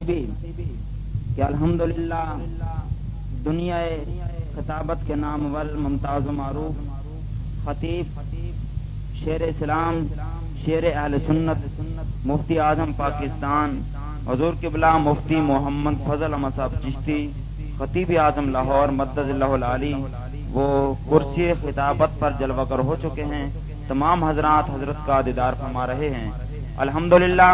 نصیبی کہ الحمدللہ دنیا خطابت کے نامور ممتاز و معروف خطیب شیر اسلام شیر اہل سنت مفتی اعظم پاکستان حضور قبلہ مفتی محمد فضل احمد صاحب چشتی خطیب اعظم لاہور مدد اللہ العالی وہ کرسی خطابت پر جلوہ گر ہو چکے ہیں. تمام حضرات حضرت کا دیدار فرما رہے ہیں. الحمدللہ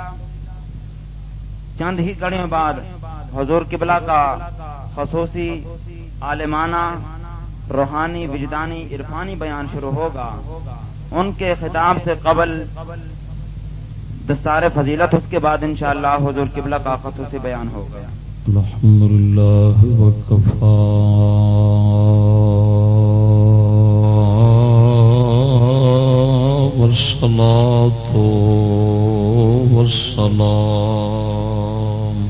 چند ہی کڑیوں بعد حضور قبلہ کا خصوصی عالمانہ روحانی وجدانی عرفانی بیان شروع ہوگا. ان کے خطاب سے قبل دستار فضیلت، اس کے بعد انشاءاللہ حضور قبلہ کا خصوصی بیان ہوگا. الحمدللہ وکفا والصلاة والسلام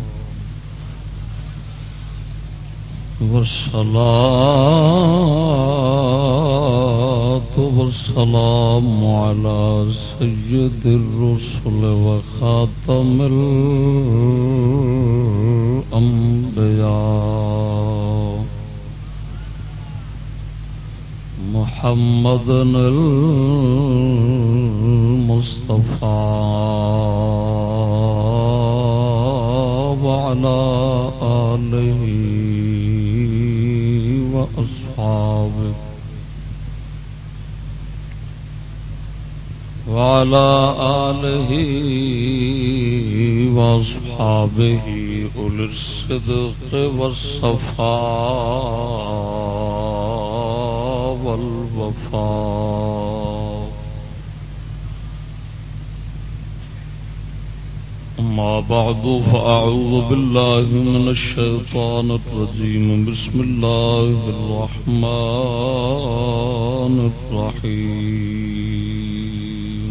على سيد الرسل وخاتم الأنبياء محمد المصطفى وعلى آله وأصحابه أولي الصدق والصفاء والوفاء. أما بعد فأعوذ بالله من الشيطان الرجيم. بسم الله الرحمن الرحيم.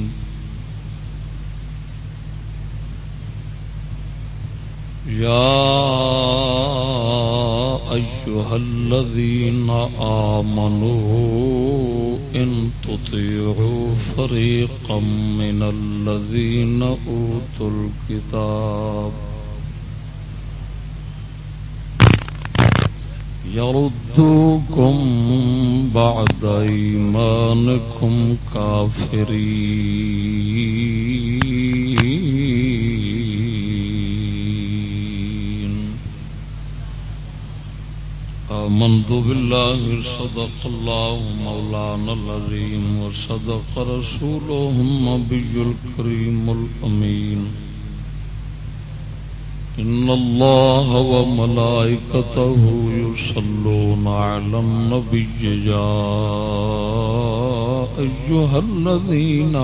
يا أيها الذين آمنوا إن تطيعوا فريقا من الذين أوتوا الكتاب يردوكم بعد إيمانكم كافرين. آمنت بالله صدق الله مولانا العظيم وصدق رسوله النبي الكريم الأمين. إن الله وملائكته يصلون على النبي يا أيها الذين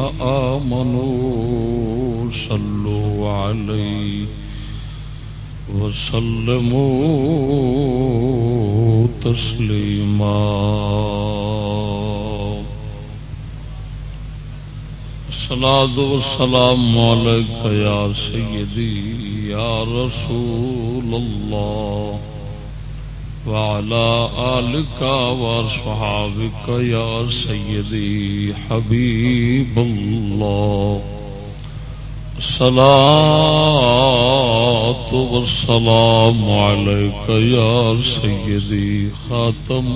آمنوا صلوا عليه وسلموا تسليما. الصلاة والسلام عليك يا سيدي يا رسول الله وعلى آلك وأصحابك يا سيدي حبيب الله. الصلاة والسلام عليك يا سيدي خاتم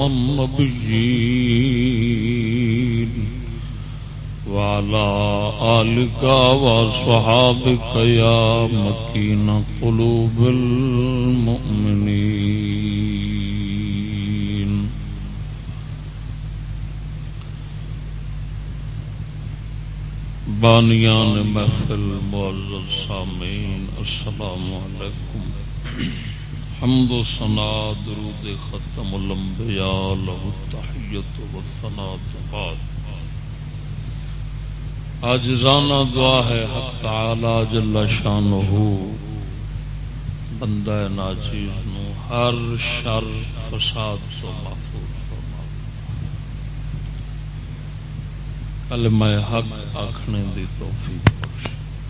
النبيين وعلى آلك وصحابك يا مكين قلوب المؤمنين. بانیان محفل معزز سامعین السلام علیکم. حمد و ثنا درود ختم الانبیاء لہ التحیت و الثناء بعد. عاجزانہ دعا ہے حق تعالی جل شانہ بندہ ناچیز نو ہر شر فساد تو محفوظ فرما. کلمہ حق آکھنے دی توفیق بخش.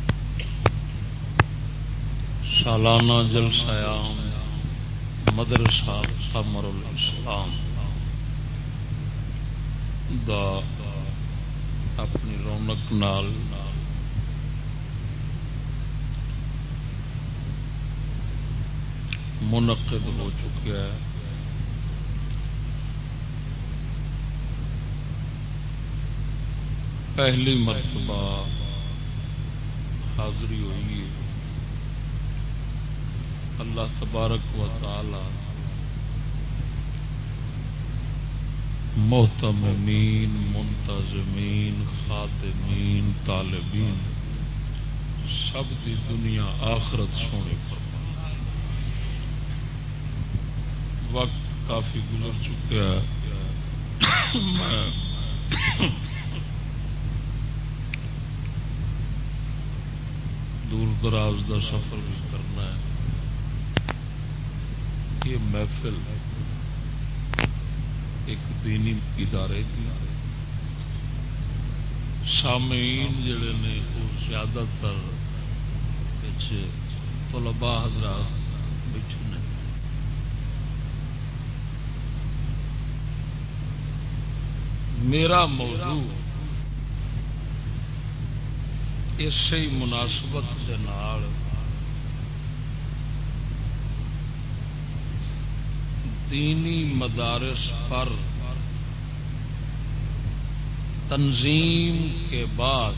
سالانہ جلسہ عام مدرسہ ثمر الاسلام دا اپنی رونق نال منعقد ہو چکا ہے. پہلی مرتبہ حاضری ہوئی ہے. اللہ تبارک و تعالی محتممین، منتظمین، خادمین، طالبین سب دی دنیا آخرت سونی فرمائے. وقت کافی گزر چکا ہے. میں دور دراز دا سفر بھی کرنا ہے. یہ محفل ایک دینی ادارے کی سامعین جڑے نے وہ زیادہ تر طلباء حضرات بیٹھے نے. میرا موضوع اسی مناسبت کے نال دینی مدارس پر تنظیم کے بعد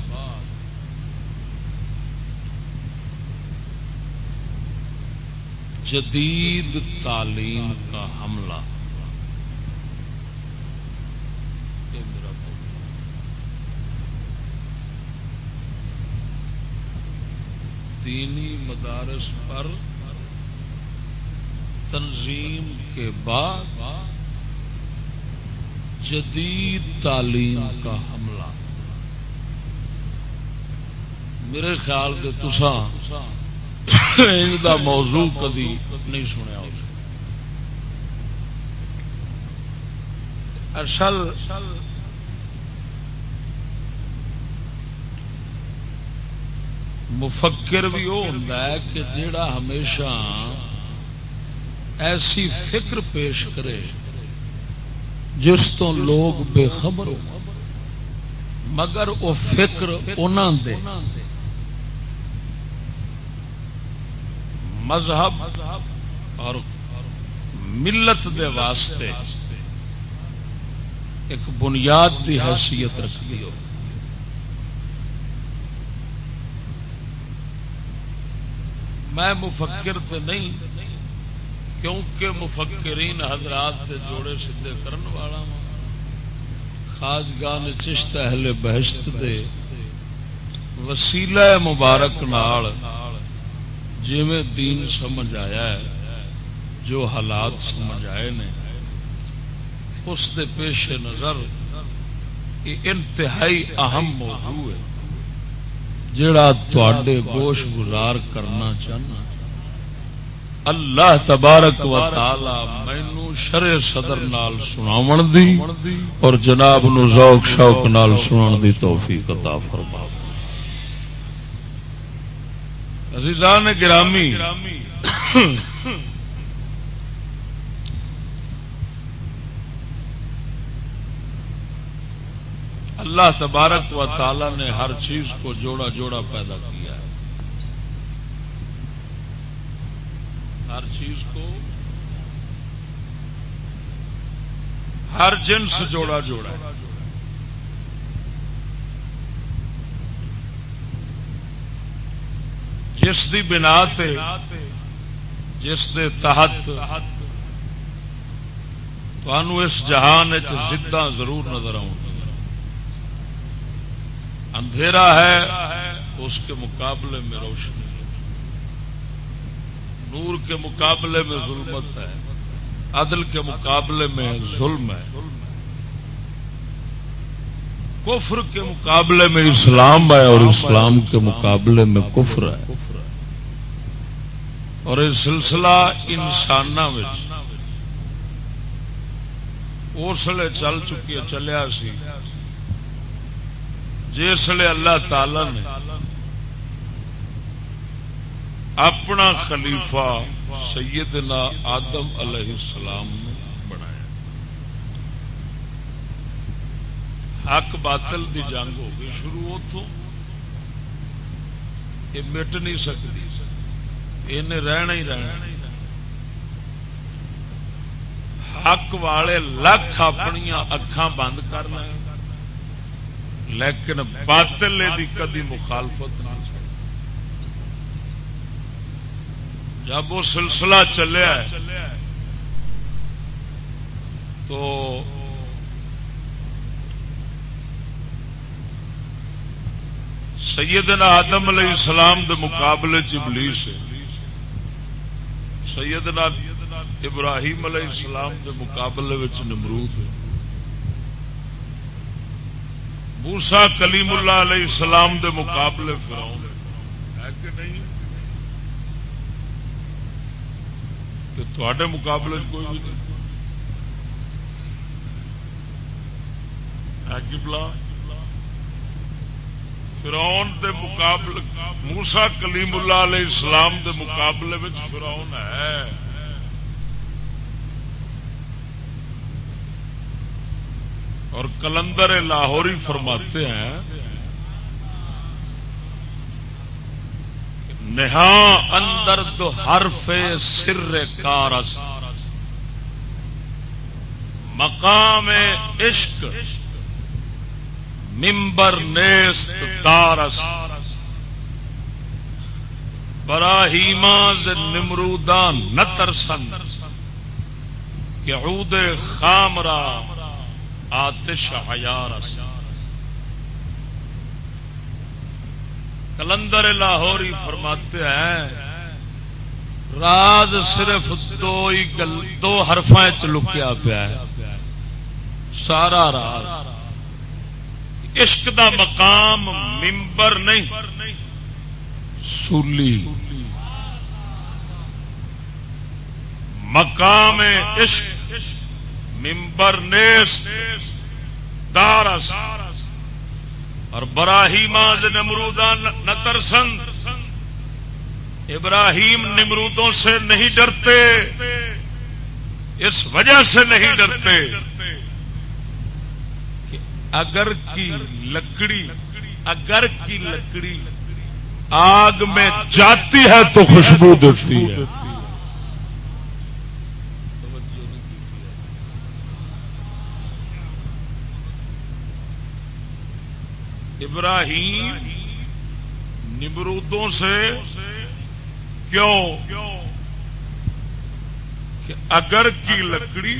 جدید تعلیم کا حملہ. دینی مدارس پر تنظیم کے بعد جدید تعلیم کا حملہ. میرے خیال کے تساں ان کا موضوع کدی نہیں سنیا. اصل مفکر بھی وہ ہوتا ہے کہ جڑا ہمیشہ ایسی فکر پیش کرے جس تو لوگ بے خبر ہو، مگر وہ فکر انہاں دے مذہب اور ملت دے واسطے ایک بنیاد کی حیثیت رکھتی ہو. میں مفکر تے نہیں، کیونکہ مفکرین حضرات دے جوڑے سدھے کرن والا خاصگاہ چشت اہل بہشت دے وسیلہ مبارک نال جویں دین سمجھ آیا ہے، جو حالات سمجھ آئے نے، اس دے پیش نظر یہ انتہائی اہم موضوع ہے جڑا تواڈے گوش گزار کرنا چاہنا. اللہ تبارک و تعالی مینوں شرع صدر نال سناون دی اور جناب نو ذوق شوق نال سنن دی توفیق عطا فرما. عزیزان گرامی، اللہ تبارک و تعالی نے ہر چیز کو جوڑا جوڑا پیدا کیا ہے. ہر چیز کو، ہر جنس جوڑا جوڑا ہے. جس دی بنا تے، جس دے تحت تانوں اس جہان وچ ضداں ضرور نظر آؤں. اندھیرا ہے اس کے مقابلے میں روشنی، نور کے مقابلے میں ظلمت ہے، عدل کے مقابلے میں ظلم ہے، کفر کے مقابلے میں اسلام ہے اور اسلام کے مقابلے میں کفر ہے. اور یہ سلسلہ انساناں وچ اسلے چل چکی چلیا سی جسلے اللہ تعالی نے اپنا خلیفہ سیدنا آدم علیہ السلام نے بنایا. حق باطل دی جنگ ہو گئی شروع. اتوں یہ مٹ نہیں سکتی، انہیں رہنا ہی رہنا. حق والے لکھ اپنی اکھاں بند کر لیں لیکن باطل دی کدی مخالفت نہ کریں. جب وہ سلسلہ چلیا تو سیدنا آدم علیہ السلام دے مقابلے چ ابلیس ہے، سیدنا ابراہیم علیہ السلام دے مقابلے وچ نمرود ہے، موسیٰ کلیم اللہ علیہ السلام دے مقابلے فرعون ہے کہ نہیں؟ کہ تھوڑے مقابلے کوئی بھی نہیں ہے کہ بلا فرعون دے مقابلے موسیٰ کلیم اللہ علیہ السلام دے مقابلے میں فرعون ہے. اور کلندر لاہوری فرماتے ہیں نہاں اندر دو حرف سر کارس مقام عشق ممبر نیست دارس براہیماز نمرودان نترسن کہ عود خامرا آتش عیارس. کلندر لاہوری فرماتے ہیں راز صرف دو حرفاں چ لکیا پیا ہے، سارا راز عشق دا مقام ممبر نہیں سولی، مقام عشق ممبر نیست دارس اور براہیم نمرودان نترسن. ابراہیم نمرودوں سے نہیں ڈرتے، اس وجہ سے نہیں ڈرتے کہ اگر کی لکڑی آگ میں جاتی ہے تو خوشبو دیتی ہے. ابراہیم نمرودوں سے کیوں کہ اگر کی لکڑی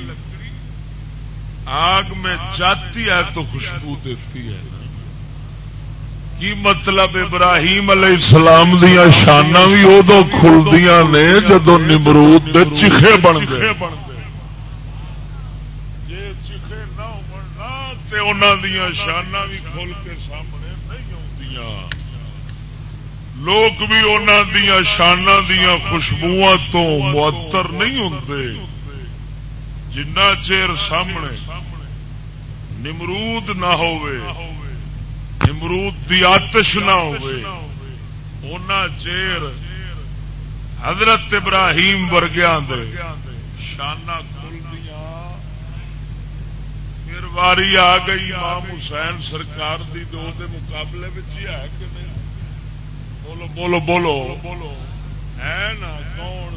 آگ میں جاتی ہے تو خوشبو دیتی ہے. کی مطلب ابراہیم علیہ السلام دیا شاناں بھی ادو کھلدیاں نے جدو نمرود دے چیخے بن گئے. جے چیخے نہ بننا تے انہاں دیا شاناں بھی کھل کے سامنے نہیں آؤندیاں، لوگ بھی انہاں دیا شاناں دیا خوشبواں تو معطر نہیں ہوندے جنہ چیر سامنے نمرود نہ ہوئے، نمرود دی آتش نہ ہوئے، اونا چیر حضرت ابراہیم ورگیاں دے شانہ کھل دیا. پھر واری آ گئی امام حسین سرکار دی دو دے مقابلے میں ہی ہے کہ نہیں؟ بولو بولو بولو بولو ہے نا کون؟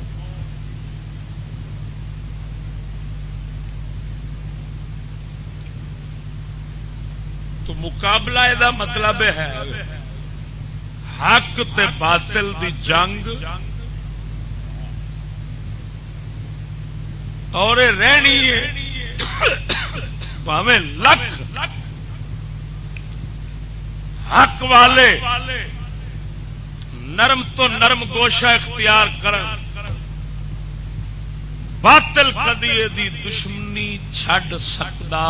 تو مقابلہ دا مطلب ہے حق تے باطل دی جنگ، اور رہنی ہے پاویں لکھ حق والے نرم تو نرم گوشہ اختیار کرن، باطل کدی دی دشمنی چھڈ سکدا.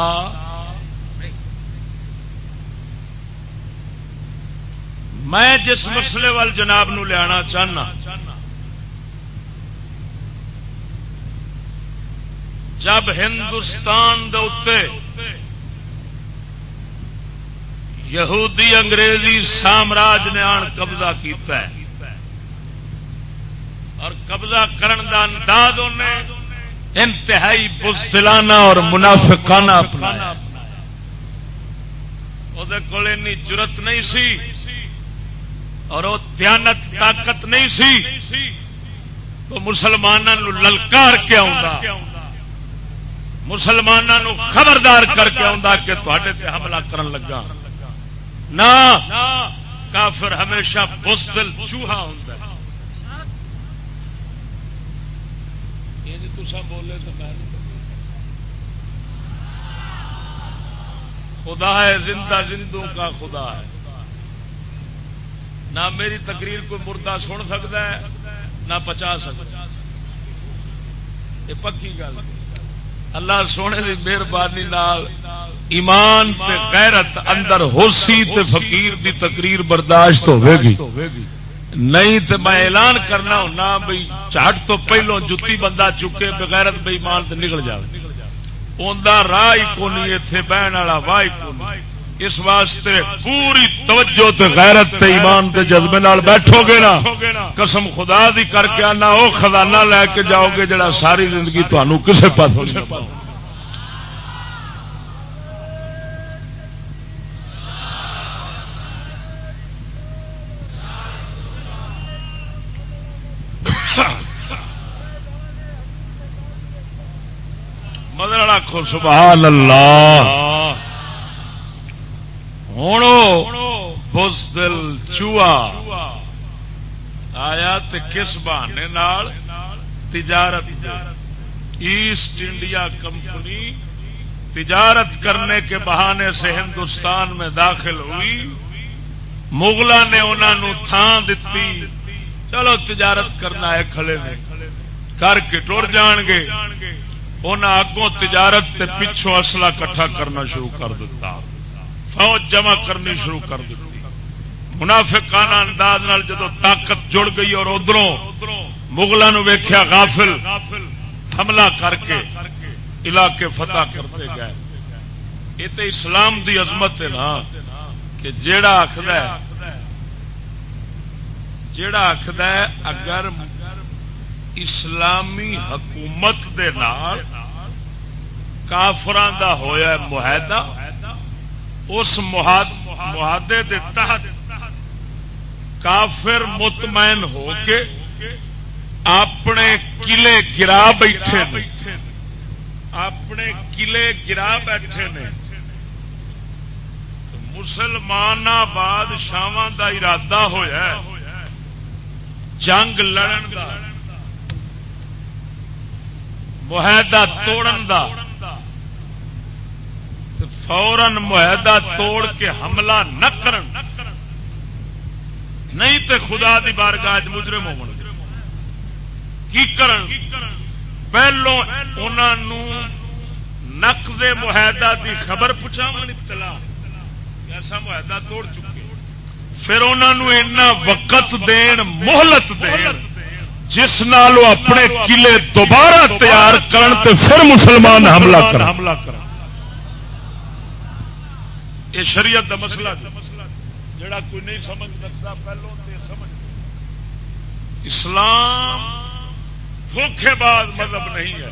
میں جس مسئلے وال جناب نو لیا چاہنا، جب ہندوستان دے اتے یہودی انگریزی سامراج نے آن قبضہ کیتا ہے اور قبضہ کرن دا انداز انہیں انتہائی بزدلانہ اور منافقانہ اپنایا. وہ کول انی جرت نہیں سی اور وہ دیانت طاقت نہیں سی تو مسلمانوں للکار کے آؤں مسلمانوں خبردار کر کے آਉਂدا کہ تواڈے تے حملہ کرن لگا نہ کافر ہمیشہ بزدل چوہا ہوندا ہے یہ جی تساں بولے تو میں خدا ہے زندہ زندوں کا خدا ہے نہ میری تقریر کوئی مردہ سن سکتا ہے نہ پچا سکتا یہ پکی گل اللہ سونے کی مہربانی نال ایمان تے غیرت اندر ہوسی تے فقیر دی تقریر برداشت ہوے گی نہیں تے میں اعلان کرنا ہونا بھئی جھٹ تو پہلو جتی بندہ چکے بغیرت بے ایمان تے نکل جائے اوندا راہ ہی کونی ایتھے بہن والا واہ ہی کونی اس واسطے پوری توجہ تے غیرت تے ایمان تے جذبے نال بیٹھو گے نا قسم خدا دی کر کے آنا او خزانہ لے کے جاؤ گے جڑا ساری زندگی تانوں کسے پاسوں نہیں پاؤ مدر رکھو سبحان اللہ ہوں بزدل چوہا آیا تے کس بہانے نال تجارت ایسٹ انڈیا کمپنی تجارت کرنے کے بہانے سے ہندوستان میں داخل ہوئی مغلوں نے انہوں تھان دیتی چلو تجارت کرنا ہے کھلے میں کر کے ٹر جان گے انہیں اگوں تجارت تے پچھوں اسلحہ کٹھا کرنا شروع کر دیتا فوج جمع کرنی شروع کر دیتی منافقانہ انداز نال جدو طاقت جڑ گئی اور ادھروں مغلوں نے ویکھیا غافل حملہ کر کے علاقے فتح کرتے گئے یہ تو اسلام دی عظمت ہے نا کہ جیڑا آخد ہے اگر اسلامی حکومت دے نال کافراں دا ہویا معاہدہ اس معاہدے دے تحت کافر مطمئن ہو کے اپنے قلعے گرا بیٹھے اپنے قلعے گرا بیٹھے نے مسلمان بادشاہاں دا ارادہ ہویا ہے جنگ لڑن دا معاہدہ توڑن دا فوراً معاہدہ توڑ کے حملہ نہ کرن نہیں تے خدا دی بارگاہ مجرم ہون کی کرن پہلو انہوں نقض معاہدہ دی خبر پہنچاون اطلاع ایسا معاہدہ توڑ چکے پھر انہوں اتنا وقت دین مہلت دین جس نال اپنے قلعے دوبارہ تیار کرن تے پھر مسلمان حملہ کرن یہ شریعت دا مسئلہ جڑا کوئی نہیں سمجھ سکتا پہلو تے سمجھ اسلام دھوکے باز مذہب نہیں ہے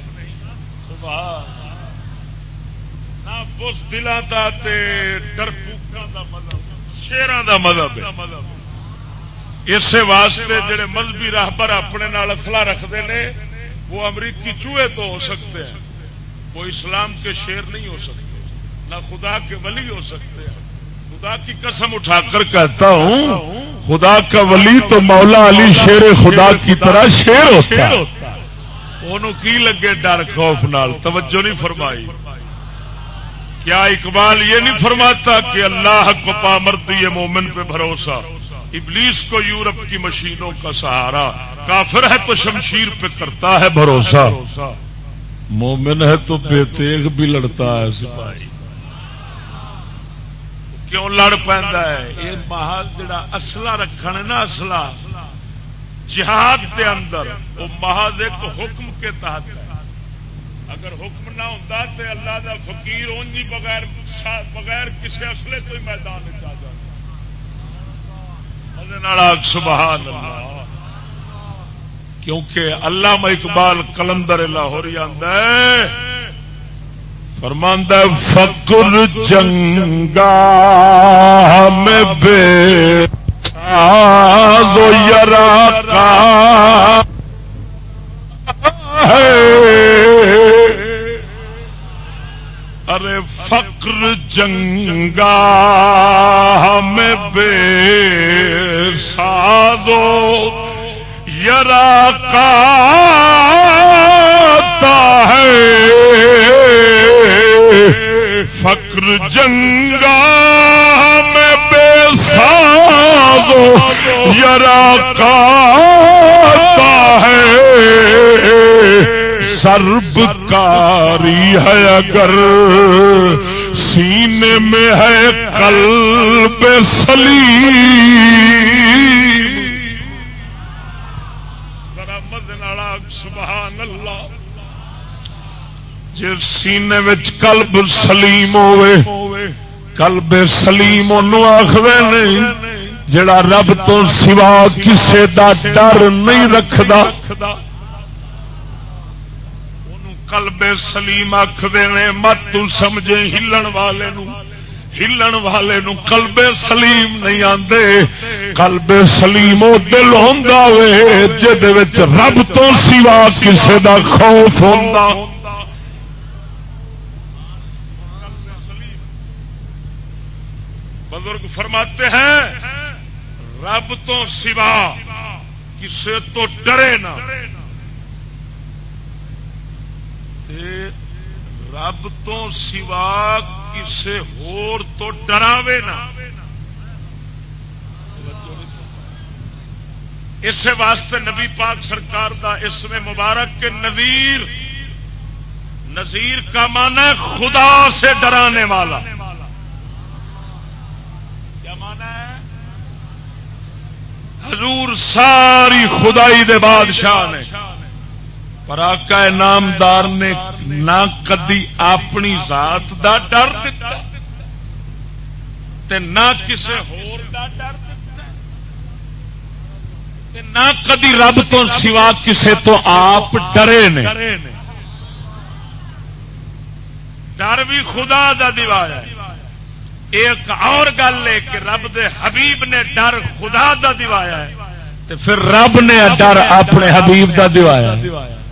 نہ بزدلاں دا تے ڈرپوکاں دا مذہب شیراں دا مذہب ہے اسے واسطے جڑے مذہبی راہبر اپنے نال اسلحہ رکھتے ہیں وہ امریکی چوہے تو ہو سکتے ہیں وہ اسلام کے شیر نہیں ہو سکتے نہ خدا کے ولی ہو سکتے ہیں خدا کی قسم اٹھا کر کہتا ہوں خدا کا ولی تو مولا علی شیر خدا کی طرح شیر ہوتا ہے انہوں کی لگے ڈر خوف نال توجہ نہیں فرمائی کیا اقبال یہ نہیں فرماتا کہ اللہ کو پامردی ہے مومن پہ بھروسہ ابلیس کو یورپ کی مشینوں کا سہارا کافر ہے تو شمشیر پہ کرتا ہے بھروسہ مومن ہے تو بے تیغ بھی لڑتا ہے سپاہی کیوں لڑ پیندا ہے یہ محض جڑا اسلحہ رکھن نا اسلحہ جہاد کے اندر وہ محض ایک حکم کے تحت ہے اگر حکم نہ ہوتا تو اللہ دا فقیر اونجی بغیر کسی اسلحے کوئی میدان میں آ جاتا سبحان اللہ کیونکہ علامہ اقبال کلندر لاہوری آندا ہے فرماندا فقر جنگا میں بے ساز و یرا کا ارے فقر جنگا میں بے سازو یرا کاتا ہے فقر جنگا میں بے سازو یرا کاتا ہے ضرب کاری ہے اگر سینے میں ہے قلب سلیم ذرا مدن والا سبحان اللہ جس سینے وچ قلب سلیم ہوئے قلب سلیم انہوں آخدے نہیں جڑا رب تو سوا کسے دا ڈر نہیں رکھدا قلب سلیم آکھدے نے مت تو سمجھے ہلن والے نو قلب سلیم نہیں آندے قلب سلیم او دل ہوندا وے جدے وچ رب تو سوا کسے دا خوف ہوندا بزرگ فرماتے ہیں رب تو سوا کسے تو ڈرے نہ رب تو سوا کسے ہور تو ڈراوے نہ اس واسطے نبی پاک سرکار دا اسم مبارک کے نذیر کا معنی ہے خدا سے ڈرانے والا کیا معنی ہے حضور ساری خدائی دے بادشاہ نے پر آقا نامدار نے نہ کدی اپنی ذات دا ڈر دتا تے نہ کسے ہور دا ڈر دتا تے نہ کدی رب تو سوا کسے تو آپ ڈرے نے ڈر بھی خدا دا دیوایا ہے ایک اور گل ہے کہ رب دے حبیب نے ڈر خدا دا دیوایا ہے تے پھر رب نے ڈر اپنے حبیب دا دیوایا ہے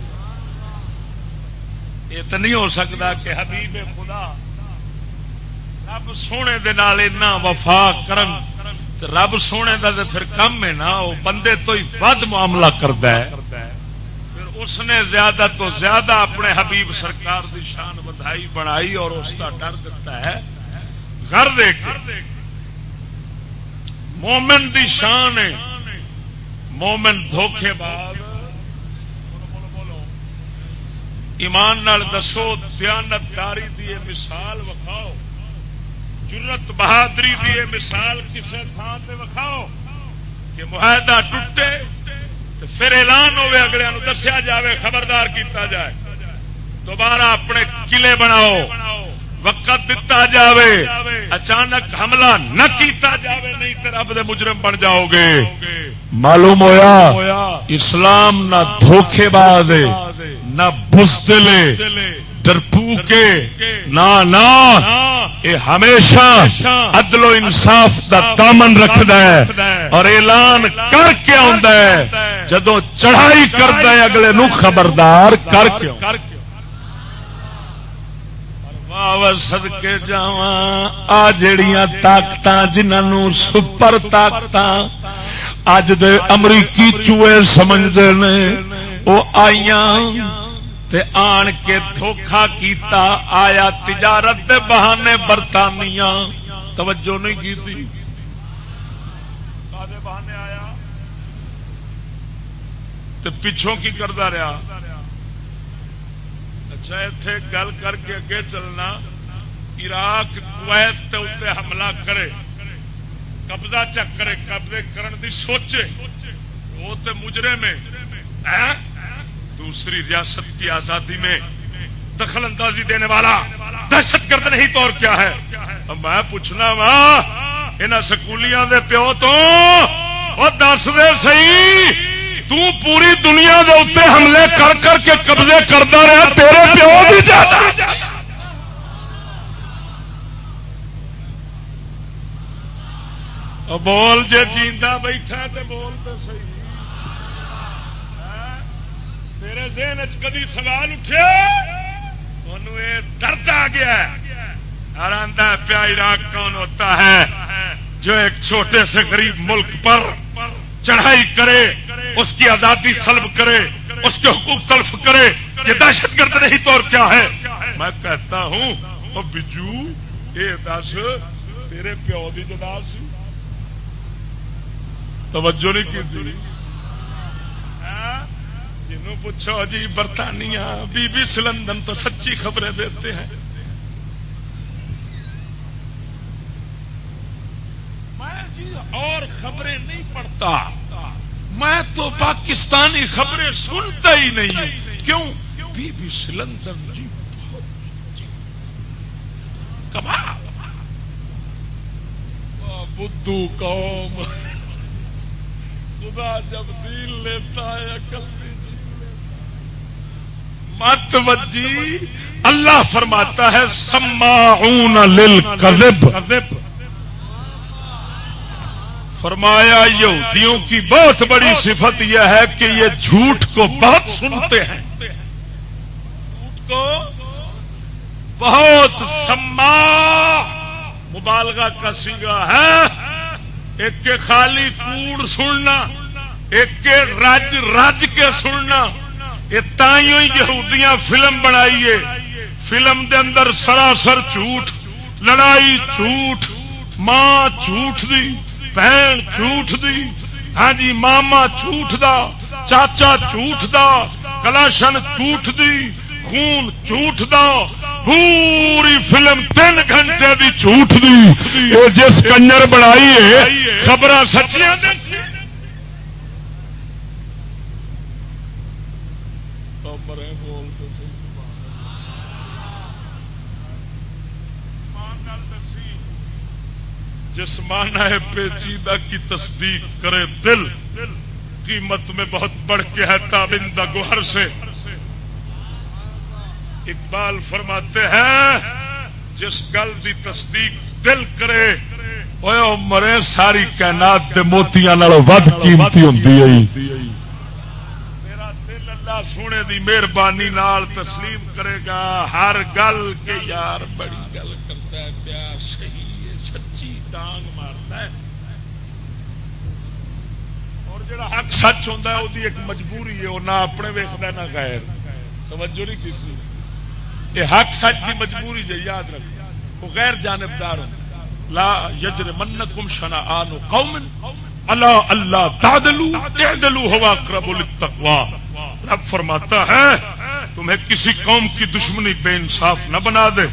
یہ تو نہیں ہو سکتا کہ حبیب خدا رب سونے دے نال اتنا وفا کرن رب سونے دا پھر کم ہے نا وہ بندے تو ہی ود معاملہ کرتا ہے پھر اس نے زیادہ تو زیادہ اپنے حبیب سرکار دی شان بدھائی بڑھائی اور اس کا ڈر دیتا ہے گھر دے کے مومن دی شان ہے مومن دھوکے باز ایمان نال دسو دیانت داری دی مثال وکھاؤ جرت بہادری دی مثال کسے تھان تے وکھاؤ کہ معاہدہ ٹوٹے تو پھر اعلان ہوئے اگلے نو دسیا جاوے خبردار کیتا جائے دوبارہ اپنے قلعے بناؤ وقت دتا جاوے اچانک حملہ نہ کیتا جاوے نہیں تو رب دے مجرم بن جاؤ گے معلوم ہویا اسلام نہ دھوکے باز ہے نہ بزدلے ڈرپوکے نہ یہ ہمیشہ عدل و انصاف دا دامن رکھدا ہے اور اعلان کر کے آندا ہے جدوں چڑھائی کردا ہے اگلے نو خبردار کر کے صدقے جاواں آ جڑیاں طاقتاں جنہاں سپر طاقتاں اج دے امریکی چوہے سمجھدے نے وہ آئیاں تے آن کے دھوکھا کیتا آیا تجارت دے بہانے برطانیہ توجہ نہیں کی تھی بہانے آیا تے پچھوں کی کردا رہا اچھا ایتھے گل کر کے اگے چلنا عراق کویت تے اوتے حملہ کرے قبضہ چک کرے قبضے کرن دی سوچے وہ تے مجرم ہے دوسری ریاست کی آزادی میں دخل اندازی دینے والا دہشت گرد نہیں تو اور کیا ہے میں پوچھنا وا انہاں سکولیاں دے پیو تو دس دے صحیح تو پوری دنیا دے اوتے حملے کر کر کے قبضے کرتا رہا تیرے پیو بھی زیادہ بول جے جیندا بیٹھا تے بول تے صحیح تیرے ذہن کدی سوال اٹھے انہوں یہ درد آ گیا اور آندہ پیا عراق کون ہوتا ہے جو ایک چھوٹے سے غریب ملک پر چڑھائی کرے، اس کی آزادی سلب کرے، اس کے حقوق تلف کرے، یہ دہشت گرد نہیں تو اور کیا ہے؟ میں کہتا ہوں او بجو یہ دس تیرے پیو کی جناب سی، توجہ نہیں کی تھی؟ جنہوں پوچھو جی برطانیہ بی بی سی لندن تو سچی خبریں دیتے ہیں. میں جی اور خبریں نہیں پڑھتا، میں تو پاکستانی خبریں سنتا ہی نہیں ہوں. کیوں؟ بی بی سی لندن جی کمال بدھو قوم، خدا جب دین لیتا ہے عقل مت وجی. اللہ فرماتا ہے سماعون للکذب، فرمایا یہودیوں کی بہت بڑی صفت یہ ہے کہ یہ جھوٹ کو بہت سنتے ہیں، جھوٹ کو بہت. سماع مبالغہ کا صیغہ ہے، ایک کے خالی کوڑ سننا، ایک کے رج رج کے سننا. یہ تائیوں یہودیاں فلم بنائیے، فلم دے اندر سراسر جھوٹ، لڑائی جھوٹ، ماں جھوٹ دی، بہن جھوٹ دی، ہاں جی ماما جھوٹ دا، چاچا جھوٹ دا، کلاشن جھوٹ دی، خون جھوٹ دا، پوری فلم 3 گھنٹے دی جھوٹ دی. یہ جس کنجر بنائی ہے خبر سچیاں جس معنی پیچیدہ کی تصدیق کرے دل، قیمت میں بہت بڑھ کے ہے تابندہ گوہر سے. اقبال فرماتے ہیں جس گل دی تصدیق دل کرے اوے مرے ساری کائنات دے موتیاں نالوں ود قیمتی ہوندی ہے. میرا دل اللہ سونے دی مہربانی نال تسلیم کرے گا ہر گل کے یار بڑی گل کرتا ہے پیا، صحیح ہے، سچی ڈانگ مارتا ہے. اور جڑا حق سچ ہوندا ہے وہ ایک مجبوری ہے، وہ نہ اپنے ویکھدا نہ غیر. توجہ نہیں کی؟ یہ حق سچ کی مجبوری ہے، یاد رکھ. وہ غیر جانبدار ہوں. لا یجرمنکم شنآن قوم الا اللہ تعدلوا اعدلوا هو اقرب للتقوى. رب فرماتا ہے تمہیں کسی قوم کی دشمنی بے انصاف نہ بنا دے.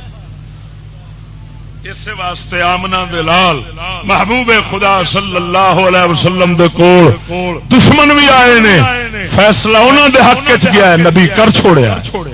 اس واسطے آمنہ دے لال محبوب خدا صلی اللہ علیہ وسلم دے کول دشمن بھی آئے نے، فیصلہ انہوں دے حق وچ گیا ہے، نبی کر چھوڑیا.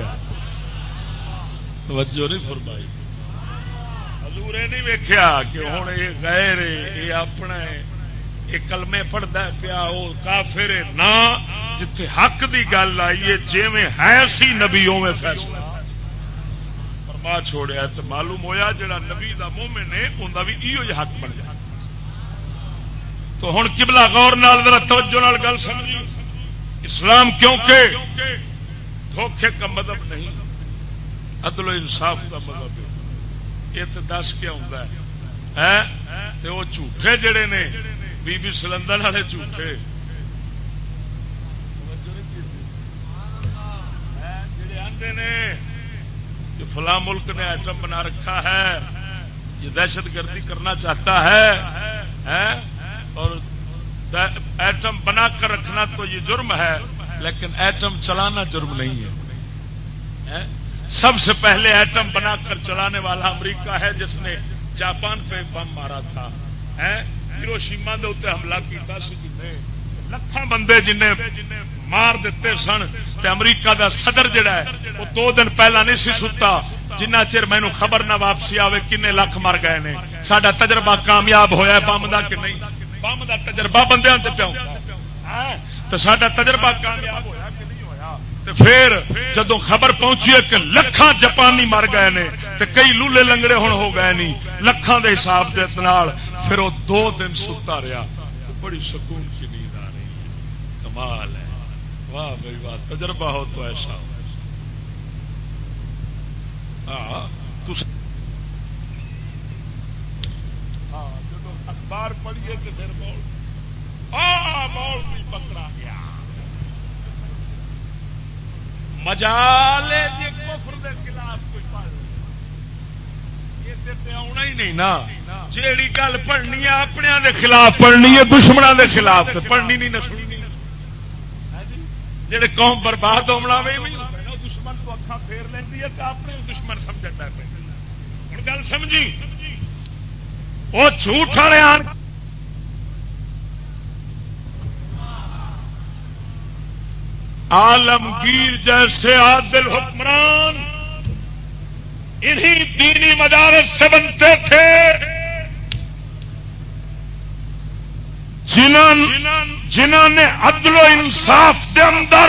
توجہ نہیں فرمائی. حضور نہیں ویکھیا کہ ہن یہ غیر یہ اپنا یہ کلمے پڑھدا پیا وہ کافر ہے نہ. جتھے حق دی گل آئی ہے جویں ہے سی نبیوں میں فیصلہ فرما چھوڑیا تو معلوم ہویا جڑا نبی دا مومن ہے اوندا بھی ایو حق بن جائے. تو ہن قبلہ غور نال ذرا توجہ نال گل سمجھی. اسلام کیونکہ دھوکے کا مذہب نہیں، عدل و انصاف کا مذہب ہے. یہ تو دس کیا ہوتا ہے وہ جھوٹے جڑے نے بی بی سی لندن والے جھوٹے جڑے آتے نے کہ فلاں ملک نے ایٹم بنا رکھا ہے، یہ دہشت گردی کرنا چاہتا ہے، اور ایٹم بنا کر رکھنا تو یہ جرم ہے، لیکن ایٹم چلانا جرم نہیں ہے. سب سے پہلے ایٹم بنا کر چلانے والا امریکہ ہے جس نے جاپان پہ بم مارا تھا. ہیروشیما دے اوتے حملہ کیتا سی، جنہیں لکھاں بندے جنہیں مار دیتے سن. تے امریکہ دا صدر جڑا ہے وہ 2 دن پہلا نہیں سی ستا جنہ چر مینوں خبر نہ واپسی آوے کنے لکھ مر گئے نے. ساڈا تجربہ کامیاب ہویا بم دا کہ نہیں؟ بم دا تجربہ بندیاں تے پیا تو ساڈا تجربہ کامیاب ہویا کہ نہیں ہویا؟ تے پھر جدوں خبر پہنچی ہے کہ لکھاں جاپانی مر گئے نے تے کئی لولے لنگڑے ہن ہو گئے نہیں لکھاں دے حساب دے نال، پھر وہ 2 دن ستا رہا. بڑی سکون کی نیند آ رہی ہے. کمال ہے. واہ بھائی واہ، تجربہ ہو تو ایسا. اخبار پڑھیے تو پھر بول بھی پکڑا گیا مجالے جی کفر دے خلاف کوئی پڑھ یہ آنا ہی نہیں نا جیڑی گل پڑھنی ہے اپنے دے خلاف پڑھنی ہے دشمنوں دے خلاف تو پڑھنی نہیں نہ سننی جڑے قوم برباد ہونا دشمن تو اکھا پھیر لینی ہے تو اپنے دشمن سمجھتا ہے ہوں گل سمجھی وہ جھوٹ والے عالمگیر جیسے عادل حکمران انہی دینی مدارس سے بنتے تھے جنہوں نے عدل و انصاف کے اندر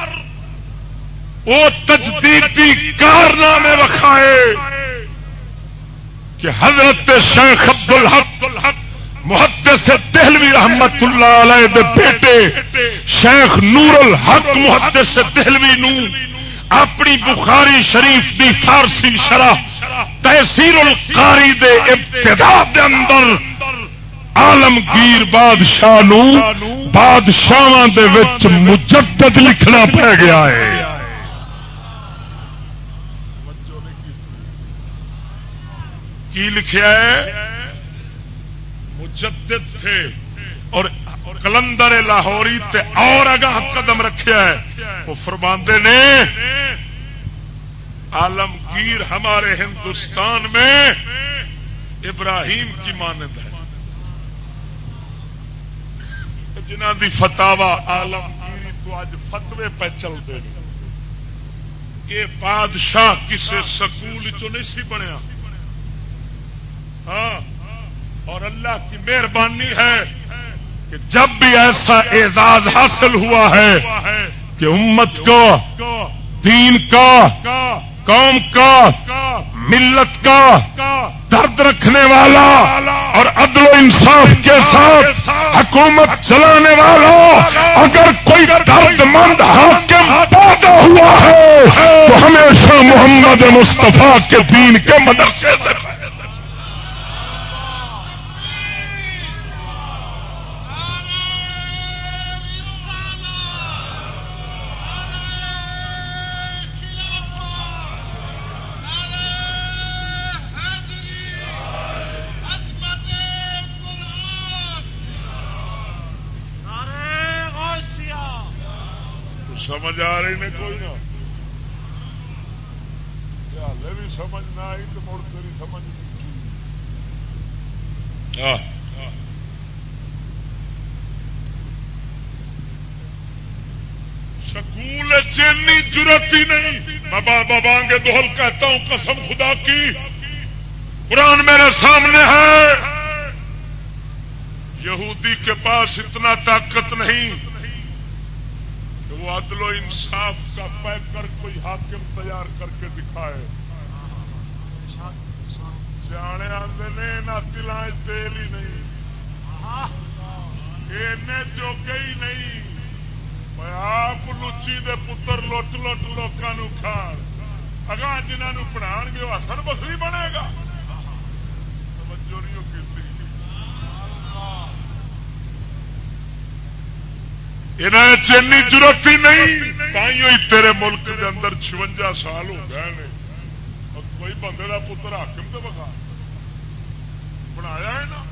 وہ تجدیدی کارنامے رکھائے کہ حضرت شیخ عبدالحق محدث دہلوی رحمت اللہ علیہ دے بیٹے شیخ نور الحق محدث دہلوی نو اپنی بخاری شریف دی فارسی شرح تحسیر القاری دے ابتداء دے اندر عالمگیر بادشاہ نو بادشاہاں دے وچ مجدد لکھنا پہ گیا ہے کی لکھیا ہے مجدد تھے اور کلندر لاہوری تے اور اگاں قدم رکھیا ہے وہ فرماندے نے عالمگیر ہمارے ہندوستان میں ابراہیم کی مانند ہے جنہ دی فتاوا عالمگیری تو اج فتوے پہ چلتے ہیں یہ بادشاہ کسی سکول چ نہیں سی بنیا ہاں اور اللہ کی مہربانی ہے کہ جب بھی ایسا اعزاز حاصل ہوا ہے کہ امت کو دین کا قوم کا ملت کا درد رکھنے والا اور عدل و انصاف کے ساتھ حکومت چلانے والا اگر کوئی درد مند حاکم پیدا ہوا ہے تو ہمیشہ محمد مصطفیٰ کے دین کے مدرسے سے سمجھ آ رہی نے کوئی نہ ہلے بھی سمجھ نہ آئی تو مڑ تیری سمجھ سکول چینی ضرورت ہی نہیں بابانگے دوہل کہتا ہوں قسم خدا کی قرآن میرے سامنے ہے یہودی کے پاس اتنا طاقت نہیں وہ عدل و انصاف کا پیکر کوئی حاکم تیار کر کے دکھائے سیانے آتے نے نہ تلائیں تیل ہی نہیں چوکے ہی نہیں آپ لچی دے پتر لٹ لٹ لوگوں کھان اگاں جنہوں پڑھا گے وہ حسن بصری بنے گا توجہ نہیں کی انہیں چینی ضرورت ہی نہیں تائیوں ہی تیرے ملک کے اندر 56 سال ہو گئے ہیں اور کوئی بندے کا پتر حاکم تو بخا بنایا ہے نا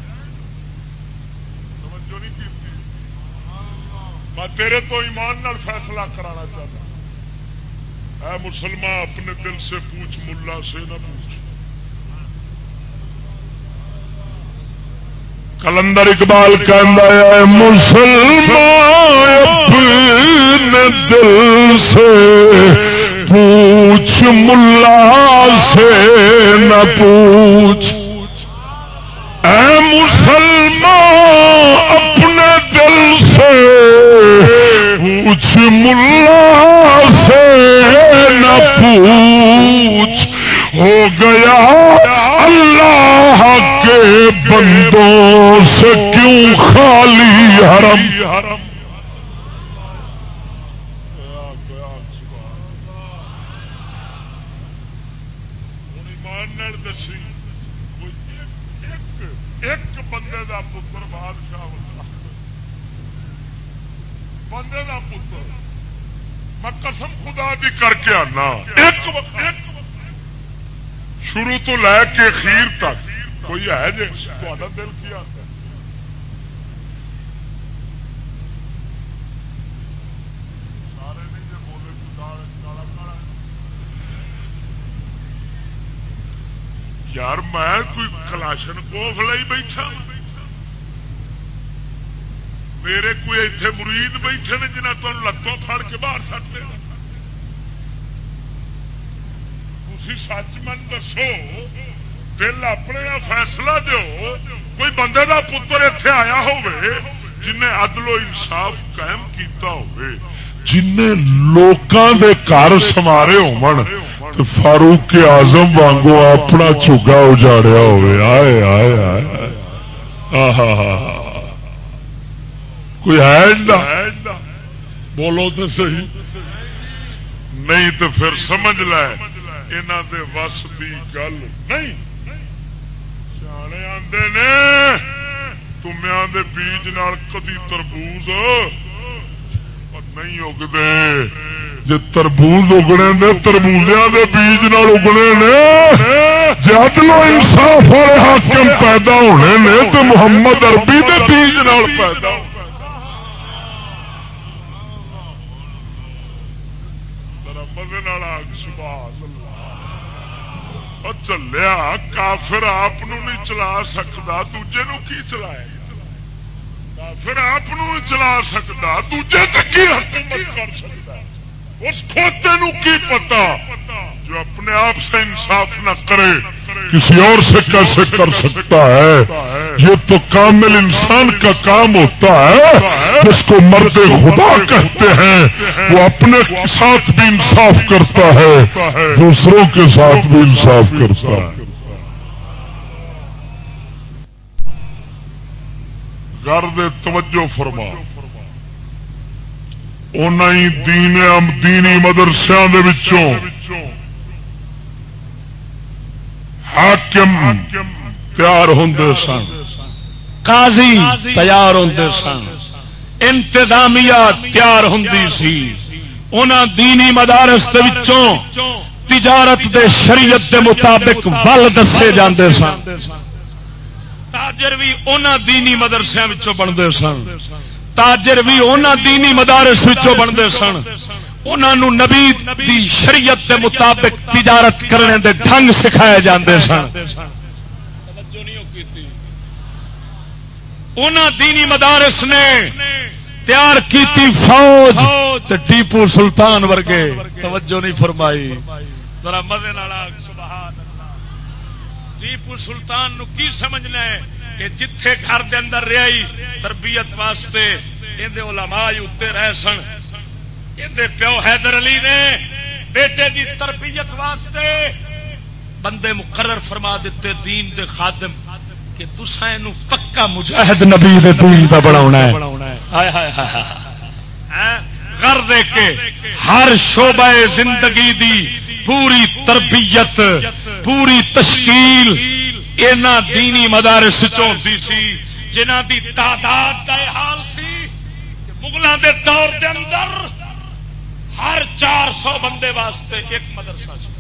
توجہ نہیں کی میں تیرے تو ایمان نال فیصلہ کرانا چاہتا اے مسلمان اپنے دل سے پوچھ ملا سے نہ پوچھ کلندر اقبال کہتا ہے مسلمان اپنے دل سے پوچھ ملا سے نہ پوچھ اے مسلمان اپنے دل سے پوچھ ملا سے نہ پوچھ ہو گیا اللہ کے بندوں سے کیوں خالی حرم ایک بندے دا پتر بادشاہ ہوتا بندے دا پتر میں قسم خدا دی کر کے آنا ایک شروع تو لے کے خیر تک کوئی ہے جی تھوڑا دل کی آتا ہے سارے نہیں جی بولے کالا کالا یار میں کوئی کلاشن کوف لئی بیٹھا میرے کوئی اتنے مرید بیٹھے نے جنہیں تم لتوں پھڑ کے باہر سٹتے تھی سچ من دسو دل اپنے فیصلہ دو کوئی بندے دا پتر اتنے آیا ہوئے جنہیں عدل و انصاف قائم کیتا ہوئے جنہیں لوکاں دے گھر سوارے ہون تے فاروق اعظم وانگو اپنا چگا اجاڑیا ہوئے آئے آئے آئے کوئی ہے بولو تو صحیح نہیں تو پھر سمجھ لے انہاں دے وس دی گل نہیں سیانے آندے نے تمیاں دے بیج نال کدی تربوز نہیں اگدے جے تربوز اگنے نے تربوزیاں دے بیج نال اگنے نے جے عدل و انصاف والے حاکم پیدا ہونے نے تے محمد عربی دے بیج نال پیدا ہونے چلیا کافر آپ نہیں چلا سکتا دوجے نو کی چلائے کافر آپ نہیں چلا سکتا دوجے تک کی حکومت کر سکتا اس کھوتے نو کی پتا جو اپنے آپ سے انصاف نہ کرے کسی اور سے کیسے کر سکتا ہے یہ تو کامل انسان کا کام ہوتا ہے جس کو مرد خدا کہتے ہیں وہ اپنے ساتھ بھی انصاف کرتا ہے دوسروں کے ساتھ بھی انصاف کرتا ہے غرض توجہ فرما دینی مدرسوں دے وچوں حاکم تیار ہوندے سن قاضی تیار ہوندے سن انتظامیہ تیار ہوندی سی انہاں دینی مدارس دے وچوں تجارت دے شریعت دے مطابق ول دسے جاندے سن تاجر بھی انہاں دینی مدرسیاں وچوں بنتے سن تاجر بھی انہاں دینی مدارس وچوں بنتے سن انہاں نو نبی دی شریعت دے مطابق تجارت کرنے دے ڈھنگ سکھائے جاندے سن انہاں دینی مدارس نے تیار کیتی فوج تے ٹیپو سلطان ورگے توجہ نہیں فرمائی ذرا مزے نال سبحان اللہ ٹیپو سلطان نو کی سمجھنا ہے کہ جتھے گھر دے اندر رہی تربیت واسطے اندے علماء اتنے رہ سن اندے پیو حیدر علی نے بیٹے دی تربیت واسطے بندے مقرر فرما دیتے دین دے خادم کہ تساں اینو پکا مجاہد نبی دے دین دا بناونا ہے ہائے ہائے ہائے غرض کے ہر شعبہ زندگی دی پوری تربیت پوری تشکیل اینا دینی مدارس چوندی سی جنہ دی تعداد دا حال سی مغلاں دے دور دے اندر ہر 400 بندے واسطے ایک مدرسہ سی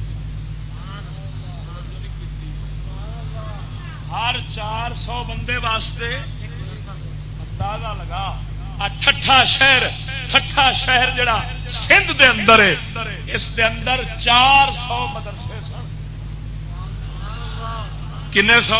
ہر 400 بندے واسطے اندازہ لگا ٹھٹھا شہر جڑا سندھ دے اندر ہے اس دے اندر 400 مدرسے سن کنے سو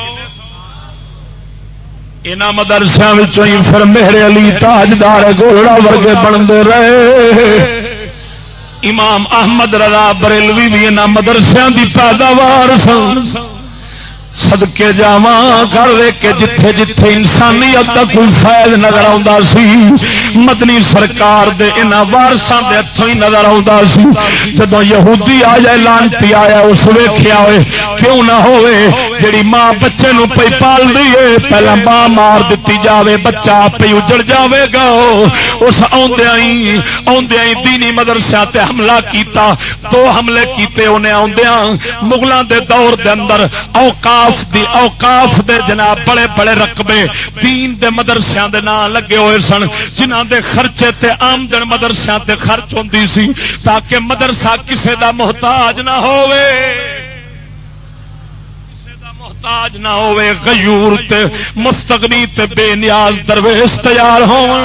انہاں مدرسیاں وچوں ہی پھر مہر علی تاجدار گولڑا ورگے بنتے رہے امام احمد رضا بریلوی بھی انہاں مدرسیاں دی پیداوار سن صدقے جاواں کر دے کہ جتھے جتھے انسانیت دا کوئی فائد نظر آوندا سی مدنی سرکار دے انہاں وارثاں دے ہتھوں ہی نظر آوندا سی جدوں یہودی آ جائے لعنتی آیا اس ویکھیا ہوئے کیوں نہ ہوئے جڑی ماں بچے نو پئی پال دیے پہلا ماں مار دیتی جاوے بچہ پہ اجڑ جاوے گا. اس آندیاں ہی دینی مدرسے تے حملہ کیتا. 2 حملے کیتے انہیں آندیاں مغلاں دے دور دے اندر اوقاف دے جناب بڑے بڑے رقبے دین دے مدرسیاں دے نام لگے ہوئے سن جنہاں دے خرچے تے آمدن مدرسیاں تے خرچ ہوندی سی تاکہ مدرسہ کسے دا محتاج نہ ہوئے. محتاج نہ ہوئے غیور تے مستغنی تے بے نیاز درویش تیار ہون.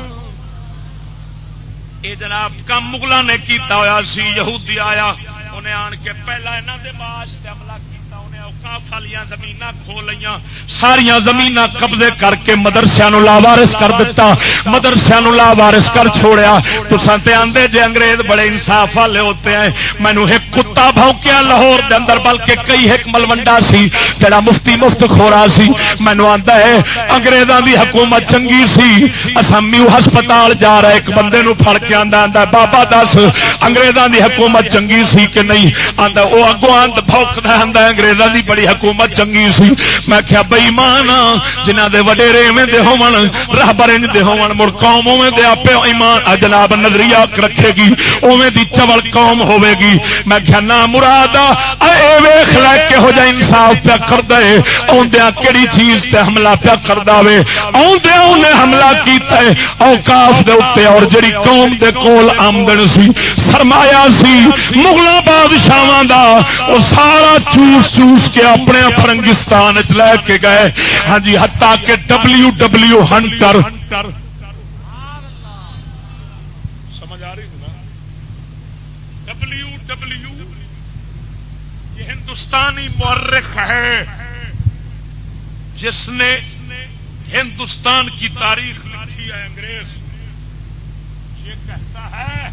اے جناب کم مغلاں نے کیتا ہویا سی. یہودی آیا انہیں آن کے پہلا انہاں دے معاش تے حملہ کیتا. انہیں اوقاف والیاں زمیناں کھو لیاں ساریاں زمیناں قبضے کر کے مدرسیاں نو لاوارث کر دتا. مدرسیاں نو لاوارث کر چھوڑیا. تساں تے آندے جے انگریز بڑے انصاف والے ہوتے ہیں. مینوں ایک کتا بھونکیا لاہور دے اندر بلکہ کئی ایک ملوڈا سی جڑا مفت خورا سی. مینوں آندا ہے انگریزاں دی حکومت چنگی سی. اساں میو ہسپتال جا رہا ایک بندے نو پھڑ کے آندا بابا دس انگریزاں دی حکومت چنگی سی کہ نہیں. آندا او اگوں آند بھوکدا آندا انگریزاں دی بڑی حکومت چنگی سی. میں کہیا بے ایمان جنہاں دے وڈیرے ایویں دے ہون راہبر انج دے ہون مڑ قوم اوویں دے اپے ایمان جناب نظریہ رکھے گی اوویں دی چول قوم ہوے گی. میں کہیا نا مراد اے ویکھ لے کہو جا انصاف پیا کردا اے اوندیاں کیڑی چیز تے حملہ پیا کردا وے. اوندیاں اونے حملہ کیتا ہے اوقاف دے اوتے اور جڑی قوم دے کول آمدن سی سرمایہ سی مغلاں بادشاہاں دا او سارا چوس کے اپنے فرنگستان وچ لے کے گئے. ہاں جی حتیٰ کہ WW ہنٹر سمجھ آ رہی ہے نا. WW یہ ہندوستانی مورخ ہے جس نے ہندوستان کی تاریخ لکھی ہے. انگریز یہ کہتا ہے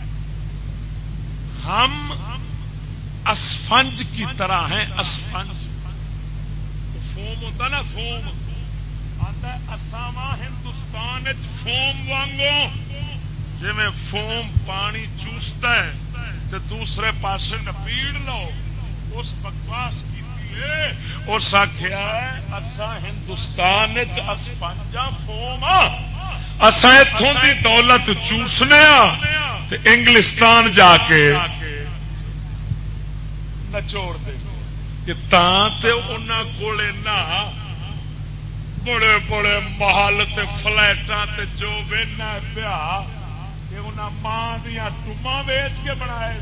ہم اسفنج کی طرح ہیں. اسفنج فوم ہوتا نا فوم آتا ہے اساواں ہندوستان فوم وانگو جی میں فوم پانی چوستا ہے تو دوسرے پاسے نپیڑ لو. اس بکواس کی اس آخیا ہے اساں ہندوستان اسفنجاں فوم اساں اتوں دی دولت چوسنے تے انگلستان جا کے نچوڑ دے کہ انہاں کولے نہ بڑے بڑے محل تے فلیٹاں تے جو وینا پیا کہ انہاں ماں دیاں ٹوماں ویچ کے بنائے.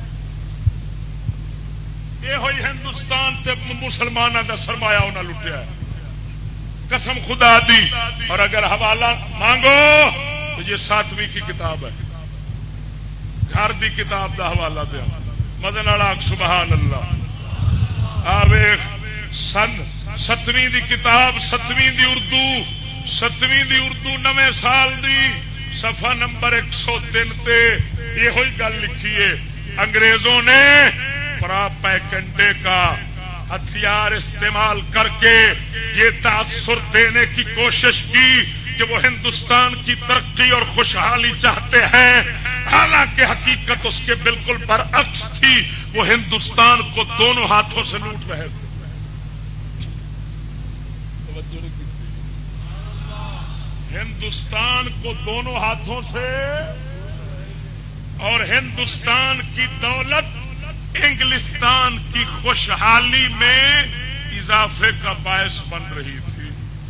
یہ ہوئی ہندوستان تے مسلمانوں کا سرمایہ انہاں لٹیا ہے قسم خدا دی. اور اگر حوالہ مانگو تو یہ 7ویں کی کتاب ہے گھر دی کتاب دا حوالہ دیا مدن والا سبحان اللہ. آوے سن 7ویں دی کتاب 7ویں دی اردو نویں سال دی صفحہ نمبر 103 تے یہ ہوئی گل لکھی ہے. انگریزوں نے پراپیگنڈے کا ہتھیار استعمال کر کے یہ تاثر دینے کی کوشش کی کہ وہ ہندوستان کی ترقی اور خوشحالی چاہتے ہیں حالانکہ حقیقت اس کے بالکل برعکس تھی. وہ ہندوستان کو دونوں ہاتھوں سے لوٹ رہے تھے. ہندوستان کو دونوں ہاتھوں سے اور ہندوستان کی دولت انگلستان کی خوشحالی میں اضافے کا باعث بن رہی تھی.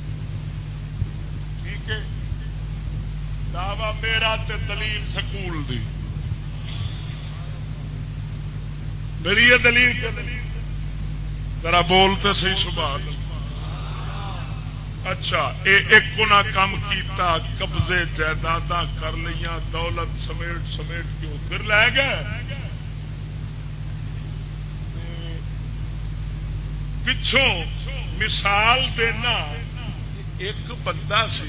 ٹھیک ہے دعوی میرا تے دلیل سکول دی میری یہ دلیل کیا ذرا بولتے صحیح سبحان اللہ. اچھا ایک گنا کم کیتا قبضے جائیداداں کر لیاں دولت سمیٹ کے پھر لے گئے. پچھوں مثال دینا ایک بندہ سی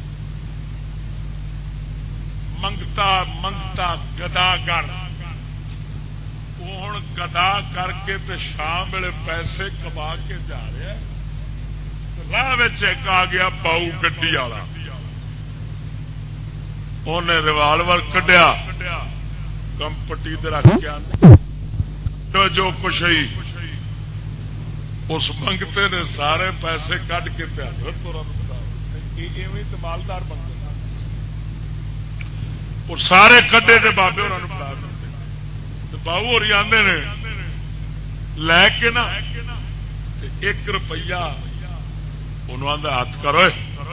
منگتا گداگر وہ ہوں گدا کر کے تے شام ویلے پیسے کما کے جا رہا راہ ایک آ گیا باؤ گڈی والا انہیں ریوالور کڈیا کمپٹی رکھ کے جو کچھ ہی اس منگتے نے سارے پیسے کٹ کے حضرت تو مالدار بن گئے اور سارے کڈے دے بابے انہوں نے بتا دیتے باؤ ہو آدھے نے لے کے نا 1 روپیہ انہوں آدھا ہاتھ کرو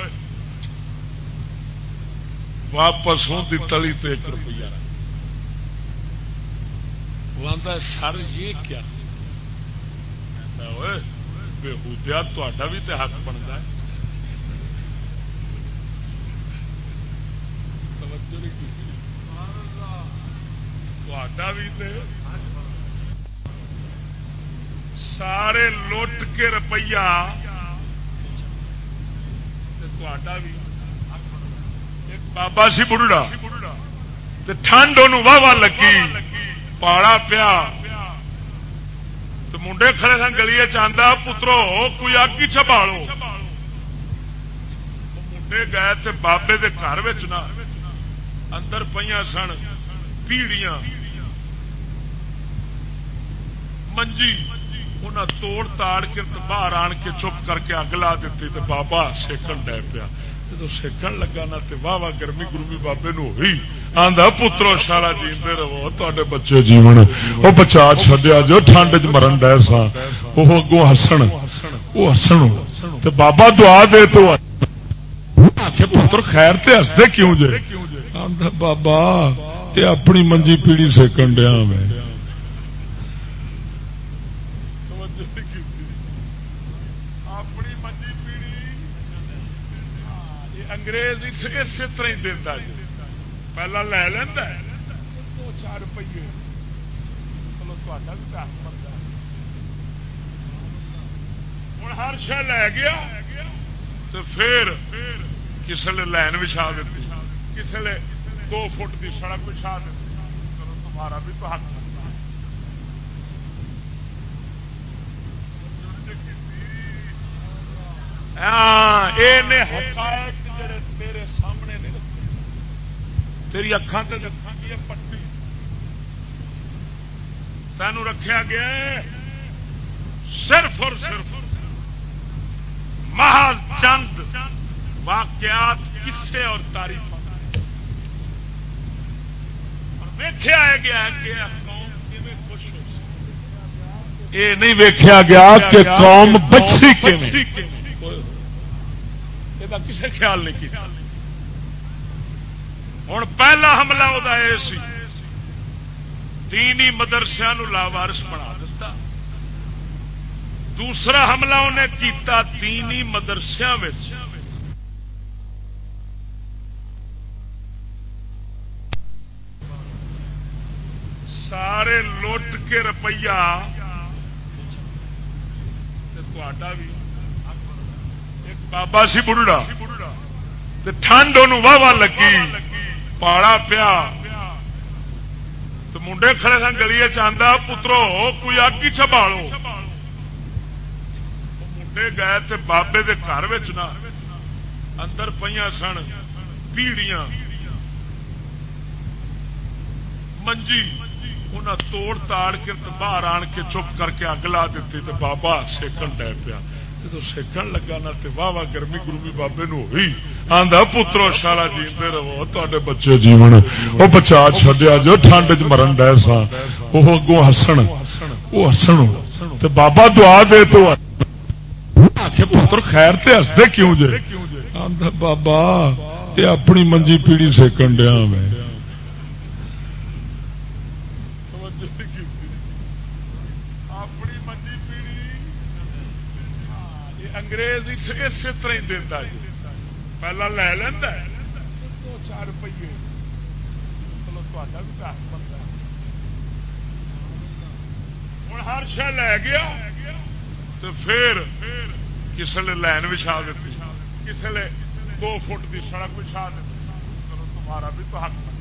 واپس ہوں دی تلی تو 1 روپیہ وہ آدھا سر یہ کیا بےحودیا تا بھی تو حق بنتا ہے بھی سارے لٹ کے روپیہ بھی ایک بابا سی بڑھڑا ٹھنڈ انہوں واہ لگی پاڑا پیا تو منڈے کھڑے سن گلیے چاہتا پترو کوئی اگ ہی چھپالو منڈے گئے تے بابے دے گھر نا اندر پہ سن پیڑیاں منجی انہیں توڑ تاڑ کے باہر آن کے چپ کر کے اگ لا دیتی تو بابا سیکن ڈے پیا جب سیکن لگا نا تو واہ واہ گرمی گرمی بابے نو ہوئی آندا پترو شالا جیندے رہو تے بچے جیون وہ بچا چڈیا جو ٹھنڈ چ مرن ڈے سا وہ اگوں ہسن وہ ہسن تو بابا دعا دے تو پتر خیر تے ہستے کیوں جے آندا بابا تے اپنی منجی پیڑی سیکن ڈیا میں اپنی منجی پیڑی انگریز اسی طرح ہی دینا جی پہلا لے لینا 2-4 روپیے چلو تا بھی پیسہ بنتا ہوں ہر شہ لے گیا تو پھر کسی نے لائن بچھا دیتی کسی نے 2 فٹ کی سڑک بچھا دیتی چلو تمہارا بھی تو حق حقائق جڑے تیرے سامنے نہیں رکھے تیری اکھان تے رکھا گیا پٹی تینوں رکھا گیا صرف اور صرف محض چند واقعات قصے اور تاریخ ویکھیا گیا کہ قوم کیویں خوش ہو سکتی یہ نہیں ویکھیا گیا کہ قوم بچی کیویں یہ کسے خیال نہیں کیا ہوں پہلا حملہ وہ سی دینی مدرسے لاوارس بنا دیتا دوسرا حملہ انہیں کیتا دینی مدرسے سارے لٹ کے روپیہ بھی بابا سی بڑھڑا ٹھنڈ انہوں واہ لگی پاڑا پیا تو منڈے کھڑے سن گلیے چاہتا پترو کوئی اگ ہی چھپالو منڈے گئے تے بابے دے گھر نا اندر پہ سن پیڑیاں منجی انہیں توڑ تاڑ کے باہر آن کے چپ کر کے اگ لا دیتی تو بابا سیکن ڈے پیا جب سیکن لگا نا تو واہ واہ گرمی گرمی بابے نو ہوئی آندا پترو شالا جیندے رہو تے بچے جیون وہ بچا چڈیا جو ٹھنڈ چ مرن ڈے سا وہ اگوں ہسن وہ ہسن تو بابا دعا دے تو پتر خیر تے ہستے کیوں جے آندا بابا تے اپنی منجی پیڑی سیکن ڈیا میں انگریز اسی طرح ہی دینا جی پہلا لے لینا 2-4 روپیے چلو تا بھی پیسہ بنتا ہوں ہر شہ لے گیا تو پھر کسی نے لائن بچھا دیتی کسی نے 2 فٹ کی سڑک بچھا دیتی چلو تمہارا بھی تو حق بنتا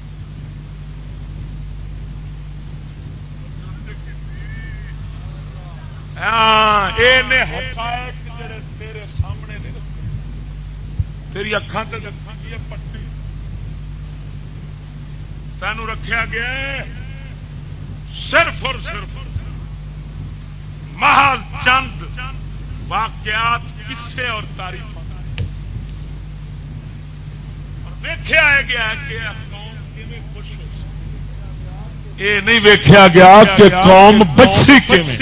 حقائق جڑے تیرے سامنے نہیں رکھے تیری اکھان تے رکھا گیا پٹی تینوں رکھا گیا صرف اور صرف محض چند واقعات قصے اور تاریخ اور ویکھیا گیا کہ قوم کیویں خوش ہو سکتی، یہ نہیں ویکھیا گیا کہ قوم بچی کیویں،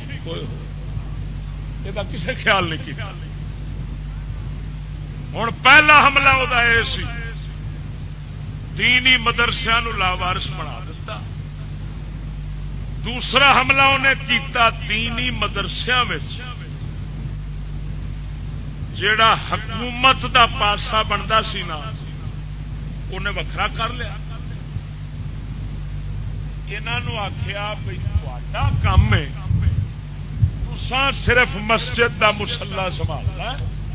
یہ کسے خیال نہیں کیا۔ ہوں پہلا حملہ ہوتا ہے سی دینی مدرسیاں نو لاوارس بنا دیتا، دوسرا حملہ انہیں کیتا دینی مدرسیاں وچ جیڑا حکومت دا پاسا بنتا سی نا انہیں وکھرا کر لیا، انہوں آخیا بھائی تھوڑا کام ہے تساں صرف مسجد دا مصلا سنبھالنا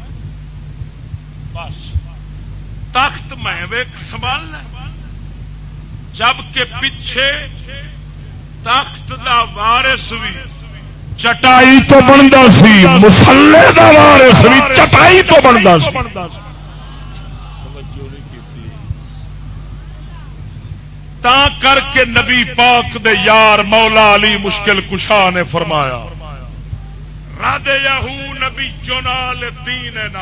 بس، تخت میں سنبھالنا، جبکہ پیچھے تخت دا وارث بھی چٹائی تو بنتا سی، مسلے دا وارث بھی چٹائی تو بنتا سی۔ تا کر کے نبی پاک دے یار مولا علی مشکل کشا نے فرمایا رادیہو نبینا لدیننا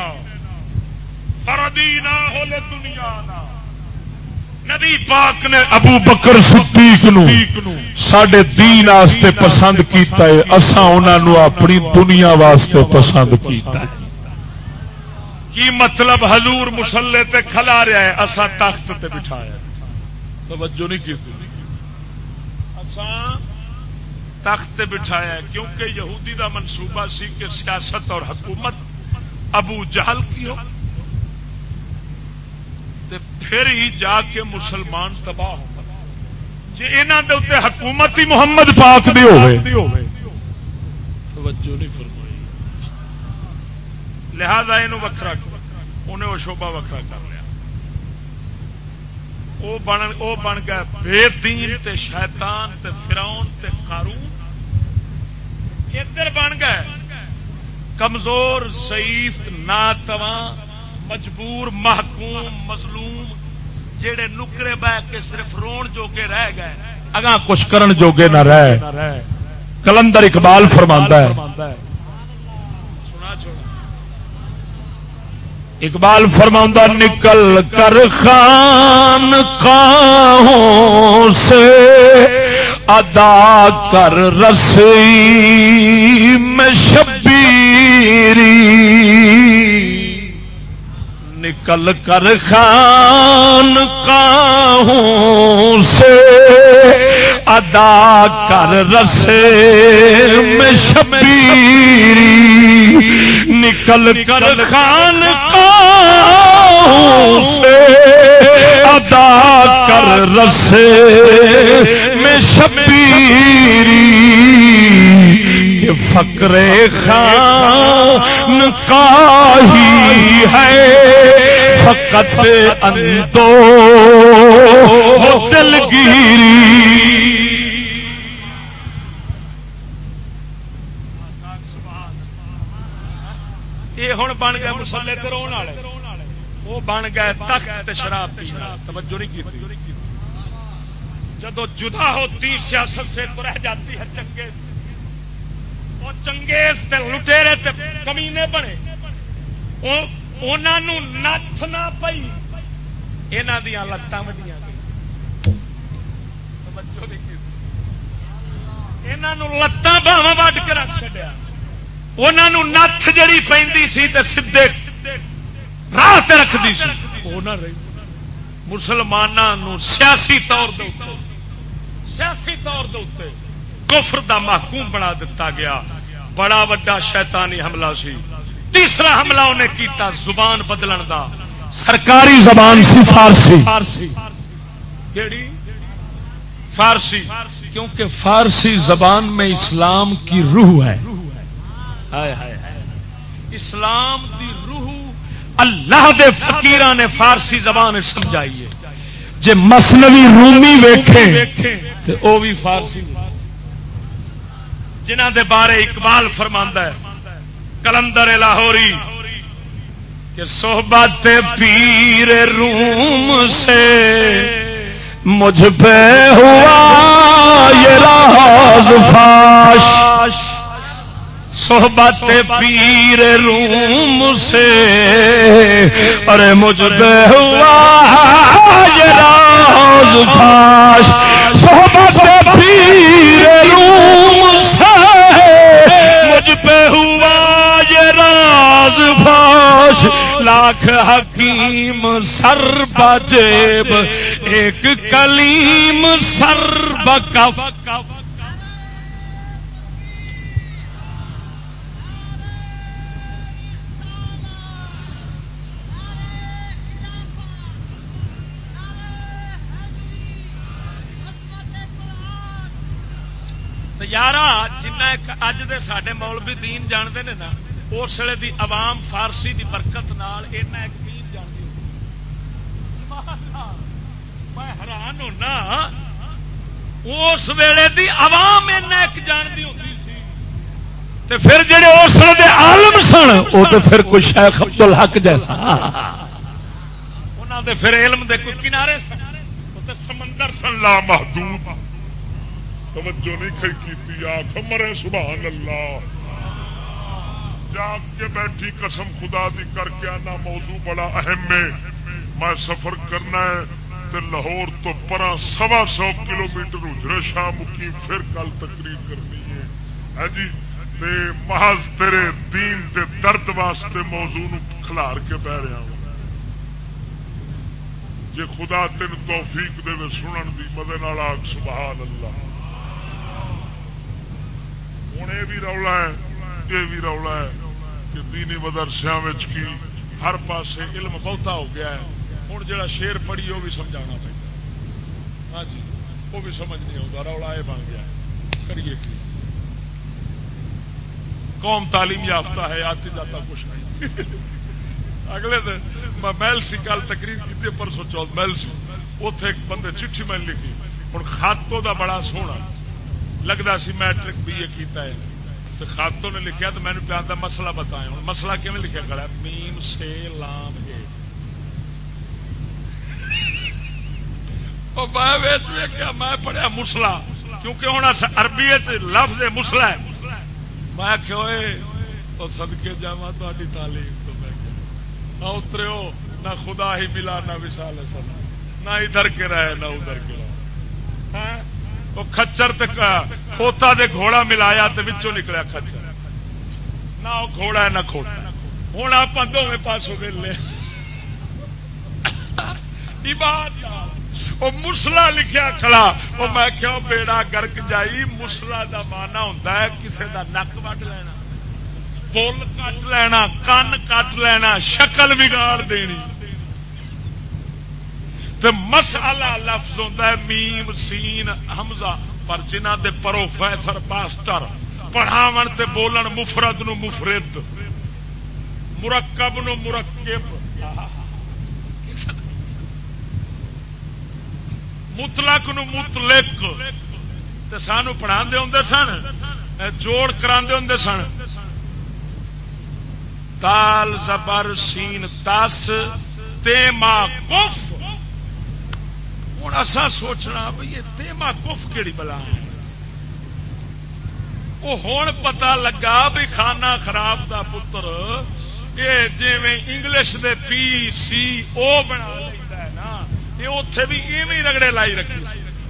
فردیناہ لدنیانا، نبی پاک نے ابو بکر صدیق نو ساڈے دین واسطے پسند کیتا ہے، اساں انہاں نو اپنی دنیا واسطے پسند کیتا ہے۔ کی مطلب حضور مصلے تے کھلا رہا ہے، اساں تخت تے بٹھایا، توجہ نہیں کی، اساں تخت تے بٹھایا ہے، کیونکہ یہودی دا منصوبہ سی کہ سیاست اور حکومت ابو جہل کی ہو، پھر ہی جا کے مسلمان تباہ ہو جی انہاں دے اوتے حکومت ہی محمد پاک دی ہوے، توجہ نہیں فرمائی، لہذا اینو وکھرا انہیں وہ شعبہ وکھرا کر لیا، او بن گیا بے دین تے شیطان تے فرعون تے قارون، ادھر بن گئے کمزور ضعیف ناتواں مجبور محکوم مظلوم جڑے نکرے بہ کے صرف رون جوگے رہ گئے، اگاں کچھ کرن جوگے نہ رہے۔ کلندر اقبال فرماندا ہے، اقبال فرماندا نکل کر خانقاہوں سے ادا کر رسی میں شبیری، نکل کر خانقاہوں سے ادا کر رسے میں شبیری، نکل کر خانقاہوں سے ادا کر رسے میں شبیری، فقر خانقاہی ہے فقط اندو دلگیری۔ یہ ہوں بن گئے مسلے تے رون والے، وہ بن گئے تخت شراب پینا، توجہ نہیں کی، جدو جدا ہوتی سیاست سے تو رہ جاتی ہے چنگیز، وہ چنگیز تے لٹیرے تے کمینے بنے، انہوں نت نہ پئی، یہاں دیا لتاں وڈیاں انہوں لتاں باواں وڈ کے رکھ چڈیا، انہوں نت جڑی پی سی تے سیدھے راہ تے رکھتی سی، وہ نہ رہی۔ مسلمانوں سیاسی طور دے کفر دا محکوم بنا دیتا گیا، بڑا وڈا شیطانی حملہ سی۔ تیسرا حملہ انہیں کیتا زبان بدلن دا، سرکاری زبان سی فارسی، کیڑی فارسی، کیونکہ فارسی زبان میں اسلام کی روح ہے، اسلام دی روح اللہ دے فقیراں نے فارسی زبان سمجھائی ہے، جے مثنوی رومی ویکھے تے او بھی فارسی، جنہاں دے بارے اقبال فرماندا ہے کلندر لاہوری کہ صحبت پیر روم سے مجھ پہ ہوا یہ راز فاش، صحبت پیر روم سے، ارے مجھ پہ ہوا یہ راز فاش، صحبت پیر روم سے مجھ پہ ہوا یہ راز فاش، لاکھ حکیم سر بجیب ایک کلیم سر بکف۔ یارا جنہ اج دے ساڈے مولوی دین جانتے ہیں نا، اس ویلے دی عوام فارسی دی برکت نال اینا ایک دین جانتی ہوتی، میں حیران ہونا اس ویلے دی عوام اینا ایک جانتی ہوتی سی، تے پھر جڑے اس ویلے دے عالم سن وہ تو پھر کوئی شیخ عبد الحق جیسا انہاں دے پھر علم دے کوئی کنارے سن، وہ تے سمندر سن لا محدود۔ توجہ نہیں کی آخ مرے سبحان اللہ، جاگ کے بیٹھی قسم خدا دی کر کے آنا موضوع بڑا اہم ہے، میں سفر کرنا ہے تے لاہور تو پرا 125 کلومیٹر اجرے شاہ مقیم، پھر کل تقریر کرنی ہے جی، تے محض تیرے دین دے درد واسطے موضوع نو کھلار کے بہ رہا ہوں، جے خدا تین توفیق دے سنن دی مدد نال آخ سبحان اللہ۔ ہوں یہ بھی رولا ہے، یہ بھی رولا ہے کہ دینی مدرسوں کی ہر پاسے علم بہتا ہو گیا ہے، ہوں جا شیر پڑھی وہ بھی سمجھانا پڑتا، ہاں جی وہ بھی سمجھ نہیں آتا، رولا یہ بن گیا ہے، کریے کی قوم تعلیم یافتہ ہے، آتی جاتا کچھ نہیں۔ اگلے دن میں محل سی کل تقریر کی پرسوں چوتھ محل سی، اتے ایک بندے چٹھی میں لکھی، ہوں خاتوں کا بڑا سونا لگتا سی، میٹرک بی اے کیتا ہے، تو خاتوں نے لکھا تو میں نے پیار مسئلہ بتایا، ہوں مسئلہ کیون لکھا کھڑا ہے، میم سے لام ہے، کیا میں پڑھیا مسلا، کیونکہ ہوں عربی لفظ مسلا ہے، میں کہ سدکے جا تاری تعلیم تو میں اترے ہو نہ خدا ہی ملا نہ وصال سنا، نہ ادھر کے رہے نہ ادھر کے رہے، وہ کچر کھوتا دے گھوڑا ملایا تو بچوں نکلیا کچر، نہ وہ گھوڑا ہے نہ کھوتا، ہوں آپ دونوں پاسوں ویلے وہ مسلا لکھیا کھڑا، وہ میں کیوں بیڑا گرک جائی، مسلا دا مانا ہوتا ہے کسے دا نک وڈ لینا، بول کٹ لینا، کن کٹ لینا، شکل بگاڑ دینی، تے مسئلہ لفظ ہوتا ہے میم سین حمزہ، پر جنہ دے پروفیسر پاسٹر پڑھاون تے بولن مفرد نو مفرد، مرکب نو مرکب، مطلق نو مطلق، تے سانو پڑھا ہوں سن، جوڑ کرا ہوں سن، تال زبر سین تس تیما کف، ہوں اصا سوچنا بھائی یہ تیما کف کیڑی بلا ہے، وہ ہوں پتا لگا بھی خانہ خراب دا پتر یہ جی انگلش دے پی سی او بنا لیتا ہے نا، یہ اتے بھی ایویں رگڑے لائی رکھی،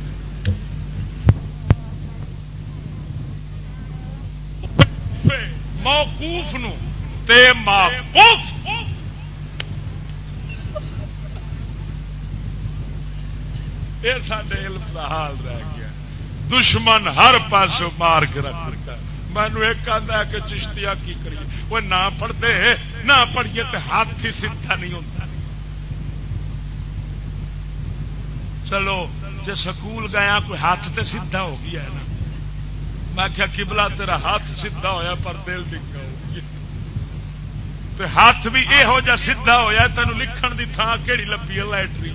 موقوف نو تے موقوف، یہ سارے علم کا حال رہ گیا، دشمن ہر پاسوں مار کے رکھ رکھا، مینو ایک آدھا کہ چشتیا کی کریے، وہ نہ پڑھتے نہ پڑھیے تو ہاتھ ہی سیدھا نہیں ہوتا، چلو جی سکول گیا کوئی ہاتھ تے سیدھا ہو گیا ہے نا، میں کیا قبلہ تیرا ہاتھ سیدھا ہویا پر دل ڈگا ہو گیا، تو ہاتھ بھی یہو جا سیدھا ہویا تینوں لکھن دی تھان کیڑی لبھی ہے، لائٹری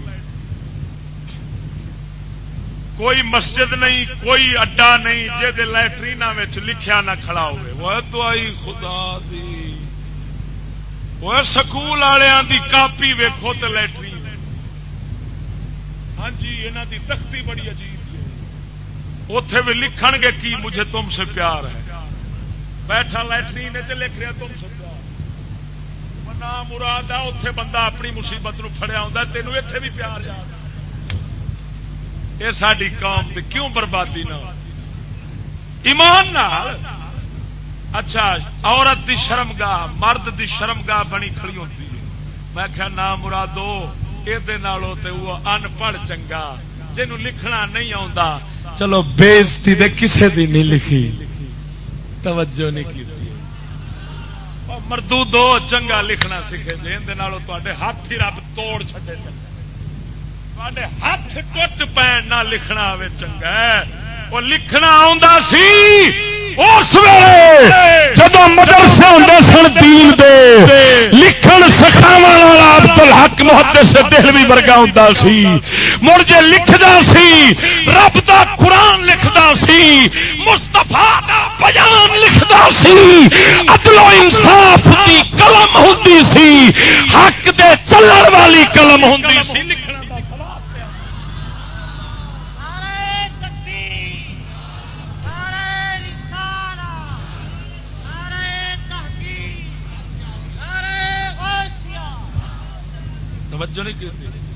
کوئی مسجد نہیں کوئی اڈا نہیں جے لائٹرینا لکھیا نہ کھڑا ہوئے، وہ دعائی خدا دی، وہ سکول والوں دی کاپی ویکھو تے لائٹرین، ہاں جی یہاں دی تختی بڑی عجیب ہے، اتے بھی لکھن گے کی مجھے تم سے پیار ہے، بیٹھا لیٹرین لکھ رہا تم سمجھا نہ مراد آ اتے بندہ اپنی مصیبت نو فڑیا ہوں تینوں اتنے بھی پیار یاد یہ ساری قوم کی کیوں بربادی نہ ایمان نال اچھا عورت دی شرمگاہ مرد دی شرمگاہ بنی کھڑی ہوتی ہے میں کہا نہ مرادو یہ ان پڑھ چنگا جنوں لکھنا نہیں آتا چلو بےزتی دے کسے دی نہیں لکھی توجہ نہیں کی مردو دو چنگا لکھنا سیکھے جی تے ہاتھ ہی رب توڑ چھڈے تے ہاتھ ٹوٹ پین نہ لکھنا آئے چنگا وہ لکھنا آندا سی اس ویلے جدو مدرسے ہوندے سن دین دے لکھن سکھاون والا عبد الحق محدث دہلوی ورگا ہوندا سی مڑ جے لکھدا سی رب دا قرآن لکھدا سی مصطفیٰ دا بیان لکھدا سی عدل و انصاف دی قلم ہوندی سی حق دے چلن والی قلم ہوندی سی لکھنا توجہ نہیں کی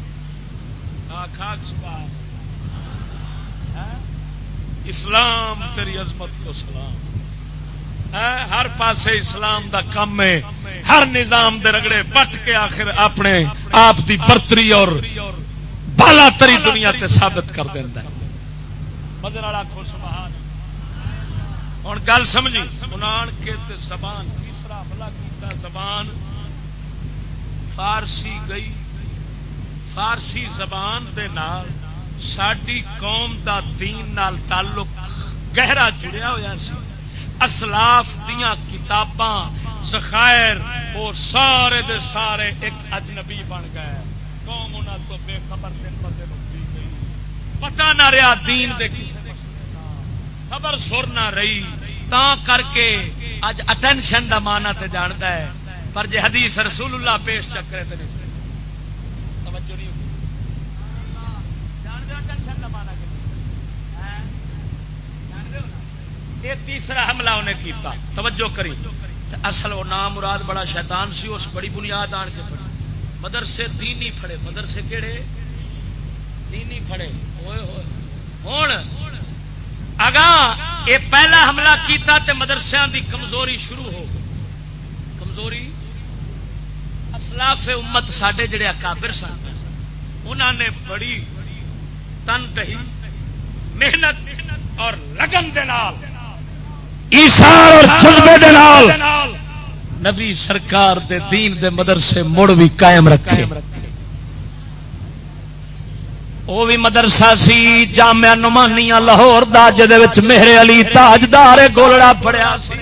اسلام تیری عظمت کو سلام ہر پاسے اسلام دا کم ہے ہر نظام دے رگڑے پٹ کے آخر اپنے آپ دی برتری اور بالا تری دنیا تے ثابت کر دینا مدر والا کو سبحان ہوں گل سمجھی انان کے تے زبان تیسرا حملہ کیتا زبان فارسی گئی فارسی زبان دے نال ساڈی قوم دا دین نال تعلق گہرا جڑیا ہوا سی اسلاف دیاں کتاباں ذخائر وہ سارے دے سارے ایک اجنبی بن گئے قوم انہاں تو بے خبر دن بدے ہوتی گئی پتہ نہ رہا دین دے کسے خبر سر نہ رہی تا کر کے اج اٹینشن دا معنی تے جاندا ہے پر جے حدیث رسول اللہ پیش چکرے تے نہیں توجہ نہیں ہوتی جان دے اٹینشن دا معنی جان دے یہ تیسرا حملہ انہیں کیتا توجہ کری اصل وہ نام مراد بڑا شیطان سی اس بڑی بنیاد آن کے پڑھی مدرسے دینی پھڑے مدرسے کہڑے دینی پھڑے ہوئے ہوئے ہوں اگاں یہ پہلا حملہ کیتا تے مدرسیاں دی کمزوری شروع ہو گئی کمزوری اسلاف امت ساڈے جڑے اکابر سن انہوں نے بڑی تن دہی محنت اور لگن دے نال ایثار اور جذبے دے نال نبی سرکار دے دین دے مدرسے مڑ بھی قائم رکھے وہ بھی مدرسہ سی جامعہ نعمانیہ لاہور دا جدے وچ مہر علی تاجدار گولڑا پڑھیا سی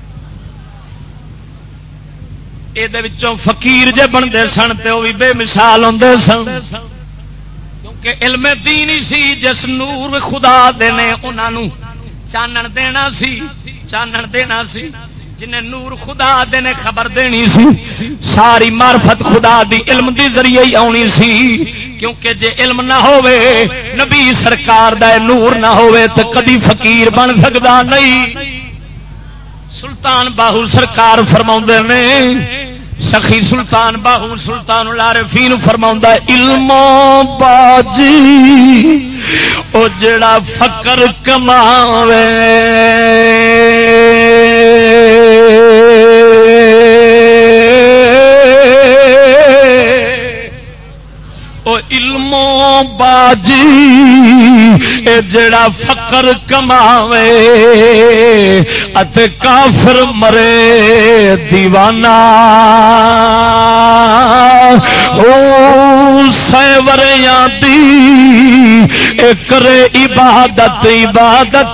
یہ فقیر جے بنتے سن تے وہ بھی بے مثال ہوندے سن کیونکہ علم دین ہی سی جس نور خدا دے نے انہاں چانن دینا سی چانن دینا سی جنہیں نور خدا دے نے خبر دینی سی ساری معرفت خدا دی علم دی ذریعے ہی آنی سی کیونکہ جے علم نہ ہوئے نبی سرکار دا نور نہ ہوئے تو کدی فقیر بن سکدا نہیں سلطان باہو سرکار فرماؤندے نے سخی سلطان باہو سلطان العارفین فرماؤندا علم باجی او جڑا فقر کماوے او علم باجی اے جڑا فقر کماوے اتے کافر مرے دیوانہ او سیوریاں دی اے کرے عبادت عبادت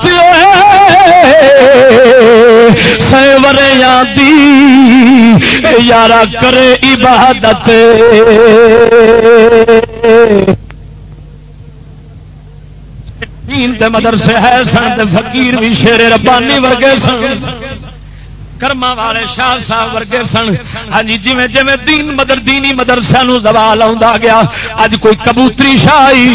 سیوریاں دی اے یارا کرے عبادت دین دے مدرسے ہے سن تے فقیر بھی شیر ربانی ورگے سن کرما والے شاہ صاحب ورگے سن ہاں جی جویں جویں دین دینی مدرسے نو زوال آوندا گیا اج کوئی کبوتری شاہ آئی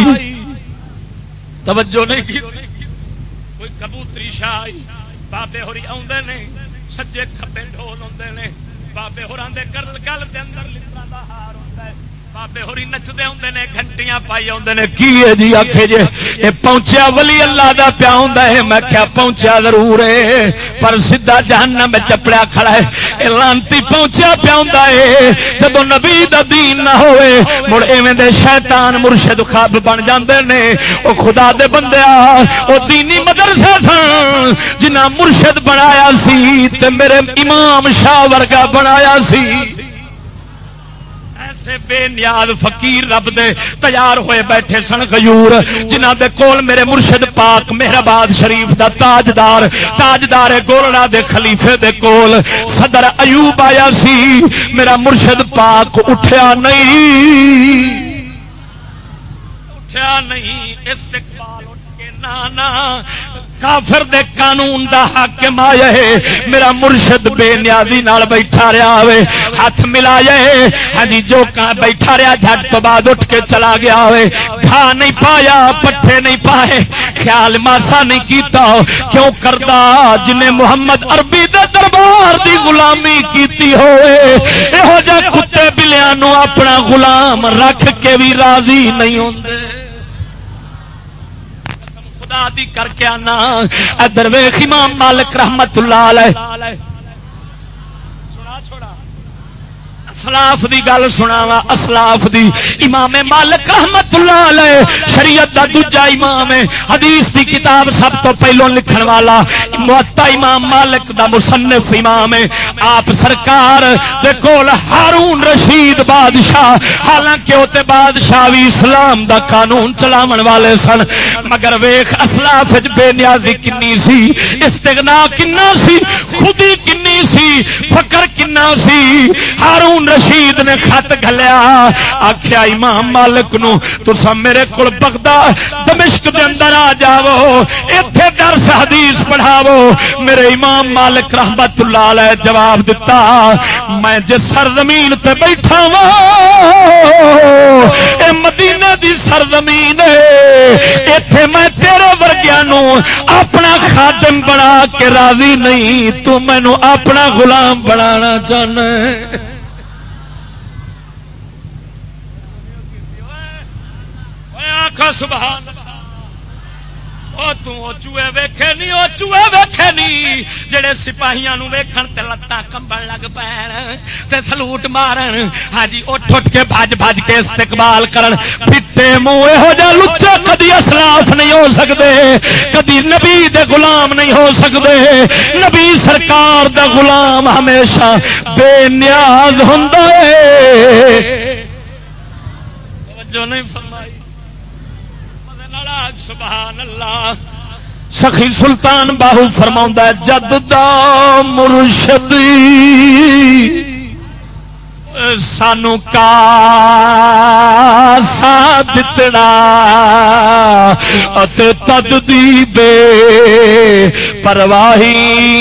توجہ نہیں کی کوئی کبوتری شاہ آئی بابے ہوری آوندے نے سجے کھبے ڈھول ہوندے نے بابے ہوراں دے گل دے اندر لتراں دا ہار ہوندا ہے بابے ہوری نچدے ہوندے نے گھنٹیاں پائی ہوندے نے کی ہے جی آکھے جے اے پہنچیا ولی اللہ دا پیا ہوندا ہے میں کیا پہنچیا ضرور ہے پر سیدھا جہنم وچ چپڑیا کھڑا ہے اے لعنتی پہنچیا پیا ہوندا ہے جدوں نبی دا دین نہ ہوئے مڑ ایویں دے شیطان مرشد خواب بن جاندے نے او خدا دے بندیا او دینی مدرسے سن جنہاں مرشد بنایا سی تے میرے امام شاہ ورگا بنایا سی بے نیاز فقیر رب دے تیار ہوئے بیٹھے سن غیور جنہاں دے کول میرے مرشد پاک مہرآباد شریف دا تاجدار گولڑا دے خلیفے دے کول صدر ایوب آیا سی میرا مرشد پاک اٹھیا نہیں استقبال اٹھ کے نانا کافر دے قانون دا حاکم آیا ہے میرا مرشد بے نیازی نال بیٹھا رہا ہوئے ہاتھ ملایا ہے ہاں جی جو بیٹھا رہا جھٹ تو بعد اٹھ کے چلا گیا ہوئے کھا نہیں پایا پٹھے نہیں پائے خیال ماسا نہیں کیتا کیوں کردا جنہیں محمد عربی دے دربار دی غلامی کیتی ہوئے یہو جا کتے بلیاں نو اپنا غلام رکھ کے بھی راضی نہیں ہوندے دی کر کے آنا ادھر ویکھ امام مالک رحمت اللہ علیہ اسلاف دی گل سناوا اسلاف دی امام مالک رحمت اللہ علیہ شریعت دا دوجا امام ہے حدیث دی کتاب سب تو پہلو لکھن والا موطا امام مالک دا مصنف امام ہے آپ سرکار دے کول ہارون رشید بادشاہ حالانکہ وہ تے بادشاہ بھی اسلام دا قانون چلاون والے سن مگر ویکھ اسلاف وچ بے نیازی کنی سی استغنا کنا سی خودی کنی سی فقر کنا سی ہارون رشید نے خط گھلیا آخیا امام مالک نو تسا میرے کول بغداد دمشق دے اندر آ جاؤ ایتھے درس حدیث پڑھاو میرے امام مالک رحمت اللہ علیہ جواب دیتا میں جس سرزمین تے بیٹھا وا اے مدینے دی سرزمین ہے ایتھے میں تیرے ورگیاں نو اپنا خادم بنا کے راضی نہیں تو مینوں اپنا غلام بنانا چاہنا ہے سبحان چوہے ویکھے نہیں جڑے سپاہیاں نو ویکھن تے لتاں کمبن لگ پین تے سلوٹ مارن ہاں جی اٹھ کے بھج کے استقبال کرن پھٹے منہ یہو جا لچا کدی اسلاف نہیں ہو سکدے کدی نبی دے غلام نہیں ہو سکدے نبی سرکار دا غلام ہمیشہ بے نیاز ہوندا ہے توجہ نہیں فرمائی سبحان اللہ سخی سلطان باہو فرماؤں ہے جد دا مرشد سانو کا سادتنا ات تد دی بے پرواہی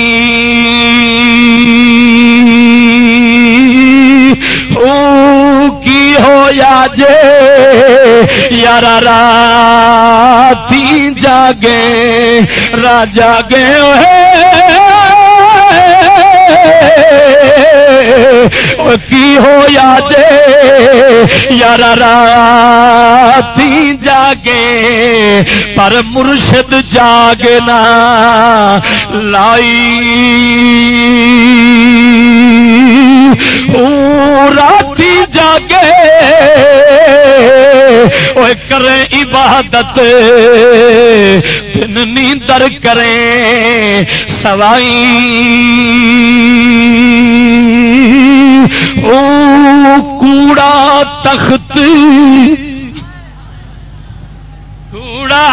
او کی ہو یا جے یارا راتی جاگے راجا گے کی ہو یا جے یارا راتی جاگے پر مرشد جاگے نا لائی راتی جاگے اوے کریں عبادت دن نیندر کریں سوائی او کوڑا تخت کوڑا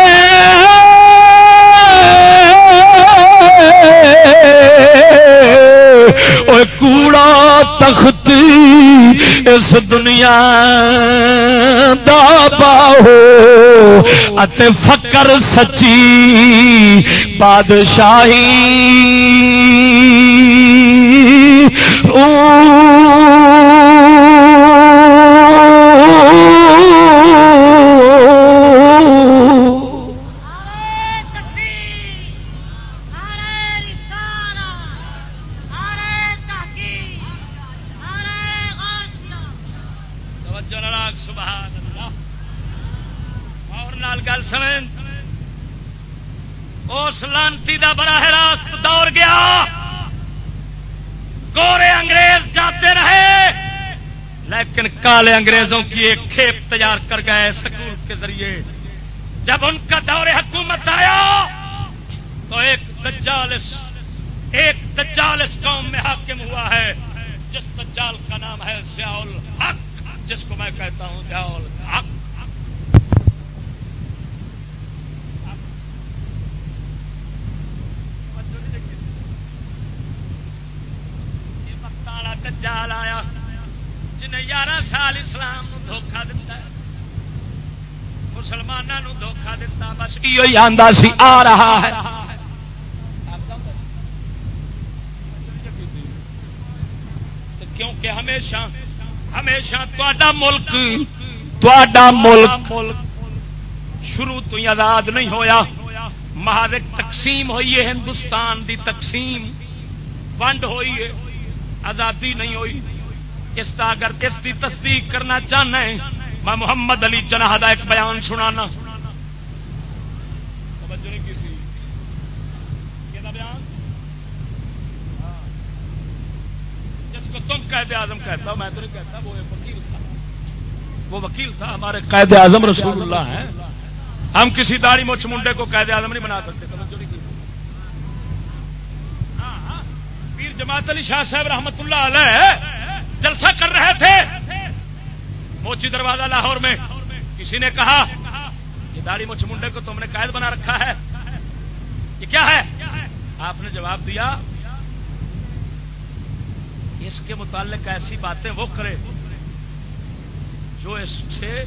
اوے کوڑا تخت اس دنیا دا باہو اتے فقر سچی بادشاہی قاعدہ براہ راست دوڑ گیا. گورے انگریز جاتے رہے لیکن کالے انگریزوں کی ایک کھیپ تیار کر گئے سکول کے ذریعے. جب ان کا دور حکومت آیا تو ایک دجال اس قوم میں حاکم ہوا ہے جس دجال کا نام ہے ضیاء الحق, جس کو میں کہتا ہوں ضیاء الحق. دجال آیا جنہیں 11 سال اسلام نو دھوکھا دیتا ہے, مسلمانوں دھوکھا دیتا, بس یہ آندا سی آ رہا ہے. کیونکہ ہمیشہ تہاڈا ملک شروع تو ہی آزاد نہیں ہویا, محض ایک تقسیم ہوئی ہے. ہندوستان دی تقسیم ونڈ ہوئی ہے, آزادی نہیں ہوئی. اس کا اگر کس کی تصدیق کرنا چاہنا ہے میں محمد علی جناح کا ایک بیان سنانا. جس کو تم قائد اعظم کہتا ہو, میں تو نہیں کہتا, وہ وکیل تھا. ہمارے قائد اعظم رسول اللہ ہیں. ہم کسی داڑھی مچھ منڈے کو قائد اعظم نہیں بنا سکتے. پیر جماعت علی شاہ صاحب رحمت اللہ علیہ جلسہ کر رہے تھے موچی دروازہ لاہور میں. کسی نے کہا یہ داڑھی مچھ منڈے کو تم نے قائد بنا رکھا ہے, یہ کیا ہے؟ آپ نے جواب دیا اس کے متعلق ایسی باتیں وہ کرے جو اس سے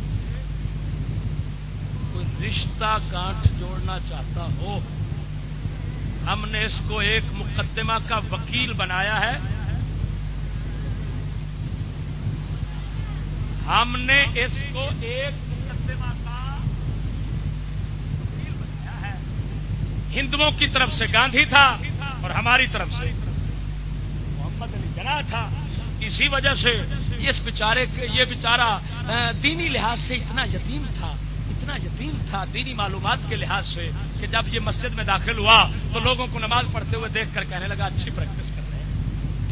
کوئی رشتہ گانٹھ جوڑنا چاہتا ہو. ہم نے اس کو ایک مقدمہ کا وکیل بنایا ہے. ہم نے اس کو ایک مقدمہ کا وکیل بنایا ہے. ہندوؤں کی طرف سے گاندھی تھا اور ہماری طرف سے محمد علی جناح تھا. اسی وجہ سے یہ بیچارہ دینی لحاظ سے اتنا یتیم تھا دینی معلومات کے لحاظ سے کہ جب یہ مسجد میں داخل ہوا تو لوگوں کو نماز پڑھتے ہوئے دیکھ کر کہنے لگا اچھی پریکٹس کر رہے ہیں,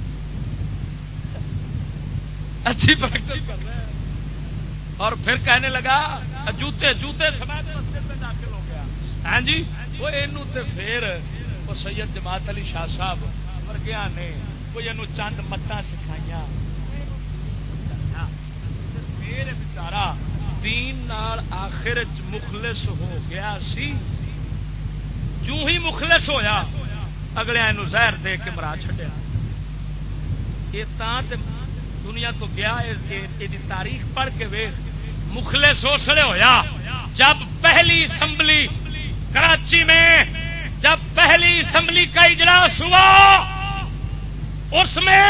اچھی پریکٹس کر رہے ہیں. اور پھر کہنے لگا جوتے سمیت مسجد میں داخل ہو گیا. ہاں جی, وہ پھر وہ سید جماعت علی شاہ صاحب ورگیا نے وہ چند متاں سکھائیاں. پھر بیچارہ دین نال آخر مخلص ہو گیا سی. جو ہی مخلص ہویا اگلے زہر دے کے مرا چھڈیا. یہ دنیا تو گیا. یہ تاریخ پڑھ کے ویکھ مخلص اس لیے ہویا جب پہلی اسمبلی کراچی میں جب پہلی اسمبلی کا اجلاس ہوا اس میں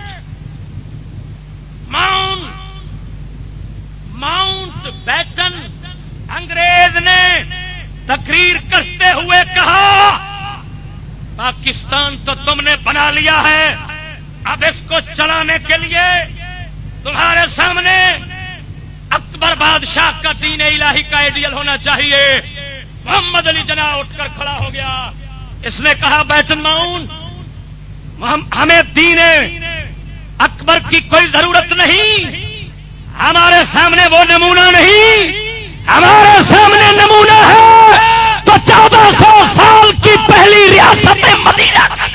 ماؤنٹ بیٹن انگریز نے تقریر کرتے ہوئے کہا پاکستان تو تم نے بنا لیا ہے, اب اس کو چلانے کے لیے تمہارے سامنے اکبر بادشاہ کا دین الہی کا آئیڈیل ہونا چاہیے. محمد علی جناح اٹھ کر کھڑا ہو گیا. اس نے کہا بیٹن ماؤنٹ ہمیں دین اکبر کی کوئی ضرورت نہیں, ہمارے سامنے وہ نمونہ نہیں, ہمارے سامنے نمونہ ہے تو 1400 سال کی پہلی ریاست مدینہ کا.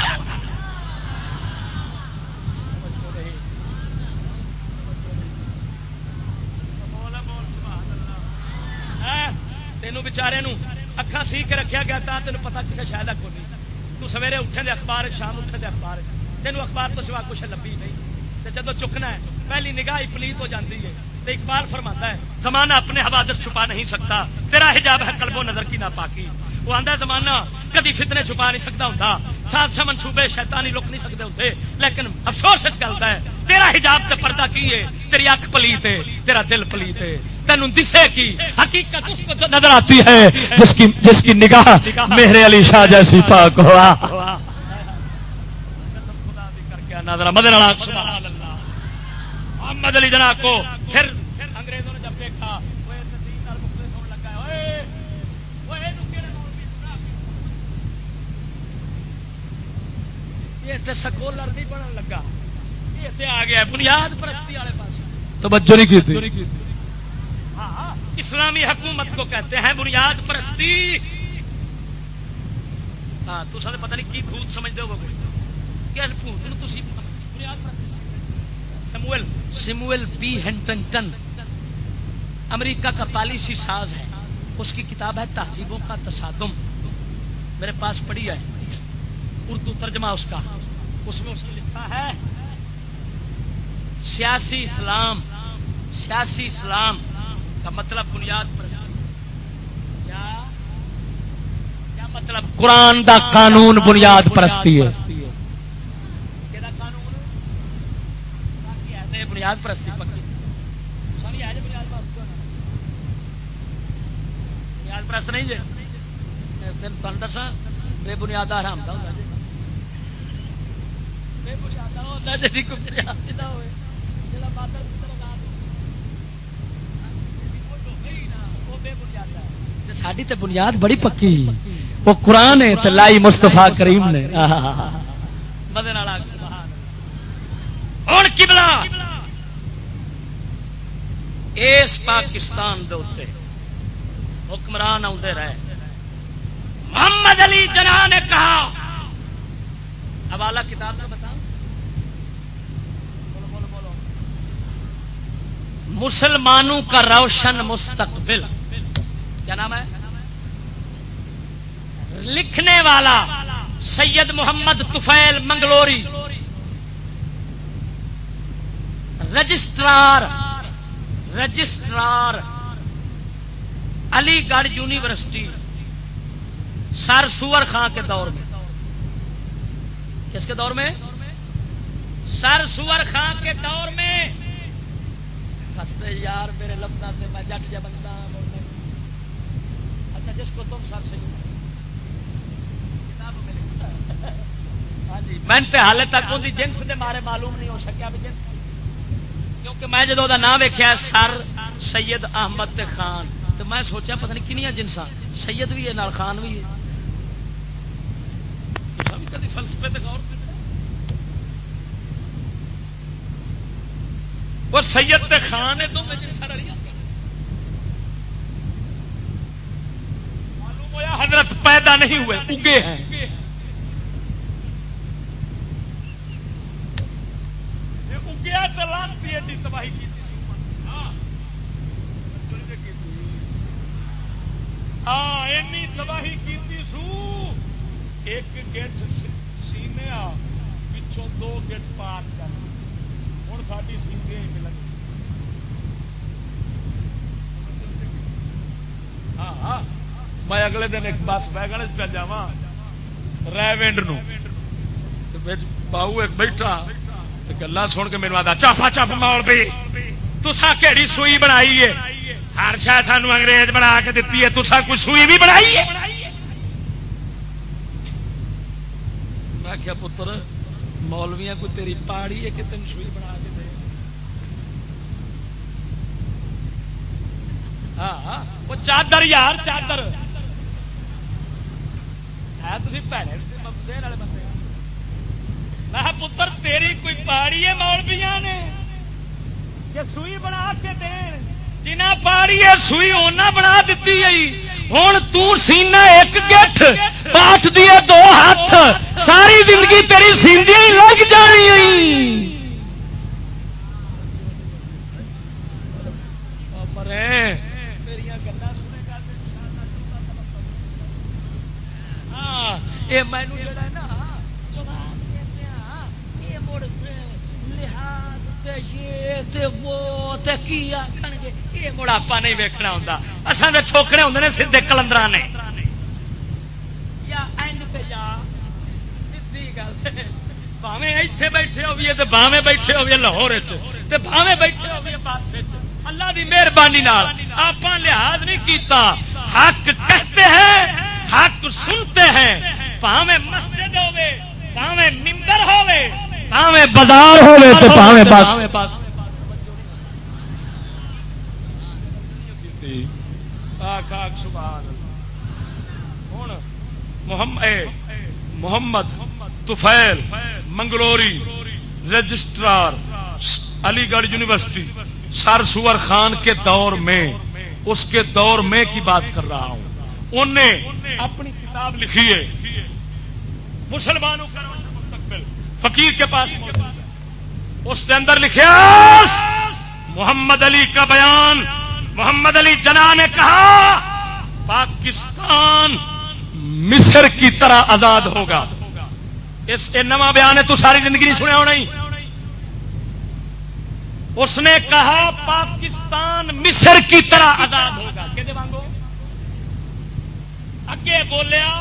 تینوں بچارے اکھاں سی کے رکھا گیا تھا, تینوں پتا کسی شاید کو نہیں. تو سویرے اٹھے دے اخبار, شام اٹھے دے اخبار, تینوں اخبار تو سوا کچھ لبھی نہیں. جدو چکنا ہے پہلی نگاہ پلیت ہو جاتی ہے. تو اقبال فرماتا ہے زمانہ اپنے حوادث چھپا نہیں سکتا, تیرا حجاب ہے قلب و نظر کی ناپاکی. وہ آندا زمانہ کدی فتنے چھپا نہیں سکتا ہوتا, سازشاں منصوبے شیطانی لک نہیں سکتے ہوتے, لیکن افسوس اس گل کا ہے تیرا حجاب تے پردہ کی ہے, تیری اکھ پلیت ہے, تیرا دل پلیت ہے. تینوں دسے کی حقیقت اس کو نظر آتی ہے جس کی نگاہ میرے علی شاہ جیسی پاک ہوا. محمد علی جناح کو پھر انگریزوں نے جب دیکھا یہ سکولر نہیں بنن لگا، یہ آ گیا بنیاد پرستی والے پاس. توجہ نہیں کی. ہاں اسلامی حکومت کو کہتے ہیں بنیاد پرستی. ہاں تو سارے پتہ نہیں کی بھوت سمجھتے ہو کیا بھوت نو تسی بنیاد پرستی. سیموئل بی ہنٹنگٹن امریکہ کا پالیسی ساز ہے، اس کی کتاب ہے تہذیبوں کا تصادم، میرے پاس پڑھی ہے، اردو ترجمہ اس کا. اس میں اس نے لکھا ہے سیاسی اسلام کا مطلب بنیاد پرستی. کیا مطلب؟ قرآن دا قانون بنیاد پرستی ہے. بنیاد پرستی پکی بنیاد پرست نہیں جی. تم دسا بے بنیادہ حرام دا ہوتا جی، بے بنیادہ ہوتا جی کوئی بنیاد نہ ہوئے جڑا مادر ساری تے بنیاد بڑی پکی، وہ قرآن ہے تے لائی مصطفیٰ کریم نے. ہوں قبلہ اس پاکستان دے اوتے حکمران آتے رہے. محمد علی جناح نے کہا، حوالہ کتاب کا بتاؤ. بولو. مسلمانوں کا روشن مستقبل، کیا نام ہے؟ لکھنے والا سید محمد طفیل منگلوری، رجسٹرار علی گڑھ یونیورسٹی سر سور خان کے دور میں. کس کے دور میں؟ سر سور خان کے دور میں. ہستے یار میرے لفظ سے میں جٹ جا بندہ. اچھا جس کو تم سر صحیح کتاب میں لکھتا ہے. ہاں جی میں حالے تک ان کی جنس کے بارے معلوم نہیں ہو سکیا بھی جنس، کیونکہ میں جدو دا نام ویکھیا سر سید احمد خان تو میں سوچا پتہ نہیں کنیاں جنساں، سید بھی ہے نال خان بھی ہے. کبھی فلسفے تے غور کیتا؟ وہ سید تے خان ہے تو میں جنساں رلیاں. معلوم ہوا حضرت پیدا نہیں ہوئے، اگے ہیں. اگیا تو لانتی ایڈی تباہی کی. ہاں اینی تباہی کی سو، ایک گیٹ سینے پچھوں دو گیٹ پار کر. ہوں ساری سینے ہی ملن. ہاں میں اگلے دن ایک بس ویگن پہ جا ریونڈ باؤ ایک بیٹھا گلا سن کے میرے آتا چاپا چپ مول بھی تسا کہڑی سوئی بنائی ہے؟ ہر شاید سانو انگریز بنا کے دیتی ہے، تسا کوئی سوئی بھی بنائی ہے؟ میں کیا پتر مولویاں کوئی تیری پاڑی ہے کہ تین سوئی بنا کے دے. ہاں وہ چادر یار چادر ہے تھی پیڑے دین والے بندے. میں پتر تیری کوئی پاڑی ہے مولویاں نے کہ سوئی بنا کے دین؟ جنہ پاڑی ہے سوئی اونا بنا دیتی ہے. ہوں تینا ایک گٹھ پاٹ دیے دو ہاتھ، ساری زندگی تیری سیندیاں ہی لگ جانی. یہ مینو جڑا نا یہ مڑ آپ نہیں ویکنا ہوں، اصل تو ٹھوکنے ہوں نے سیدے کلندر نے. یا باویں اتنے بیٹھے ہوئے تو باویں بیٹھے ہوئے لاہور باویں بیٹھے ہوئے بس اللہ کی مہربانی آپ لحاظ نہیں کیتا. حق کہتے ہیں، حق سنتے ہیں، پاویں مسجد ہوے پاویں ممبر ہوے پاویں بازار ہوے تو پاویں بس. محمد طفیل منگلوری رجسٹرار علی گڑھ یونیورسٹی سر سور خان کے دور میں، اس کے دور میں کی بات کر رہا ہوں، انہیں اپنی کتاب لکھی ہے مسلمانوں کا مستقبل، فقیر کے پاس موجود ہے، اس کے اندر لکھا محمد علی کا بیان، محمد علی جناح نے کہا پاکستان مصر کی طرح آزاد ہوگا. اس نواں بیان ہے تو ساری زندگی نہیں سنیا ہونا ہی. اس نے کہا پاکستان مصر کی طرح آزاد ہوگا. کہ مانگو اگے بولیا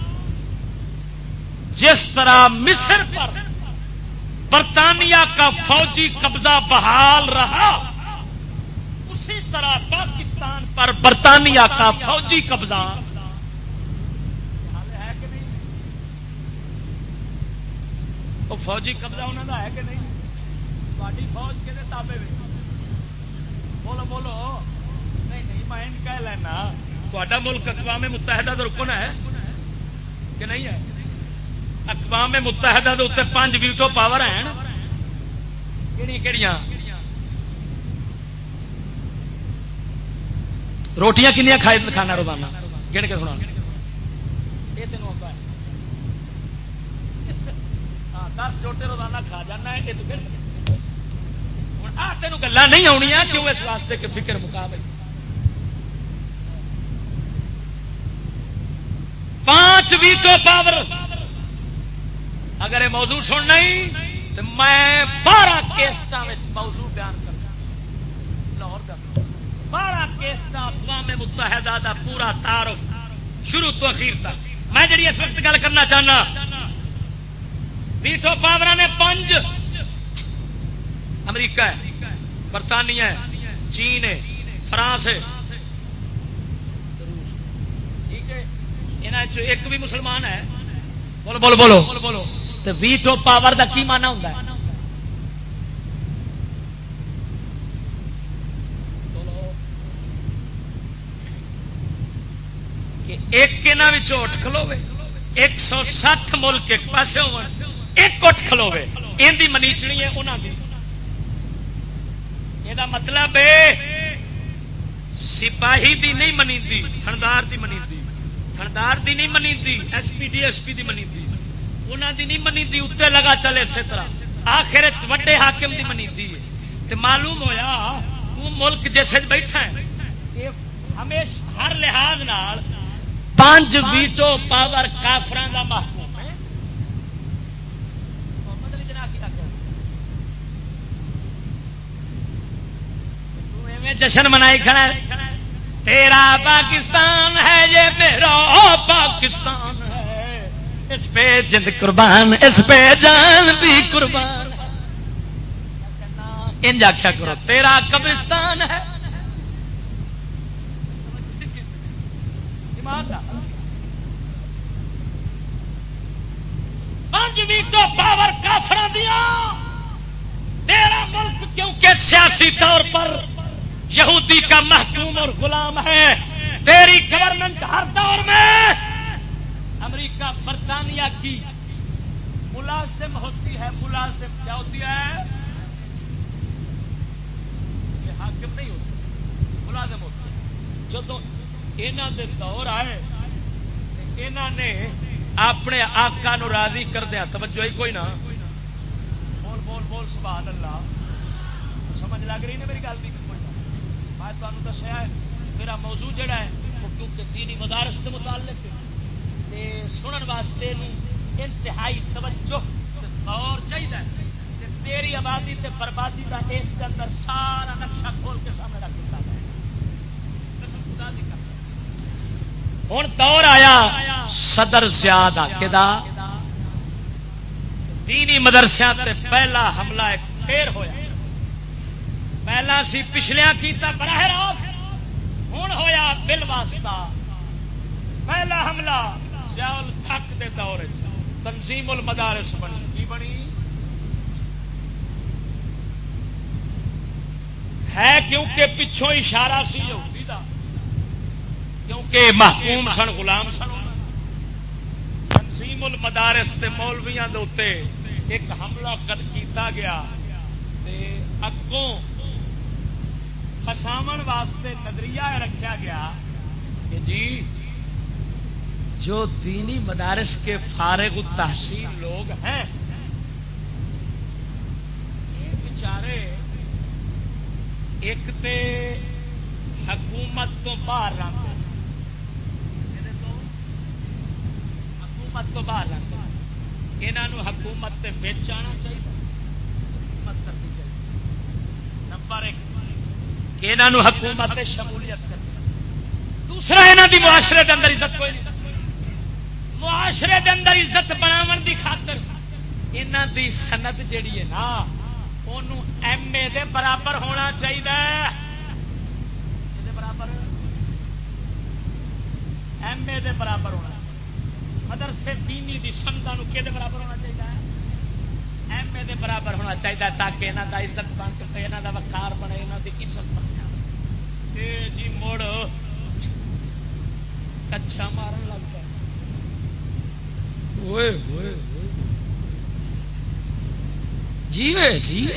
جس طرح مصر پر برطانیہ کا فوجی قبضہ بحال رہا، اسی طرح پاکستان پر برطانیہ کا فوجی قبضہ ہے کہ نہیں؟ وہ فوجی قبضہ انہوں کا ہے کہ نہیں؟ تاری فوج کے تابے میں بولو بولو. نہیں نہیں میں کہہ لینا تا ملک اقوام متحدہ کا رکن ہے کہ نہیں ہے؟ اقوام متحدہ کے اتنے 5 ویٹو پاور ہیں. کہڑی روٹیاں کنیاں کھانا روزانہ گن کے سنا یہ تینوں آتا ہے. 10 چھوٹے روزانہ کھا جانا ہے. یہ تو ہوں تینوں گلا نہیں آنی کیوں؟ اس واسطے کہ فکر مقابل 5 ویٹو پاور. اگر یہ موضوع سننا ہی تو میں 12 کیسٹاں موضوع بیان کرنا. لاہور کا 12 کیسٹاں اقوام متحدہ دا پورا تعارف شروع تو اخیر تک. میں جی اس وقت گل کرنا چاہنا ویٹو پاور نے 5 امریکہ ہے، برطانیہ ہے، چین ہے، فرانس ہے، ٹھیک ہے. یہاں ایک بھی مسلمان ہے. بولو بولو بولو بولو. تو ویٹو پاور دا کی مانا ہوتا ہے؟ کہ ایک اٹھ کھلوے 160 ملک ایک پاسے ہو ایک اٹھ کھلوے ان دی منیچنی ہے انہوں دی. یہ مطلب ہے سپاہی دی نہیں منیندی، تھندار دی منیندی، تھندار دی نہیں منیندی، S P D S P دی منیندی، انہوں دی نہیں منیندی. اتنے لگا چلے اسی طرح آخر وڈے حاکم دی منیندی ہے. تو معلوم ہویا تو ملک جیسے بیٹھا ہے ہمیشہ ہر لحاظ نال 5 ویٹو پاور کافراں دا محکوم ہے. محمد علی جناح کی جشن منائی کھڑا ہے تیرا پاکستان ہے یہ میرا پاکستان ہے، اس پہ جند قربان اس پہ جان بھی قربان. انج آخیا کرو تیرا قبرستان ہے. 5 ویٹو پاور کافراں دیا. تیرا ملک کیونکہ سیاسی طور پر یہودی کا محکوم اور غلام ہے، تیری گورنمنٹ ہر دور میں امریکہ برطانیہ کی ملازم ہوتی ہے. ملازم کیا ہوتی ہے؟ یہ حاکم نہیں ہوتی، ملازم ہوتی ہے. جب یہاں دے دور آئے یہاں نے اپنے آقا نو راضی کردیا توجہ ہی کوئی نہ بول بول بول سبحان اللہ. سمجھ لگ رہی نا میری گل کی؟ میں تمہیں دسیا ہے میرا موضوع جڑا ہے وہ کیونکہ دینی مدارس کے متعلق سنن واسطے انتہائی توجہ اور چاہیے. تیری آبادی تے بربادی کا اس کے اندر سارا نقشہ کھول کے سامنے رکھ دیتا ہے. ہوں دور آیا صدر زیاد آکدہ دینی مدرسے تے پہلا حملہ ایک پھر ہویا. پہلا سی پچھلیا کیتا براہ راست، ہوں ہویا بل واسطہ. پہلا حملہ ضیاء الحق دے دور تنظیم المدارس بنی. کی بنی ہے؟ کیونکہ پچھوں اشارہ سی یہودی دا، کیونکہ محکوم سن غلام سن. تنظیم المدارس تے مولویاں دے اوتے ایک حملہ کیتا گیا اگوں فساون واسطے نظریہ رکھا گیا کہ جی جو دینی مدارس کے فارغ التحصیل لوگ ہیں یہ بیچارے ایک تے حکومت تو باہر رہتے حکومت تو باہر رہتے یہاں حکومت تے بچ آنا چاہیے حکومت کرنی چاہیے نمبر ایک یہاں حکومت تے شمولیت کرنی دوسرا یہاں دی معاشرے کے اندر عزت کوئی نہیں معاشرے کے اندر عزت بناون دی خاطر یہاں دی سند جیڑی ہے نا انہوں ایم اے دے برابر ہونا چاہیے برابر ایم اے دے برابر ہونا مدرسے دینی دی سندا نو کدے برابر ہونا چاہیے ایم اے دے برابر ہونا چاہیے تاکہ یہاں دا عزت بن کے یہاں دا وقار بنے یہاں دی عزت بن جائے جی مڑ کچھا مارن لگ پائے جیوے جیوے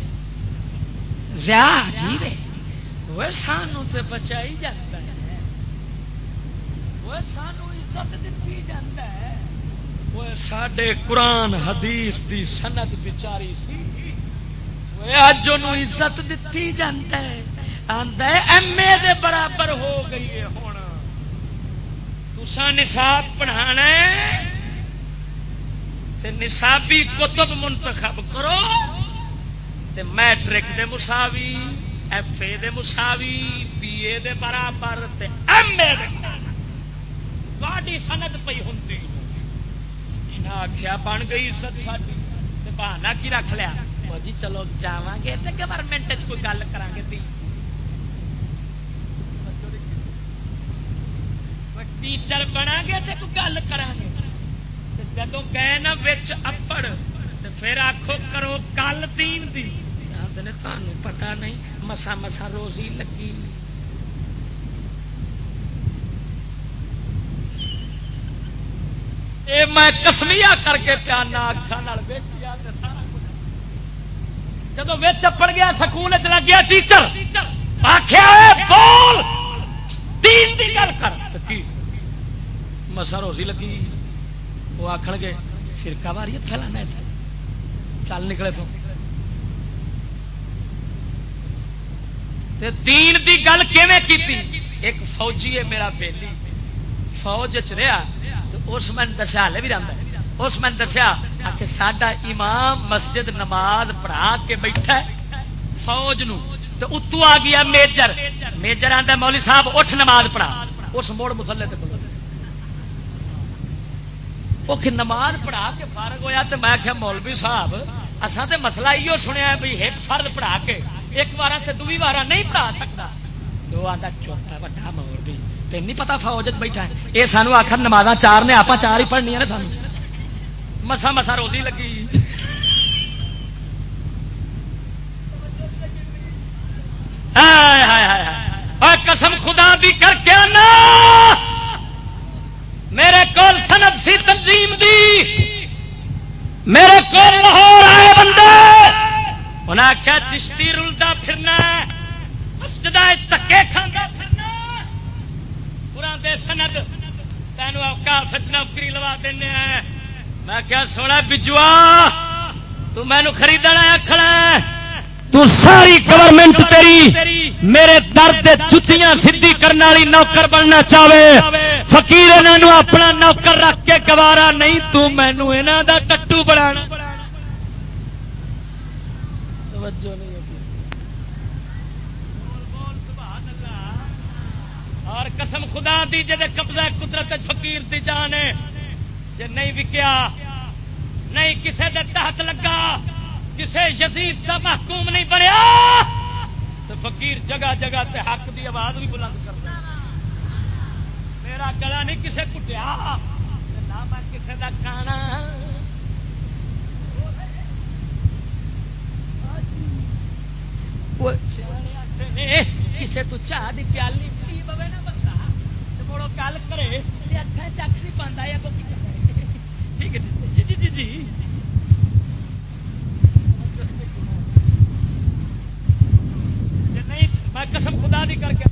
جیوے وہ سانو تے بچائی جاتا ہے وہ سانو عزت دیتی جاتا ہے وہ ساڈے قرآن حدیث دی سند بچاری سی وہ اج انہوں عزت دیتی جاتا ہے آندا ہے ایم اے دے برابر ہو گئی ہے ہن تساں نصاب پڑھانا ہے تے نصابی کتب منتخب کرو تے میٹرک دے مساوی ایف اے دے مساوی بی اے دے برابر تے ایم اے دے واڈی سند پئی ہوندی انہاں آکھیا بن گئی عزت ساڈی تے بہانہ کی رکھ لیا او جی چلو جاواں گے تے گورنمنٹ وچ کوئی گل کران گے تی ٹیچر بنا گے تے کوئی گل کران گے جدو گئے نا بچ اپڑ تو پھر آخو کرو کل دین دی تمہیں پتا نہیں مسا مسا روزی لگی اے میں کسمیا کر کے پیانا اکھان ویچیا سارا کچھ جدو بچ اپڑ گیا سکول چ لگ گیا ٹیچر آخیا بول دین دی گل کر مسا روزی لگی وہ آخر گے فرقہ واریت پھیلانا ہے چل نکلے تو دین دی گل کیویں کیتی ایک فوجی ہے میرا بیلی فوج چ رہا تو اس میں دسیا ہلے بھی رہتا اس میں دسیا کہ ساڈا امام مسجد نماز پڑھا کے بیٹھا ہے فوج نو تو اتو آ گیا میجر آندا مولوی صاحب اٹھ نماز پڑھا اس موڑ مسلے تے بولو وہ نماز پڑھا کے فارغ ہویا تو میں آخیا مولوی صاحب اصا تو مسئلہ یہ سنیا ہے بھائی ایک فرد پڑھا کے ایک بار سے دوی بار نہیں پڑھا سکتا تو آتا چوتھا وڈا مور بھی تین نہیں پتا فوج بیٹھا ہے یہ سانو آخر نماز چار نے آپ چار ہی پڑھنی نا سانو مسا مسا روزی لگی قسم خدا دی کر کے آنا میرے کول سند سی تنظیم دی میرے کول لاہور آئے بندے انہیں آخیا چشتی رلدا پھرنا مسجد تکے کھانا پھرنا پورا دے سند تینوں اوقاف نوکری لوا دینے ہیں میں کیا سونا بجوا تو مینو خریدنا کھڑا تو ساری گورنمنٹ تیری میرے درد جتیاں سدھی کرنے والی نوکر بننا چاہے فقیر انہوں اپنا نوکر رکھ کے گوارا نہیں تو مینو انہوں دا ٹٹو بنا اور قسم خدا دی جے قبضہ قدرت فقیر دی جان ہے جے نہیں وکیا نہیں کسے دے تحت لگا کسے یزید کا محکوم نہیں بنیا تو فقیر جگہ جگہ تے حق دی آواز بھی بلند کرتا میرا گلا نہیں کسے کٹیا نہ میں کسے دا کھانا کسے تو چاہ دی پیالی پی پوے نا بندہ تو مڑو گل کرے اکھاں چکھ نہیں پاندا ہے ٹھیک ہے جی جی جی خدا دی کر کے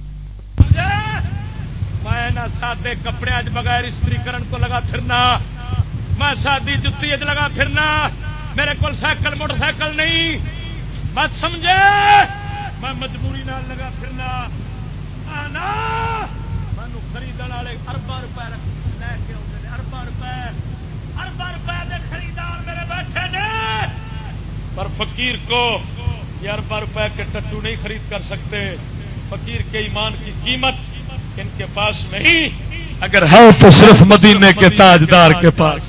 میں نہ سادے کپڑے بغیر استری کرن کو لگا پھرنا، میں سادی جتی لگا پھرنا، میرے کو سائیکل موٹر سائیکل نہیں، مت سمجھے میں مجبوری نال لگا پھرنا آنا مینو خریدنے والے ارباں روپے لے کے آتے ہیں، ارباں روپے کے خریدار میرے بیٹھے نے، پر فقیر کو یہ ارباں روپے کے ٹٹو نہیں خرید کر سکتے، فقیر کے ایمان کی قیمت ان کے پاس نہیں، اگر ہے تو صرف مدینے کے تاجدار کے پاس،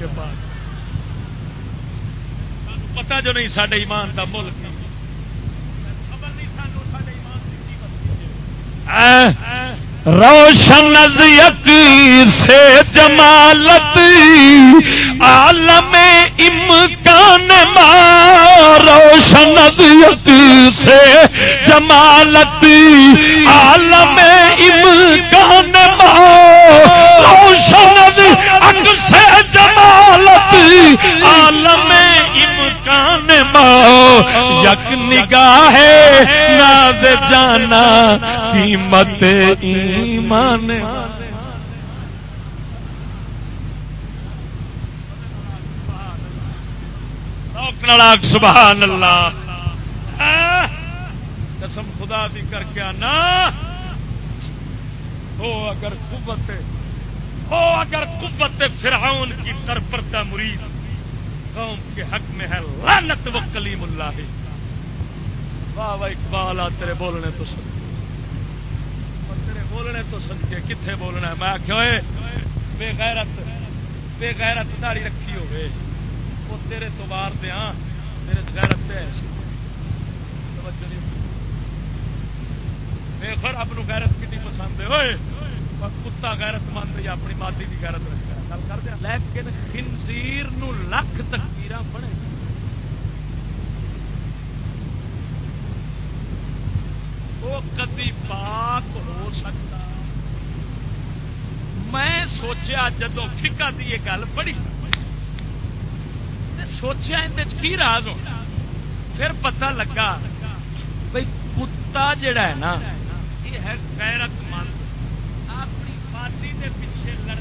پتہ جو نہیں ساڈے ایمان دا مل خبر نہیں سانو ساڈے ایمان کی قیمت روشن از یقین سے جمالت عالم امکان ما، روشن از یقین سے جمالت عالم امکان ما، روشن از عقل سے جمالت عالم امکان ما، یک نگاہ ناز جانا قیمت ایمان، سبحان اللہ، قسم خدا دی کر کے آنا ہو اگر قوت فرعون کی ترپردہ مرید قوم کے حق میں ہے لعنت و کلیم اللہ، واہ واہ اقبال آ تیرے بولنے تو سن، بولنے تو سن کے کتنے بولنا ہے، میں آخیا بے غیرت داڑھی رکھی ہوئے وہ تیرے تو بار دیا میرے غیرت ہے دیکھ رب نو غیرت کتنی پسند ہے، ہوئے کتا غیرت مند یا اپنی مادی کی غیرت رکھتا ہے، گل کر دیا، لیکن خنزیر نو لکھ تکبیراں پڑھے وہ کدی پاک ہو سکتا؟ میں سوچیا جدو فقہ دی یہ گل پڑھی سوچیا اندر کی راز ہونا، پھر پتہ لگا بھائی کتا جڑا ہے نا یہ ہے غیرت مند، اپنی مادی دے پیچھے لڑ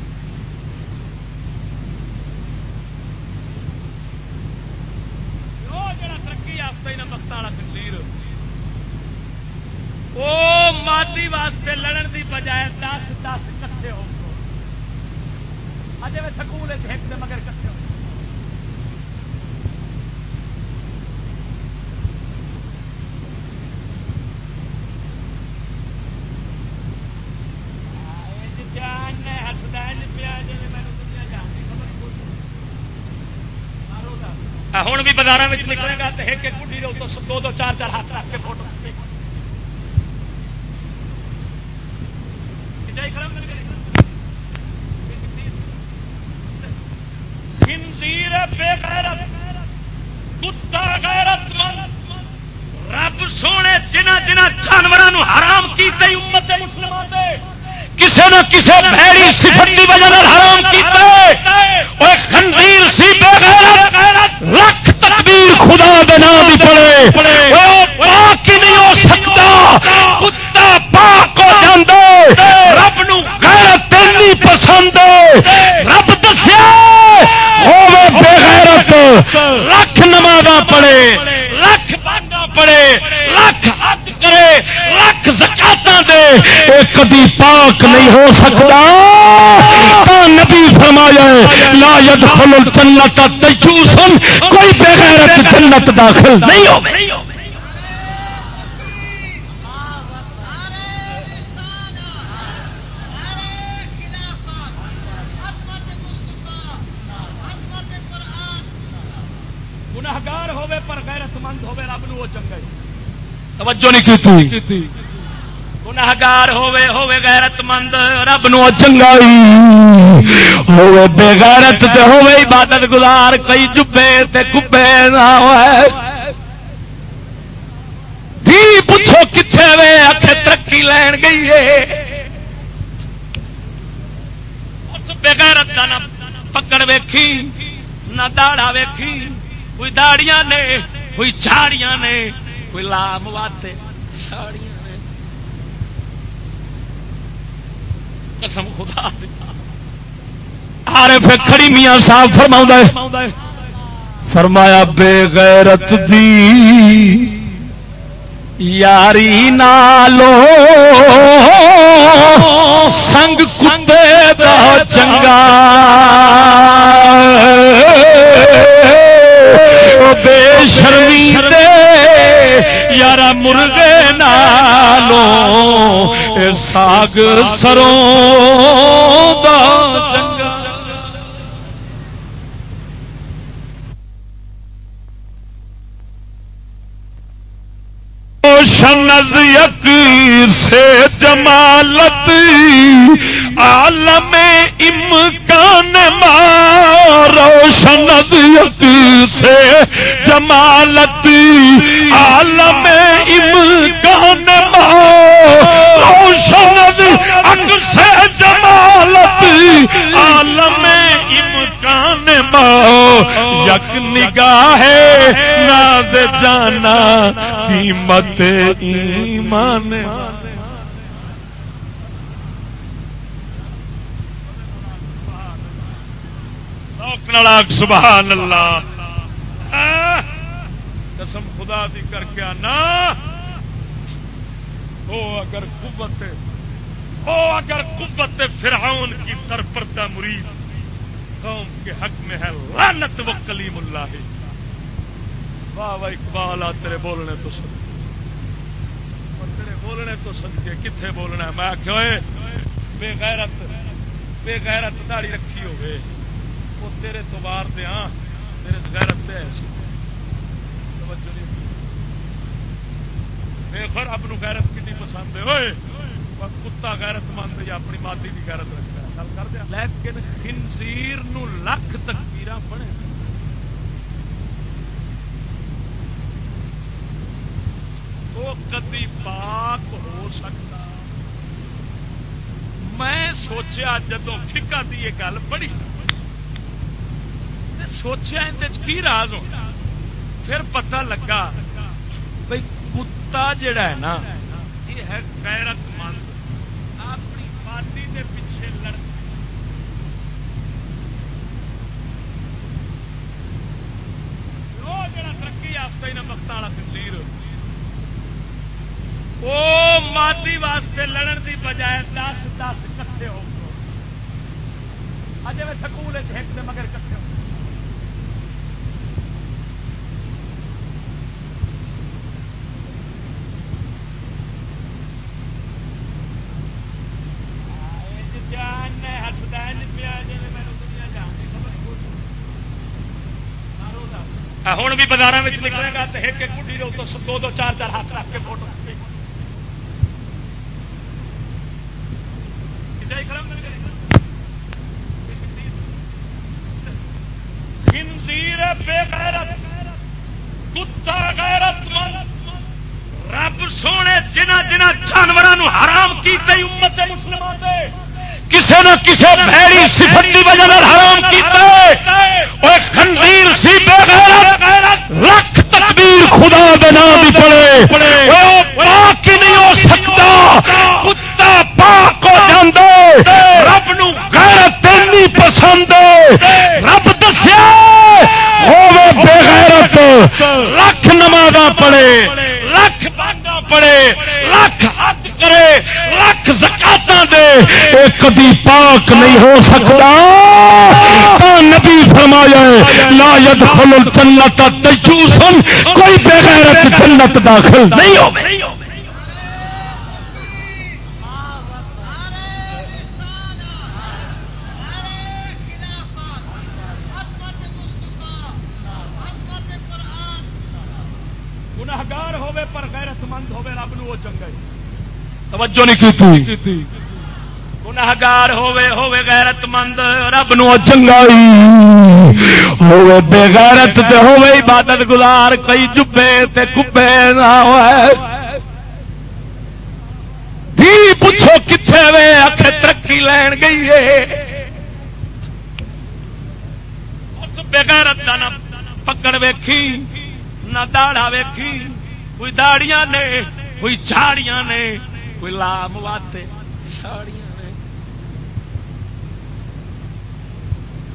وہ جڑا ترقی یافتہ ہی نہ وقت والا خنزیر وہ مادی واسطے لڑن دی بجائے 10 کٹھے ہو اجے میں سکول ایک دے مگر کٹھے ہو ہوں بھی بازار میں نکلے گا تو ایک گڈی دو 4 ہاتھ رکھ کے فوٹو خنزیر بے غیرت کتا غیرت مند رب سونے جنہ جانوروں حرام کیتے امت مسلمان دے کسے نہ کسے بھڑی صفت دی وجہ حرام کیتے اوے خنزیر سی بے غیرت لکھ تکبیر خدا دے نام دی پڑھے او پاک نہیں ہو سکتا کتا پاک ہو جاندے رب نو غیرت نہیں پسند رب دسیا ہوے بے غیرت لکھ نمازاں پڑھے لکھ بانداں پڑھے لکھ حج کرے لکھ زکاتاں دے اے کبھی پاک نہیں ہو سکتا، نبی فرمایا لا يدخل الجنت دیوس، کوئی بے غیرت جنت داخل نہیں ہو۔ گناہگار ہوے پر غیرت مند ہوے رب نو وہ چنگا توجہ نہیں کیتی، گناہگار ہوے غیرت مند رب نو چنگائی ہوے بے غیرت تے ہوے عبادت گزار کئی جبے تے کبے نہ ہوئے بھی پوچھو کتھے وے اکھے ترقی لین گئی ہے اس بے غیرت دا نہ پکڑ ویکھی نہ داڑا ویکھی، کوئی داڑیاں نے کوئی جھاڑیاں نے کوئی لام واتے ساڑیاں نے قسم خدا دی عارف کھڑی میاں صاحب فرماؤں ہے فرمایا بے غیرت دی یاری نالو سنگ کتے دا چنگا بے شرمی دے یارا مرغے نالو ساگ سروں دا چنگا روشن از یک سے جمالت عالم امکان ما روشن از یک سے جمالت عالم امکان ما روشن از یک سے جمالت عالم امکان ما یک نگاہ ناز جانا قیمت ایمان سبحان اللہ قسم خدا دی کر کے آنا ہو اگر قوت فرعون کی سرپردہ مرید قوم کے حق میں ہے لعنت و کلیم اللہ واہ واہ اقبال تیرے بولنے تو سن تیرے بولنے تو سن کے کتنے بولنا ہے میں آخیا بے غیرت داڑھی رکھی ہوئے وہ تیرے تو بار دیا تیرے غیرت دے خر اپنی غیرت کتنی پسند ہے ہوئے کتا غیرت مند یا اپنی مادی کی غیرت رکھتا ہے گل کر دیا لیکن خنزیر نو لکھ تکبیراں پڑھے وہ کدی پاک ہو سکتا میں سوچیا جدو فقہ دی یہ گل پڑھی سوچیا اندر کی راز ہونا پھر پتہ لگا بھائی کتا جڑا ہے نا یہ ہے غیرت مند اپنی مادی کے پیچھے لڑ وہ جڑا ترقی یافتہ ہی نہ مقتا والا خنزیر وہ مادی واسطے لڑن دی بجائے 10 کٹھے ہو اجے میں سکول ایک دے مگر کٹھے ہو ہوں بھی بازار میں نکلے گا تو ایک کٹھی دو 4 ہاتھ رکھ کے فوٹو خنزیر بے غیرت کتا غیرت مند رب سونے جنہ جانوروں حرام کیتے امت مسلمان دے کسی نہ کسی بھڑی صفت کی وجہ حرام کیتے وہ خنزیر سی بے غیرت لکھ تکبیر خدا دے نام دی پڑے وہ پاک ہی نہیں ہو سکتا کتا پاک ہو جاندے رب نو غیرت اتنی پسند رب دسیا ہوے بے غیرت لکھ نمازاں پڑھے لکھ بانگاں پڑھے لکھ حج کرے لکھ زکاتاں دے اے کبھی پاک نہیں ہو سکتا نبی فرمایا لا يدخل الجنت دجوس کوئی بے غیرت جنت داخل نہیں ہو گناہگار ہوے پر غیرت مند ہوے رب نو وہ چنگا ہے توجہ نہیں کیتی گناہگار ہوے غیرت مند رب نو چنگا ہوے بے غیرت تے ہوے عبادت گزار کئی جبے تے کبے نہ ہوئے بھی پوچھو کتھے وے آکھے ترقی لین گئی ہے اس بے غیرت دا نہ پکڑ ویکھی نہ داڑا ویکھی کوئی داڑیاں نے کوئی جھاڑیاں نے کوئی لام واتے ساڑیاں نے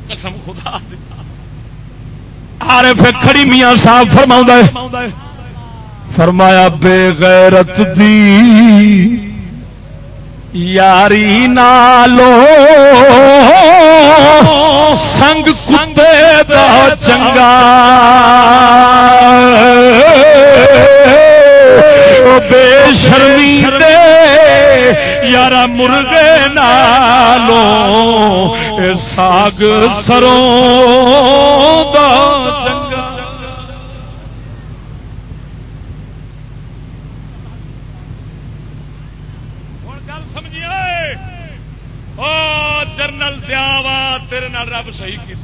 قسم خدا دی عارف کھڑی میاں صاحب فرماؤں ہے فرمایا بے غیرت دی یاری نالو سنگ کتے دا چنگا بے شرمی دے یارا مرغے نالو ساگ سروں دا چنگا جرنل ضیاء تیرے نال رب صحیح کی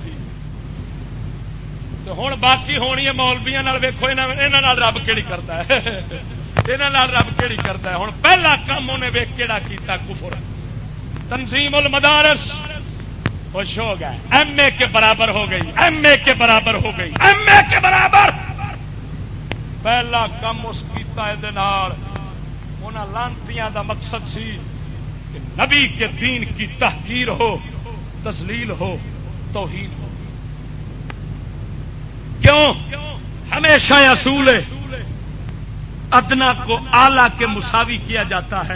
ہوں باقی ہونی ہے مولویاں ویکھو یہاں رب کیڑی کرتا ہے یہاں رب کیڑی کرتا ہے ہوں پہلا کام انہیں ویک کیڑا کیتا کفر تنظیم المدارس خوش ہو گئے ایم اے کے برابر ہو گئی ایم اے کے برابر ہو گئی ایم اے کے برابر پہلا کام اس کیتا ہے انہاں لانتیاں دا مقصد سی کہ نبی کے دین کی تحقیر ہو تذلیل ہو توہین ہو کیوں ہمیشہ اصول ہے ادنا کو اعلیٰ کے مساوی کیا جاتا ہے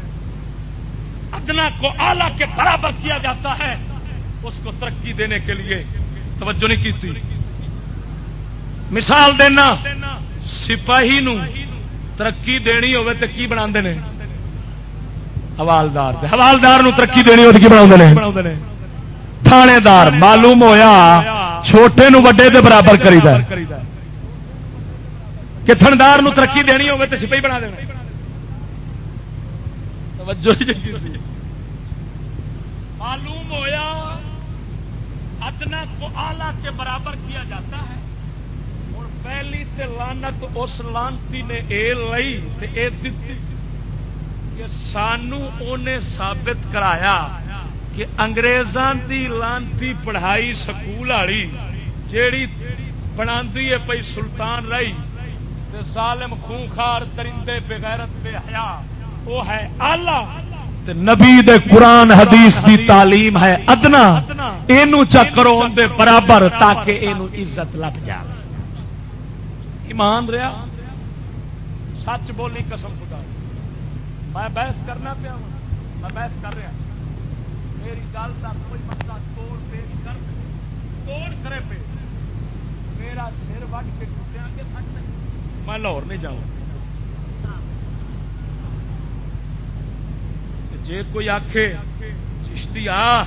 ادنا کو اعلیٰ کے برابر کیا جاتا ہے اس کو ترقی دینے کے لیے توجہ نہیں کی تھی مثال دینا سپاہی نو ترقی دینی ہوے تو کی بنا دے حوالدار حوالدار نو ترقی دینی ہو تو کی بنا تھانے دار معلوم ہویا چھوٹے نو وڈے دے برابر کریدا کہ تھندار نو ترقی دینی ہوے تے سپاہی بنا دینا توجہ معلوم ہویا ادنا کو اعلیٰ کے برابر کیا جاتا ہے اور پہلی تے لعنت اس لانتی نے اے لئی تے اے دتی کہ سانو اونے ثابت کرایا کہ انگریزاں دی لانتی پڑھائی سکول والی جیڑی بناندی ہے پئی سلطان رہی تے ظالم خونخوار درندے بغیرت بے حیا وہ ہے اعلیٰ تے نبی دے قرآن حدیث دی تعلیم ہے ادنا اینو چکرو دے برابر تاکہ اینو عزت لگ جائے ایمان رہا سچ بولی قسم خدا میں بحث کرنا پیا میں بحث کر رہا میری گل کا کوئی مسئلہ توڑ پیش توڑ کرے پہ میرا سر وٹ کے ٹوٹیا کہ سچ نہیں میں لاہور نہیں جاؤں جے کوئی آکھے چشتی آ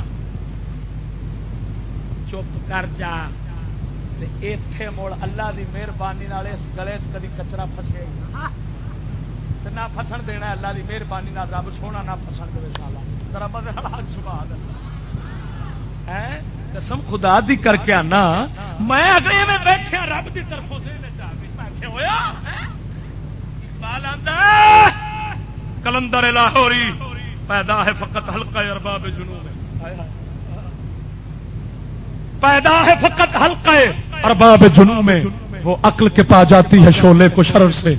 چپ کر جا ایتھے موڑ اللہ دی مہربانی اس گلے کدی کچرا پھسے نہ پھسن دینا اللہ دی مہربانی رب سونا نہ پھسن دے ذرا مدد سبحان اللہ قسم خدا دی کر کے آنا میں اگلے میں بیٹھا رب دی طرفوں سے بیٹھے ہویا اقبال آندا کلندر لاہوری پیدا ہے فقط حلقہ ارباب جنون میں پیدا ہے فقط حلقہ ارباب جنون میں وہ عقل کے پا جاتی ہے شعلے کو شرر سے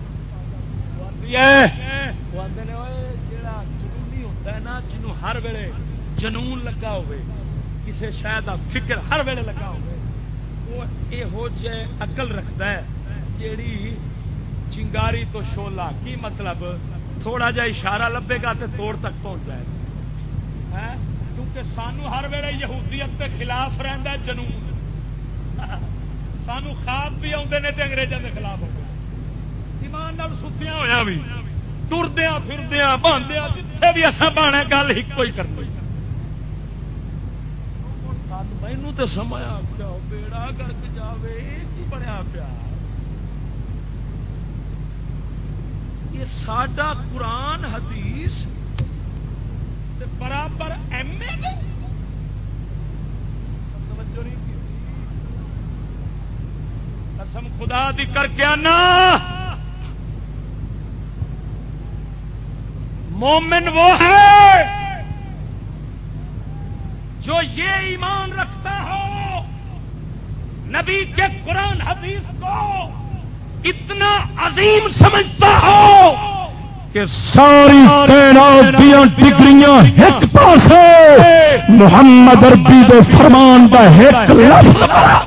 جنوں ہر ویلے جنون لگا ہوئے کسی شاید فکر ہر ویلے لگا ہوئے وہ یہو جہ عقل رکھتا ہے جیڑی چنگاری تو شولا کی مطلب تھوڑا جا اشارہ لبے گا تو توڑ تک پہنچ جائے گا کیونکہ سانو ہر ویلے یہودیت کے خلاف رہندا ہے جنون سانو خواب بھی آتے ہیں تو انگریزوں کے خلاف ہوتے ایمان نال ستیاں ہویا بھی ٹردیا پھردیا باندیا جتنے بھی اصا بانا گل ایک ہی کرنی مینو تو سمایا پیا بیڑا گرک جاوے کی بنیا پیا یہ ساڈا قرآن حدیث برابر ایم اے قسم خدا دی کر کے آنا مومن وہ ہے جو یہ ایمان رکھتا ہو نبی کے قرآن حدیث کو اتنا عظیم سمجھتا ہو کہ ساری کائنات دیاں ڈگریاں ایک پاسے محمد عربی دے فرمان دا ایک لفظ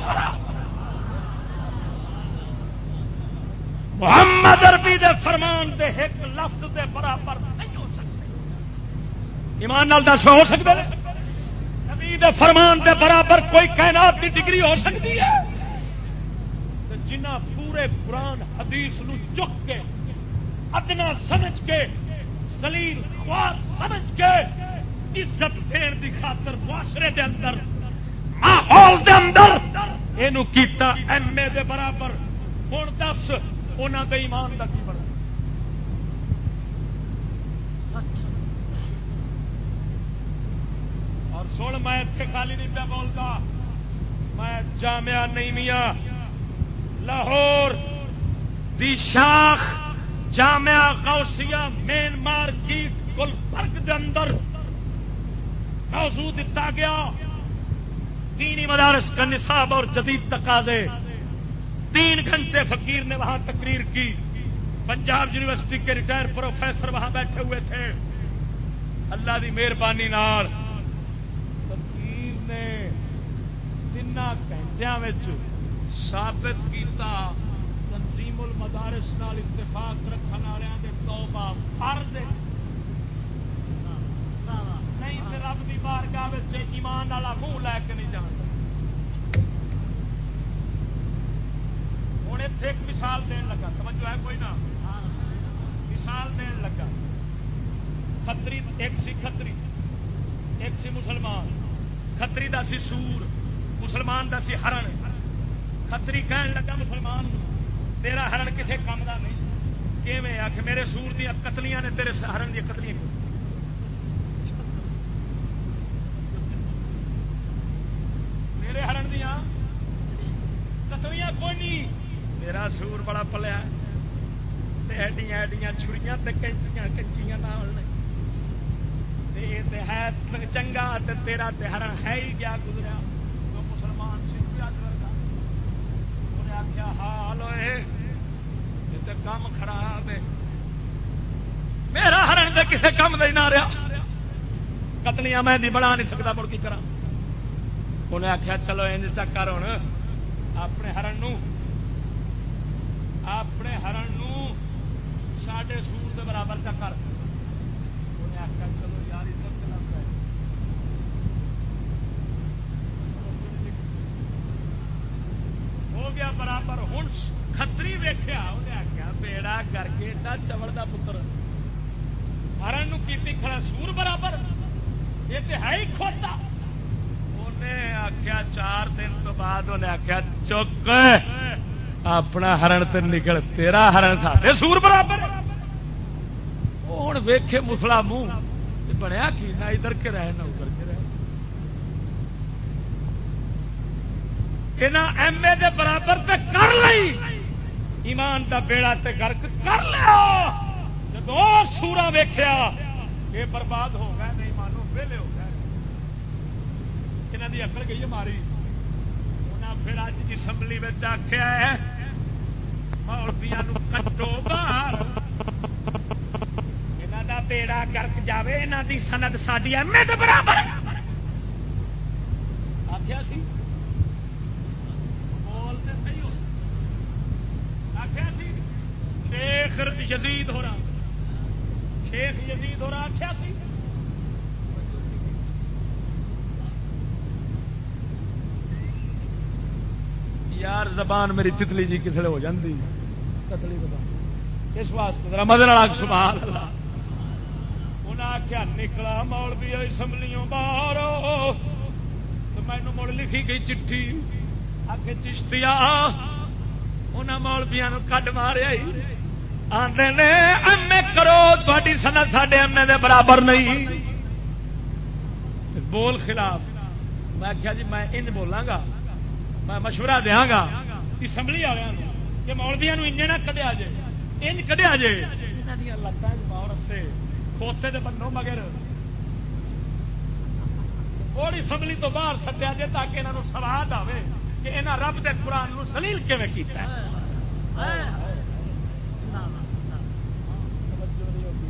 محمد عربی دے فرمان دے ایک لفظ دے برابر نہیں ہو سکتے. ایمان نال دس ہو سکتے نبی دے فرمان دے برابر کوئی کائنات کی ڈگری ہو سکتی ہے؟ جنہ پورے قرآن حدیث نو چک کے ادنا سمجھ کے ذلیل خوار سمجھ کے عزت دین دی خاطر معاشرے دے اندر ماحول دے اندر اینو کیتا ایم اے دے برابر. ہن دس انہاں دے ایمان دا کی بنا؟ اور سن میں اتنے خالی نہیں پہ بولتا، میں جامعہ نعیمیہ لاہور دی شاخ جامعہ غوثیہ مین مارکیٹ گلبرگ دے اندر موضوع دتا گیا دینی مدارس کا نصاب اور جدید تقاضے. 3 گھنٹے فقیر نے وہاں تقریر کی. پنجاب یونیورسٹی کے ریٹائر پروفیسر وہاں بیٹھے ہوئے تھے. اللہ دی مہربانی نال فقیر نے 3 گھنٹوں ثابت کیتا تنظیم المدارس نال اتفاق رکھنے والوں کے توبہ فرض نہیں تے رب دی بارگاہ وچ ایمان والا منہ لے کے نہیں جانا. ہوں اتنے ایک مثال دین لگا، سمجھو ہے کوئی نہ مثال دین لگا. کھتری ایک سی کھتری ایک سی مسلمان. کھتری دا سی سور، مسلمان دا سی ہرن. کھتری کہن لگا مسلمان تیرا ہرن کسے کام دا نہیں. کیویں آ کہ میرے سور دیا قتلیاں نے تیرے ہرن دیا قتلیاں کیوں؟ میرے ہرن دیا قتلیاں کوئی نہیں، میرا سور بڑا پلیا ایڈیاں ایڈیاں چھڑیاں تے کینچیاں کچیاں نال تے ہے چنگا تے تیرا تے ہرن ہے ہی گیا گزریا. تو مسلمان آخیا حال ہوئے یہ کام خراب ہے، میرا ہرن تو کسی کام کا ہی نہ رہا. قتلیاں میں نہیں بنا نہیں سکتا مڑ کی کرا. انہیں آخیا چلو انج کر ہوں اپنے ہرن نو ساڈے سور دے برابر چکر. انہیں آخیا چلو یار ہو گیا برابر. ہوں کھتری ویخیا انہیں آخیا بیڑا کر کے ایڈا چوڑ کا پتر ہرن کی کھڑا سور برابر، یہ تو ہے ہی کھوتا. انہیں آخیا 4 دن تو بعد انہیں آخیا چک اپنا ہرن تے نکل، تیرا ہرن سارے سور برابر. ہوں ویکھے مسلا منہ بنیا کی نہ ادھر کے رہے نہ ادھر کے رہے. ایم اے دے برابر تے کر لئی ایمان دا بیڑا تے گرک کر لیا. جب سورا ویخیا یہ برباد ہو گئے نہیں مانو ویلے ہو گئے. یہاں دی اکل گئی ماری. انہیں پھر اج اسمبلی میں آخیا ہے مولویاں کٹو باہر، یہاں دا بیڑا گرک جاوے، یہاں دی سند ساری ایم اے دے برابر. آخیا سی شیخ یزید ہو رہا، شیخ یزید ہو رہا آخیا سی. یار زبان میری تتلی جی کسے ہو جاندی تتلی زبان اس واسطے ذرا مدد نال سبحان اللہ. انہیں آخیا نکلا مولوی اسمبلیوں باہر تو مینو مڑ لکھی گئی چٹھی آخ چشتیا انہیں مولویاں کڈ ماریا آتے نے ایم اے کرو تھوڑی سند ساڈے ایم اے دے برابر نہیں. بول خلاف. میں آخیا جی میں انج بولاں گا، میں مشورہ دیاں گا اسمبلی والوں کہ مولویاں انج نہ کڈیا جے، انج کڈیا جے انہاں دیاں لتاں باہر رسے کھوتے دے بنو مگر تھوڑی اسمبلی تو باہر سٹیا جے تاکہ انہاں نوں سواد آوے کہ انہاں رب دے قرآن نوں ذلیل کیویں کیتا ہے.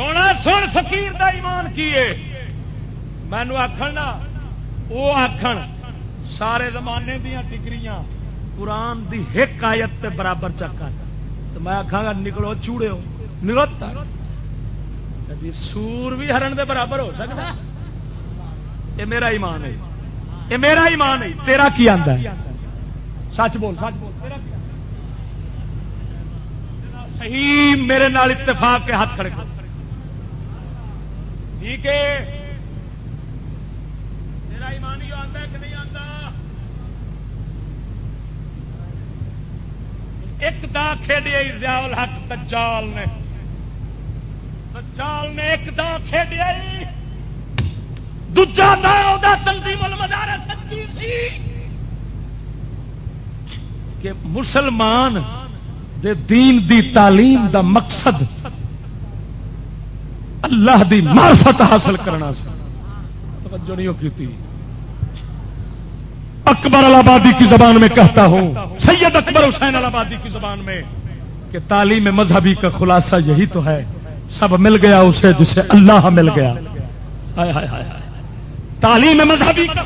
سونا سن فقیر دا ایمان کیے مینو آخر نا وہ آخر سارے زمانے دیا ڈگریاں قرآن دی ایک آیت تے برابر چکا تو میں آخا گا نکلو چوڑے ہو نکلتا سور بھی ہرن دے برابر ہو سکتا یہ میرا ایمان ہے یہ میرا ایمان ہے تیرا کی آندا ہے سچ بول تیرا کی صحیح میرے نال اتفاق کے ہاتھ کھڑے کر ٹھیک ہے میرا ایمان ہی آتا ہے کہ نہیں آتا ایک دا کھیڈیا ضیاء الحق دجال نے ایک دا کھیڈیا دوجا دا تنظیم المدارس سچی سی کہ مسلمان دے دین دی تعلیم دا مقصد اللہ دی معرفت حاصل کرنا سی توجہ نہیں کی اکبر الآبادی کی زبان میں کہتا ہوں سید اکبر حسین الآبادی کی زبان میں کہ تعلیم مذہبی کا خلاصہ یہی تو ہے سب مل گیا اسے جسے اللہ مل گیا تعلیم مذہبی کا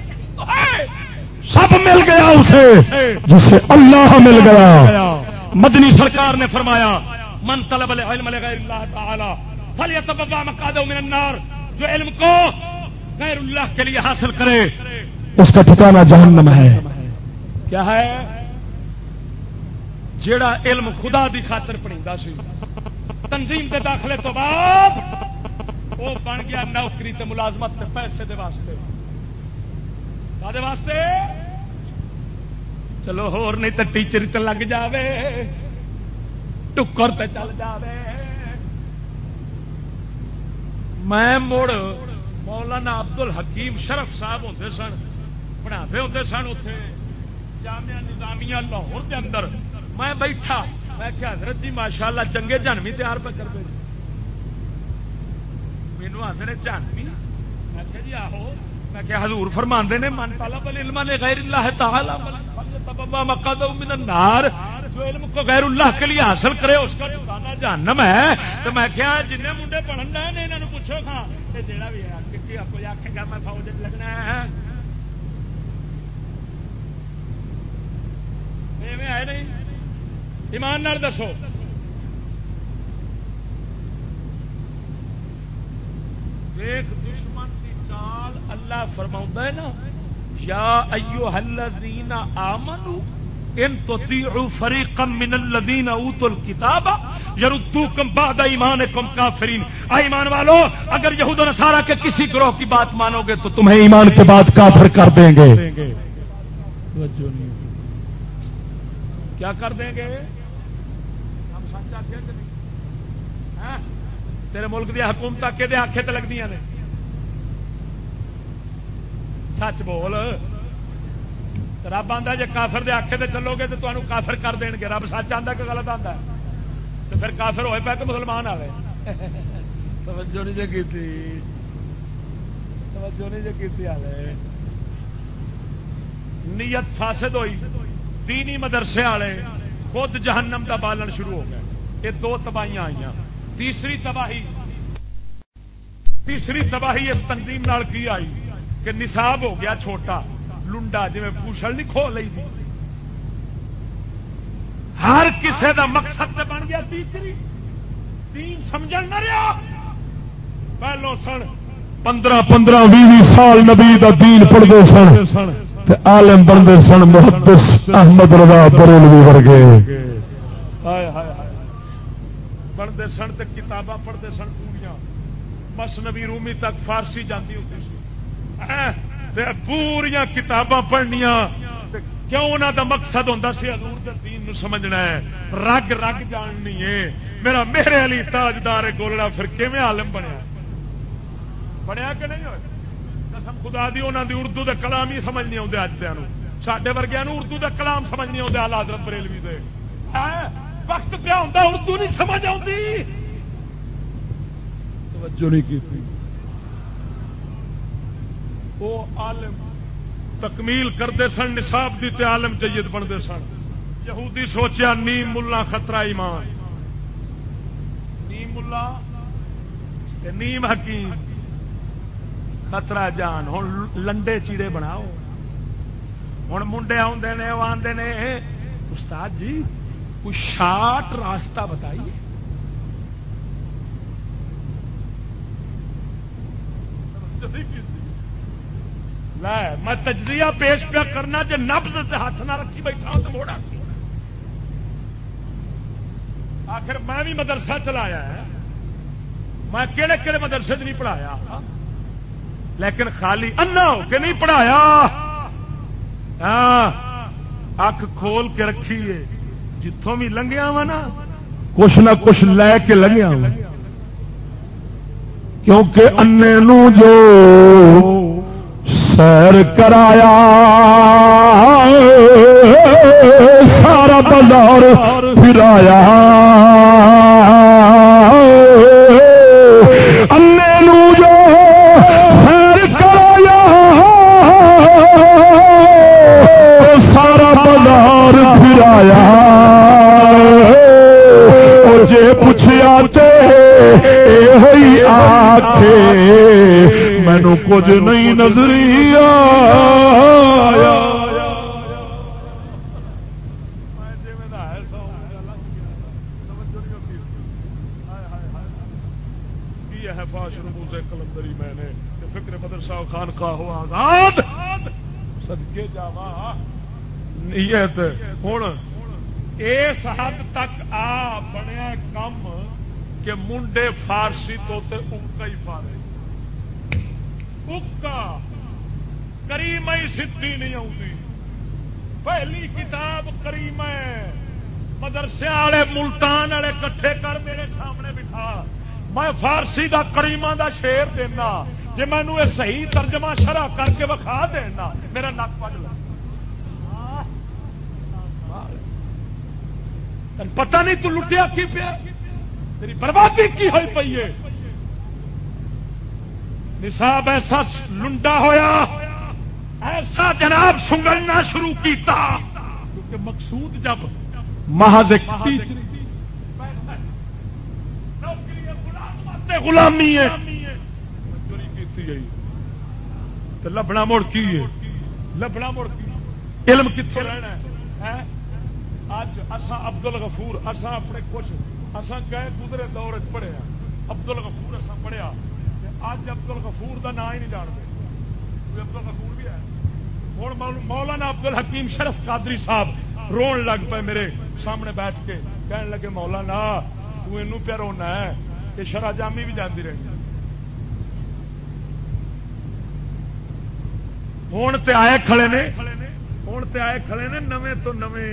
سب مل گیا اسے جسے اللہ مل گیا مدنی سرکار نے فرمایا من طلب العلم لغیر اللہ تعالی فلیتبوا مقعدہ من النار جو علم کو غیر اللہ کے لیے حاصل کرے اس کا ٹھکانہ جہنم ہے کیا ہے جیڑا علم خدا دی خاطر پڑھیندا سی تنظیم کے داخلے تو بعد وہ بن گیا نوکری تے ملازمت تے پیسے دے واسطے کادے واسطے چلو ہور نہیں تے ٹیچر تے لگ جاوے ٹکر تے چل جاوے میں مڑ مولانا عبد الحکیم شرف صاحب ہوتے سن پڑھاتے ہوتے سن اتنے جامعہ نظامیہ لاہور کے اندر میں بیٹھا میں کہ حضرت جی ماشاءاللہ چنگے جانوی تیار پہ کر دے مینو آدھے جانوی میں کہ جی آہو میں کہ حضور فرماندے نے من طلب العلم لغیر اللہ تعالی فلیتبوا مقعدہ من النار جو علم کو غیر اللہ کے لیے حاصل کرے اس کا ٹھکانہ جہنم ہے تو میں کیا جن منڈے پڑھن رہے ہیں انہوں پوچھو ہاں یہ جہاں بھی ہے کوئی آخے گا میں فوج لگنا ہے ہے نہیں ایمان نال دسو دیکھ دشمن کی چال اللہ فرماؤں ہے نا یا ایھا الذین آمنوا ان تطیعوا فریقا من الذین اوتوا الکتاب یردوکم بعد ایمانکم کافرین ایمان والو اگر یہود و نصارہ کے کسی گروہ کی بات مانو گے تو تمہیں ایمان کے بعد کافر کر دیں گے کیا کر دیں گے ہم سچ آخیا کہ نہیں تیرے ملک دیا حکومت کہ آخے تو لگتی نے سچ بول رب آتا جی کافر دے آخے تے چلو گے تو تمہیں کافر کر دیں گے رب سچ آتا کہ غلط آتا تو پھر کافر ہوئے پہ کہ مسلمان آئے توجہ نہیں جی کی توجہ نہیں جی کی آئے نیت فاسد ہوئی دینی مدرسے والے خود جہنم کا بالن شروع ہو گئے یہ دو تباہیاں آئی تیسری تباہی اس تنظیم نال کی آئی کہ نصاب ہو گیا چھوٹا لنڈا جی پوچھل نہیں کھو لی ہر کسے دا مقصد تے بن گیا تیسری دین سمجھن نہ رہا پہلو سن 15-20 سال نبی دا دین پڑھتے سن عالم بنتے سن محدث احمد رضا بریلوی ورگے بنتے سن تے کتاباں پڑھتے سن پوریا مثنوی رومی تک فارسی جاتی ہوتی سی پوریا کتاباں پڑھنیا کیوں انہوں دا مقصد ہوتا سی حضور دے دین نو سمجھنا ہے رگ رگ جاننی ہے میرے علی تاجدار گولڑا پھر کیویں عالم بنیا کہ نہیں ہوئے قسم خدا دی انہوں دی اردو دے کلام ہی سمجھ نہیں آتے اجدیا سڈے ورگیا اردو دے کلام سمجھ نہیں آتے آل حضرت بریلوی دے وقت پہ ہوتا اردو نہیں سمجھ آتی توجہ نہیں کی وہ عالم تکمیل کرتے سن نصاب دی تے عالم جید بنتے سن یہودی سوچیا نیم ملا خطرہ ایمان نیم ملا نیم حکیم خطرہ جان. ہوں لنڈے چیڑے بناؤ. ہوں منڈے آدھے نے وہ آدھے نے استاد جی کوئی شارٹ راستہ بتائیے. میں تجزیہ پیش پیا کرنا جی نبض سے ہاتھ نہ رکھی بیٹھا ہوں تو موڑا. آخر میں بھی مدرسہ چلایا ہے. میں کہڑے کہڑے مدرسے نہیں پڑھایا لیکن خالی انا ہو کے نہیں پڑھایا. اکھ کھول کے رکھی ہے جتوں بھی لنگیا وا نا کچھ نہ کچھ لے کے لگیا وا. کیونکہ انے نو جو سیر کرایا سارا بازار پھرایا. انے نو جو سیر کرایا سارا بازار پھرایا. جے پوچھیا تے ہوئی آکھے مینو کچھ نہیں نظری آیا. کلندری میں نے فکر مدرسہ خانقاہ ہو آزاد صدقے جاوا نیت. ہوں اس حد تک آ بنیا کم کہ منڈے فارسی تو اکا ہی پارے. اکا کریم سدھی نہیں آتی. پہلی کتاب کریم مدرسے والے ملتان والے کٹھے کر میرے سامنے بٹھا. میں فارسی دا کریمہ دا شعر دینا جی مینو یہ صحیح ترجمہ شرح کر کے وکھا دینا میرا نک پڑ لا. پتہ نہیں تو لٹیا کی پیا تیری بربادی کی ہوئی پئی ہے. نصاب ایسا لنڈا ہویا ایسا جناب سنگلنا شروع کیتا کیونکہ مقصود جب محض غلامی ہے لبنا مڑ کی ہے. لبنا مڑ کی علم کتنے رہنا ہے. اج اساں عبد الغفور اساں اپنے کچھ اساں گئے گزرے دور پڑھیا عبد الغفور اساں پڑھیا اج عبد الغفور دا نام ہی نہیں جانتے. عبد الغفور بھی ہے. ہوں مولانا عبد الحکیم شرف قادری صاحب رون لگ پے میرے سامنے بیٹھ کے کہنے لگے مولانا تو اینو پیا رونا ہے کہ شرح جامی بھی جاندی رہی. ہوں تے آئے کھڑے نے ہوں تے آئے کھڑے نے نویں تو نویں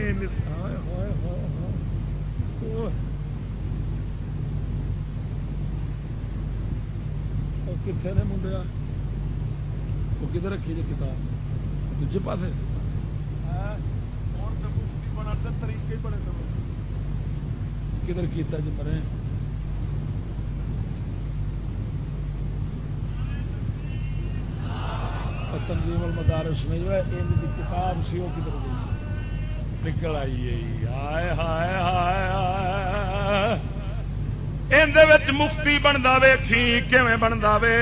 کتنے نے منڈیا وہ کدھر رکھی جی کتاب دوجے پاس طریقے بڑے کدھر کیتا جی مرے. تنظیم المدارس میں جو ہے ان کی کتاب سی وہ کدھر گئی نکل آئی. ہائے ہائے ہائے اندر مفتی بنتا ویکھی کیویں بنتا وے.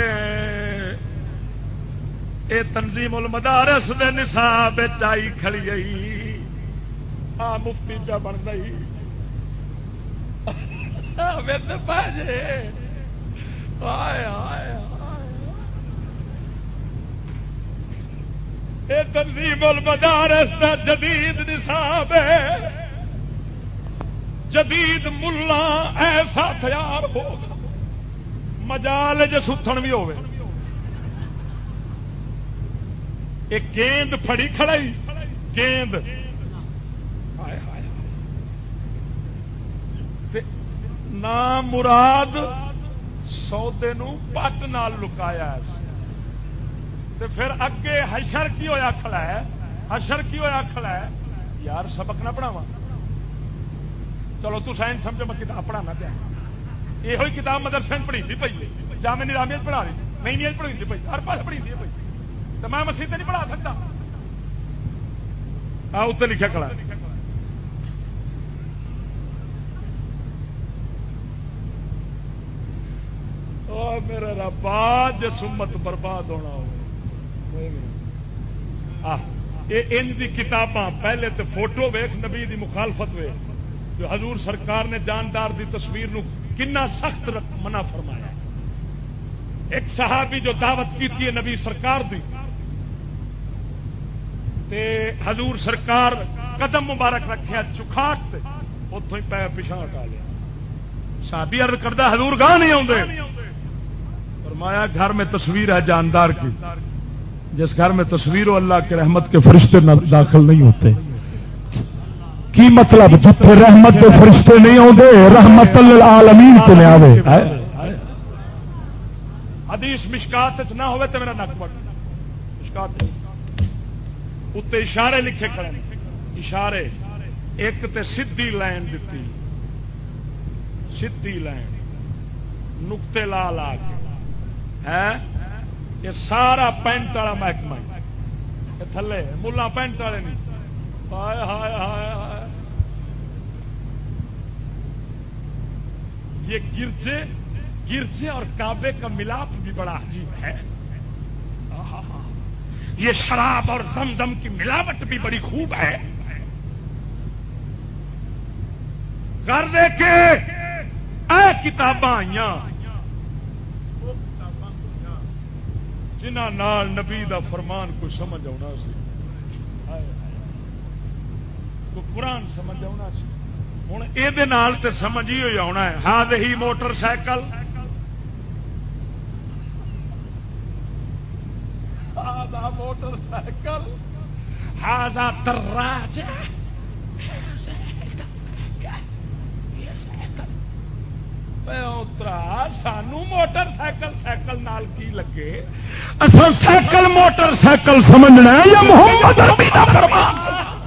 اے تنظیم المدارس دے نصاب آئی کھڑی گئی آ مفتی پہ بنتا ہی باجے. ہائے ہائے اے تنظیم المدارس دا جدید نصاب ہے. جدید ملا ایسا تیار ہوگا مجال ستھن بھی ہوئے. ایک گیند پھڑی کھڑائی گیند نام مراد سودے نو پٹ نال لکایا. پھر اگے حشر کی ہویا کھڑا ہے. حشر کی ہویا کھڑا ہے یار سبق نہ پڑھاوا. چلو تو سائنس سمجھو میں کتاب پڑھانا پیا. یہ کتاب مدرسے پڑھی تھی پی جامع نظامیہ پڑھا رہی نہیں پڑھی تھی پی ہر پاس پڑھی تھی پی تو میں مسیح نہیں پڑھا سکتا. اتنے لکھا کھڑا میرا ربا جس امت برباد ہونا ہو ان دی کتاباں پہلے تو فوٹو ویخ نبی دی مخالفت ویخ جو حضور سرکار نے جاندار دی تصویر نو کنا سخت منع فرمایا. ایک صحابی جو دعوت کی تھی نبی سرکار دی تے حضور سرکار قدم مبارک رکھیا چکھاٹ اتوں ہی پیر پیچھا ہٹا لیا. صحابی عرض کردا حضور گاہ نہیں آتے. فرمایا گھر میں تصویر ہے جاندار کی, جس گھر میں تصویر ہو اللہ کے رحمت کے فرشتے داخل نہیں ہوتے. کی مطلب جتنے رحمت کے فرشتے نہیں آتے رحمت للعالمین تو نہیں آوے. حدیث مشکات نہ ہوئے تو میرا نک بٹ مشکات اتنے اشارے لکھے کھڑے اشارے ایک تے سیدھی لائن دیتی سیدھی لائن نقطے لا لا کے ہے یہ سارا پینٹ والا محکمہ تھلے ملا پینٹ والے نہیں. ہائے ہائے ہائے ہائے یہ گرجے اور کعبے کا ملاپ بھی بڑا عجیب ہے. یہ شراب اور زمزم کی ملاوٹ بھی بڑی خوب ہے. کر دے کے اے کتاباں آئیاں جنہاں نال نبی دا فرمان کوئی سمجھ آنا سی, کوئی قرآن سمجھ آنا سی. ہوں یہ سمجھ ہی ہوئی آنا ہے. ہی موٹر سائیکل موٹر سائیکل ہاضا تراج سانو موٹر سائیکل سائیکل نال کی لگے اصل سائیکل موٹر سائیکل سمجھنا ہے یا محمد عربی دا فرمان.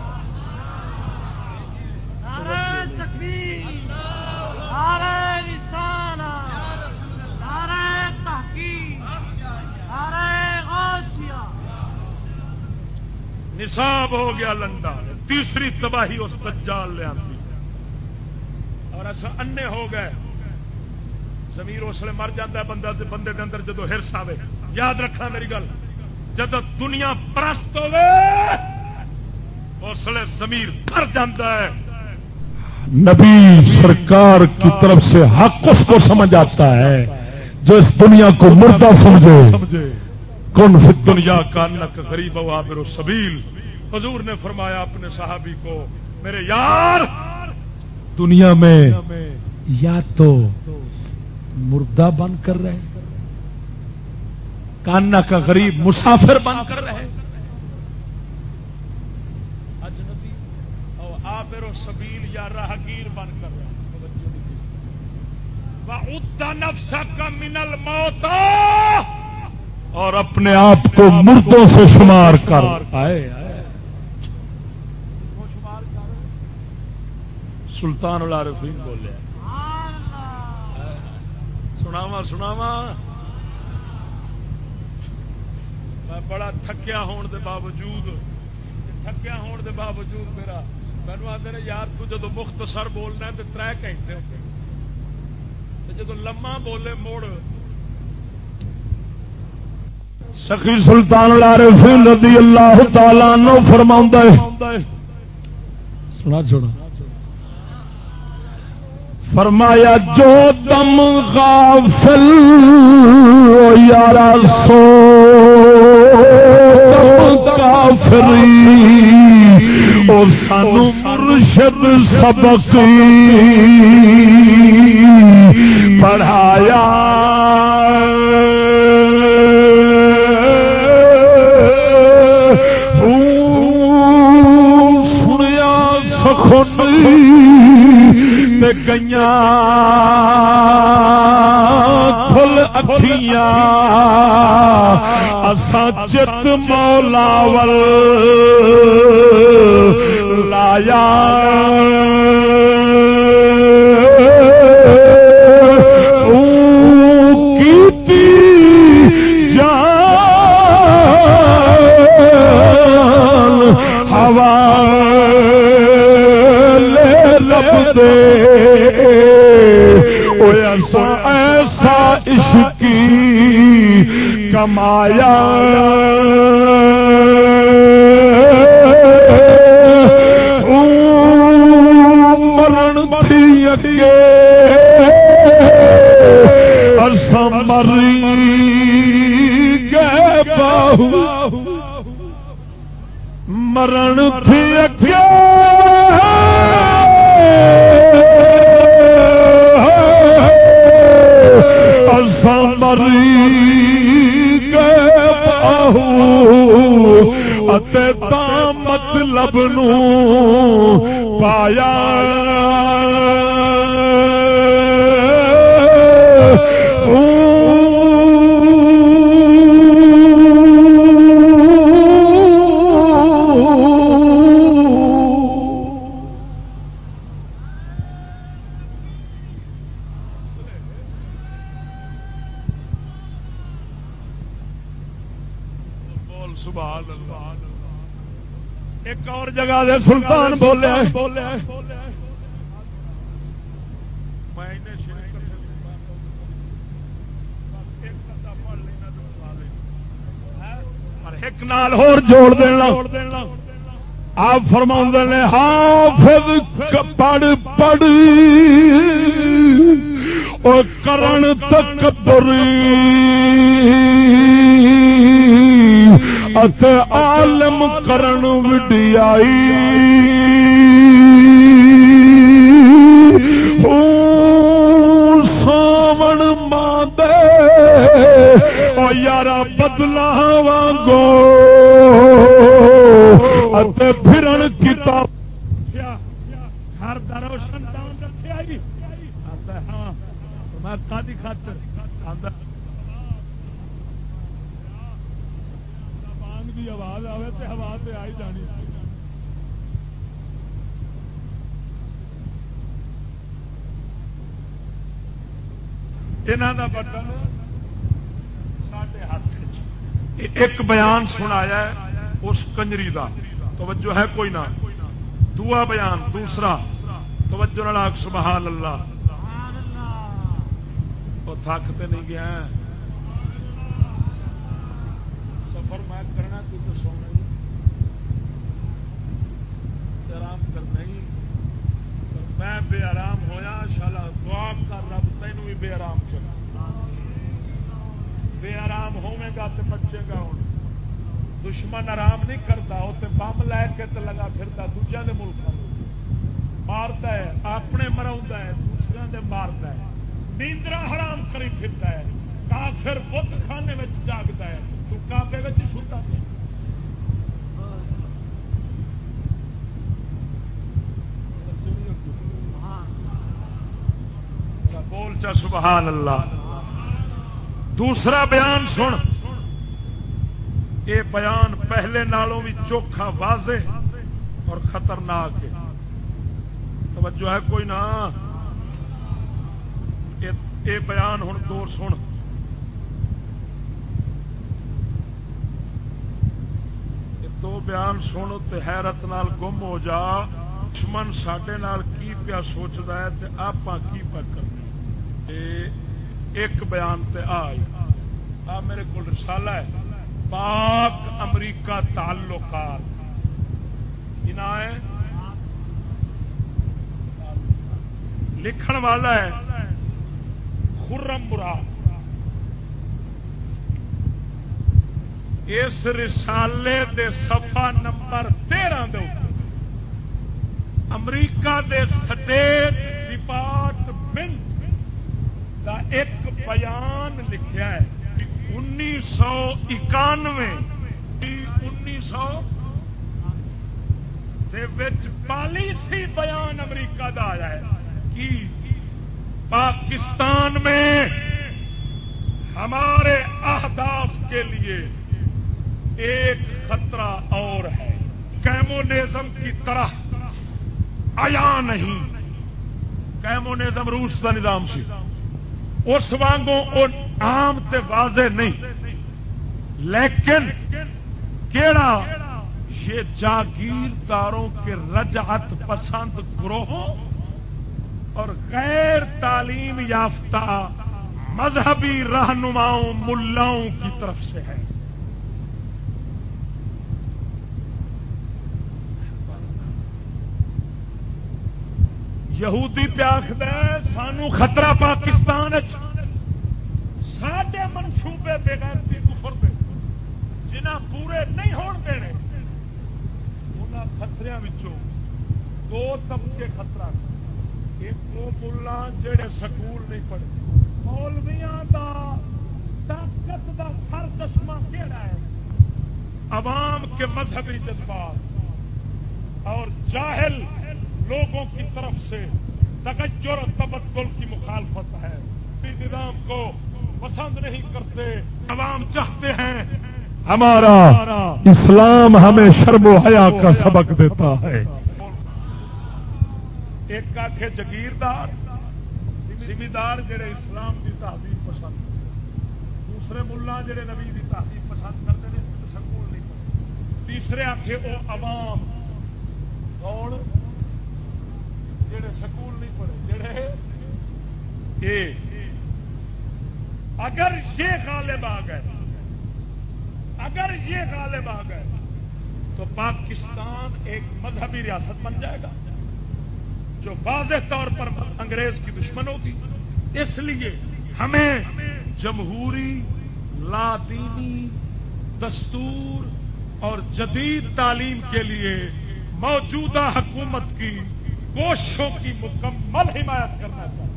نصاب ہو گیا لنڈا, تیسری تباہی اس دجال لے آتی اور ایسا انے ہو گئے. ضمیر اس لیے مر جاتا ہے بندہ بندے کے اندر جدو ہرس آئے. یاد رکھنا میری گل, جدو دنیا پرست ہوے اس لیے ضمیر بھر جاتا ہے. نبی سرکار کی طرف سے حق اس کو سمجھ آتا ہے جو اس دنیا کو مردہ سمجھے. کن فی دنیا کانک غریب و عابر السبیل. حضور نے فرمایا اپنے صحابی کو میرے یار دنیا میں یا تو مردہ بن کر رہے کانا کا غریب مسافر بن کر رہے اجنبی اور عابر السبیل یا راہگیر بن کر رہے وَعُدَّ نَفْسَكَ مِنَ الْمَوْتِ اور اپنے آپ کو مردوں سے شمار کر. سلطان العارفین بولے سناوا میں بڑا تھکیا ہون دے باوجود میرا مینو آتے نے یار تو جدو مختصر بولنا تو 3 گھنٹے ہوتے جدو لما بولے موڑ. سخی سلطان العارفین رضی اللہ تعالی عنہ فرماؤندا ہے سنا چھوڑا فرمایا جو دم غافل یارا سو کافری او سانو مرشد سبق پڑھایا گئیاں کھل اکھیاں اساں چت مولا ول لایا کیتی جان ہوا ایسا عشقی کمایا مرن تھی اگے اساں مری گئے باہو مرن تھی اگے اساں مری گئے باہو اتے تا مطلب نو پایا ایک اور جگہ دے سلطان بولے ایک نال اور جوڑ دینا آپ فرماؤں نے حافظ پڑھ پڑھ اور کرن تکبری اتے عالم کرن وڈیائی ساون ماندے او یارا بدلا وانگو اتے پھرن کتاب ہر دا روشن دان رکھے آئی آتا ہاں میں قاضی خاطر آتا کی آواز آئے تو ہوا سے آئی جانی انہوں کا بٹن ساڈے ہاتھ ایک بیان سنایا اس کنجری دا توجہ ہے کوئی نہ دعا بیان دوسرا توجہ نہ سبحان اللہ وہ تھکتے نہیں گیا سفر میں کرنا تو سونا ہی آرام کرنا ہی میں بے آرام ہویا شالا دعا کر رب تینوں بھی بے آرام کرنا بے آرام ہوے گا تو بچے گا ہوں دشمن آرام نہیں کرتا وہ تو بم لے کے تو لگا پھرتا دوجے کے ملکوں مارتا ہے اپنے مراؤں ہے دوسرے کے مارتا ہے نیندرا حرام کری پھرتا ہے کافر بت خانے میں جاگتا ہے تو کعبے میں ستا پیا بول چا سبحان اللہ دوسرا بیان سن یہ بیان پہلے نالوں بھی چوکھا واضح اور خطرناک ہے توجہ ہے کوئی نہ یہ بیان ہوں دور سن دو بیان سن تے حیرت نال گم ہو جا دشمن ساڈے نال کی پیا سوچتا ہے تے آپ کی پیا کرنا ایک بیان تے آ میرے کو رسالہ ہے پاک امریکہ تعلقات ہے لکھن والا ہے خرم مراد اس رسالے دے صفحہ نمبر 13 دے امریکہ دے سٹیٹ ڈپارٹمنٹ دا ایک بیان لکھیا ہے 1991 پالیسی بیان امریکہ دا آیا ہے کہ پاکستان میں ہمارے اہداف کے لیے ایک خطرہ اور ہے کیمونزم کی طرح آیا نہیں کیمونزم روس کا نظام سی اس وانگوں عام تے واضح نہیں لیکن کیڑا یہ جاگیرداروں کے رجعت پسند گروہوں اور غیر تعلیم یافتہ مذہبی رہنماؤں ملاؤں کی طرف سے ہے. یہودی پہ آخد سانو خطرہ پاکستان ساڈے منصوبے بغیرتی کفر دے جنہ پورے نہیں ہون دینے انہاں خطریاں وچوں دو طبقے خطرہ. ایک وہ ملا جڑے سکول نہیں پڑھتے. مولویاں دا طاقت دا سر چشمہ کیڑا ہے؟ عوام کے مذہبی جذبات اور جاہل لوگوں کی طرف سے تغیر اور تبدل کی مخالفت ہے. نظام کو پسند نہیں کرتے. عوام چاہتے ہیں ہمارا اسلام ہمیں شرم و حیا کا سبق دیتا ہے. ایک آخے جگیردار زمیندار جڑے اسلام کی تہذیب پسند کرتے. دوسرے ملا جڑے نبی کی تہذیب پسند کرتے ہیں سکول نہیں پڑھتے. تیسرے آخے وہ عوام کون جڑے سکول نہیں پڑھے جڑے اگر یہ غالب آ گئے تو پاکستان ایک مذہبی ریاست بن جائے گا جو واضح طور پر انگریز کی دشمن ہوگی. اس لیے ہمیں جمہوری لا دینی دستور اور جدید تعلیم کے لیے موجودہ حکومت کی کوششوں کی مکمل حمایت کرنا چاہیے.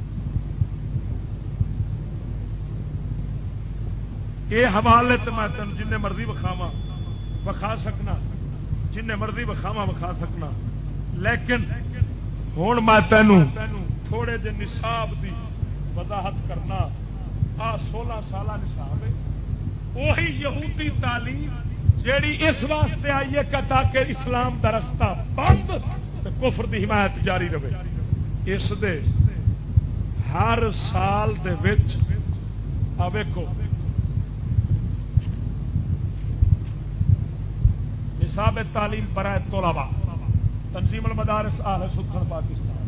یہ حوالے تو میں تین جن مرضی وکھا سکنا جن مرضی وکھا سکنا لیکن ہوں میں تینوں تھوڑے جے نصاب دی وضاحت کرنا. 16 سالہ نصاب ہے وہی یہودی تعلیم جیڑی اس واسطے آئی ہے کہ تاکہ اسلام دا رستہ بند کفر دی حمایت جاری رہے. اس دے ہر سال دے وچ ویکھو نصاب تعلیم برائے طلباء تنظیم المدارس اہل سنت پاکستان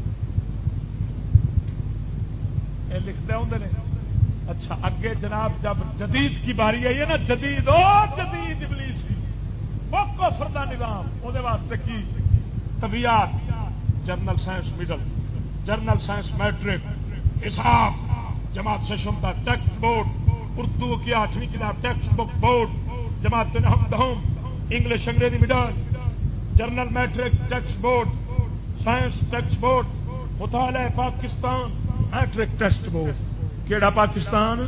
یہ لکھتے ہوں نے. اچھا اگے جناب جب جدید کی باری آئی ہے نا جدید ابلیس کی وہ کفر دا نظام وہ واسطے کی طبیعت general science middle general science matric حساب جماعت ششم کا ٹیکسٹ بورڈ اردو کی 8ویں کتاب ٹیکسٹ بک بورڈ جماعت نحوم انگلش انگریزی medium general matric text board science text board مطالعہ پاکستان میٹرک ٹیکسٹ بورڈ. کیڑا پاکستان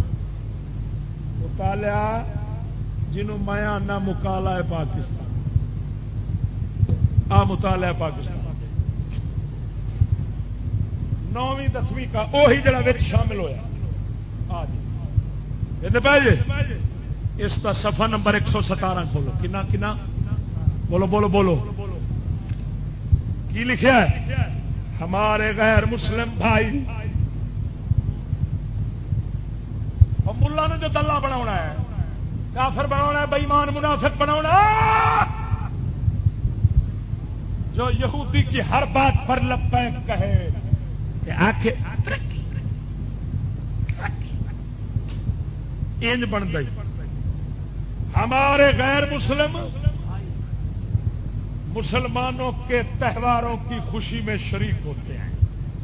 مطالعہ جنہوں میں آنا مکالا ہے پاکستان مطالعہ پاکستان 9ویں 10ویں کا وہی جڑا وچ شامل ہوا اس کا صفحہ نمبر 117 کھولو. کنا بولو بولو بولو کی لکھا ہے؟ ہمارے غیر مسلم بھائی ملا نے جو دلہ بنا ہے کافر بنا ہے بےمان منافق بنا جو یہودی کی ہر بات پر لبیک کہے انج بن گئی. ہمارے غیر مسلم مسلمانوں کے تہواروں کی خوشی میں شریک ہوتے ہیں.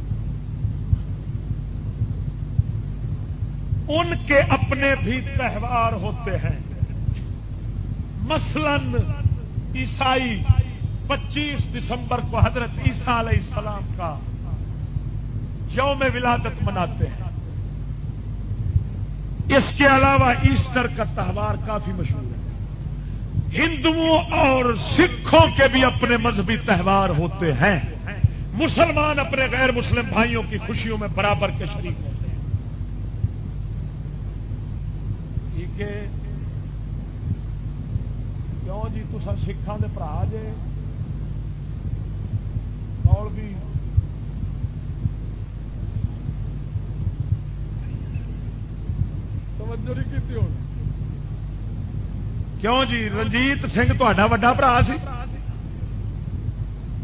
ان کے اپنے بھی تہوار ہوتے ہیں. مثلا عیسائی 25 دسمبر کو حضرت عیسیٰ علیہ السلام کا یوم ولادت مناتے ہیں. اس کے علاوہ ایسٹر کا تہوار کافی مشہور ہے. ہندوؤں اور سکھوں کے بھی اپنے مذہبی تہوار ہوتے ہیں. مسلمان اپنے غیر مسلم بھائیوں کی خوشیوں میں برابر کے شریک ہوتے ہیں. ٹھیک ہے کیوں جی تسا سکھان دے برا جے مولوی توجہ نہیں کی ہو کیوں جی رنجیت سنگھ تہاڈا وڈا برا سی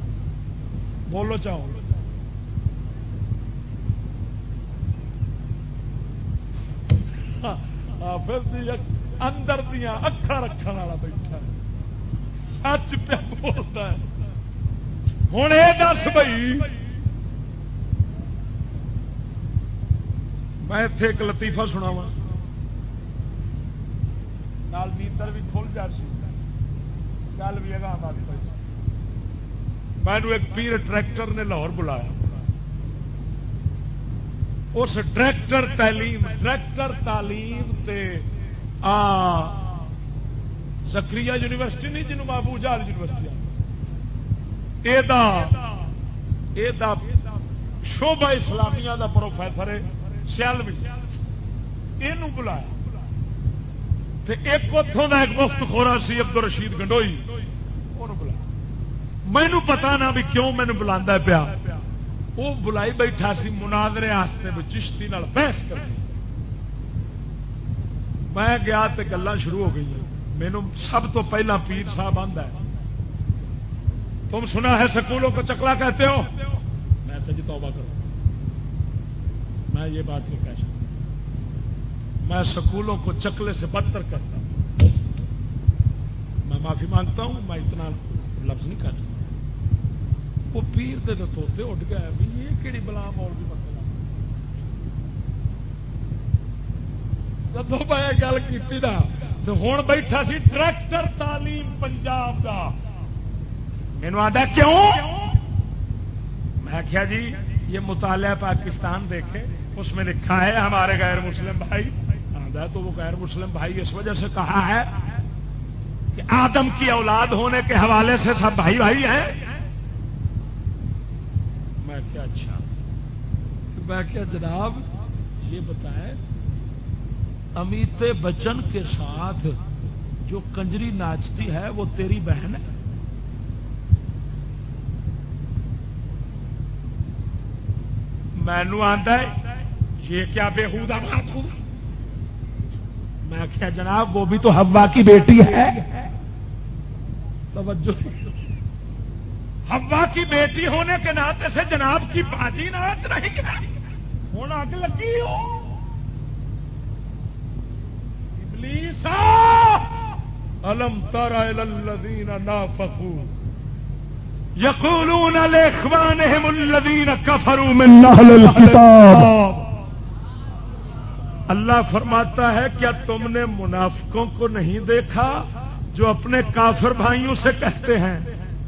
بولو چاہو حافظ دی اندر دیا اکھاں رکھنے والا بیٹھا سچ پہ بولتا ہے. ہوں یہ دس بھائی میں اتے ایک لطیفہ سناوا نال نیندر بھی کھل جاتی گل بھی اگاں آ گئی. میں ایک پیر ٹریکٹر نے لاہور بلایا. اس ٹریکٹر تعلیم تے زکریا یونیورسٹی نہیں جنوب ابو جہل یونیورسٹی شعبہ اسلامیہ دا پروفیسر ہے سیالوی یہ بلایا. ایک اتوں کا ایک مفت خورا سی عبد الرشید گنڈوئی بلایا. مینو پتا نہ بھی کیوں مینو بلا پیا. وہ بلائی بیٹھا سی مناظرے واسطے چشتی نال بحث کر. میں گیا تے گلاں شروع ہو گئی. مینو سب تو پہلا پیر صاحب آندا ہے تم سنا ہے سکولوں کو چکلا کہتے ہو. میں تو جی توبہ کروں میں یہ بات نہیں کہہ سکتا. میں سکولوں کو چکلے سے بدتر کرتا ہوں. میں معافی مانگتا ہوں میں اتنا لفظ نہیں کہتا. وہ پیر دے توتے اٹھ گیا بھی یہ کہڑی بلا مولوی مسئلہ. جب میں گل کی تو ہوں بیٹھا سی ڈائریکٹر تعلیم پنجاب کا. مینو آدھا کیوں؟ میں کیا جی یہ مطالعہ پاکستان دیکھے اس میں لکھا ہے ہمارے غیر مسلم بھائی. آدھا تو وہ غیر مسلم بھائی اس وجہ سے کہا ہے کہ آدم کی اولاد ہونے کے حوالے سے سب بھائی بھائی ہیں. میں کیا اچھا میں کیا جناب یہ بتائیں امیتابھ بچن کے ساتھ جو کنجری ناچتی ہے وہ تیری بہن ہے. مینو آتا ہے یہ کیا بےحودہ بات ہوئی. میں کیا جناب وہ بھی تو حوا کی بیٹی ہے. توجہ حوا کی بیٹی ہونے کے ناطے سے جناب کی باجی ناچ رہی ہے. ہوں آگ لگی ہو ابلیسا الم تر الی الذین نافقوا یقولون لاخوانهم الذین کفروا من اہل الکتاب. اللہ فرماتا ہے کیا تم نے منافقوں کو نہیں دیکھا جو اپنے کافر بھائیوں سے کہتے ہیں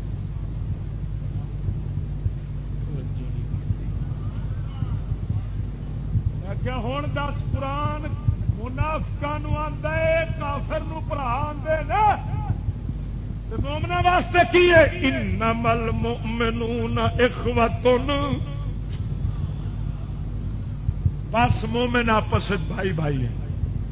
کیا ہوں دس قرآن منافقوں آتا ہے کافر برا آدھے نا مومنا واسطے کی ہے انما المؤمنون اخوۃ. بس مومن آپس بھائی بھائی ہیں.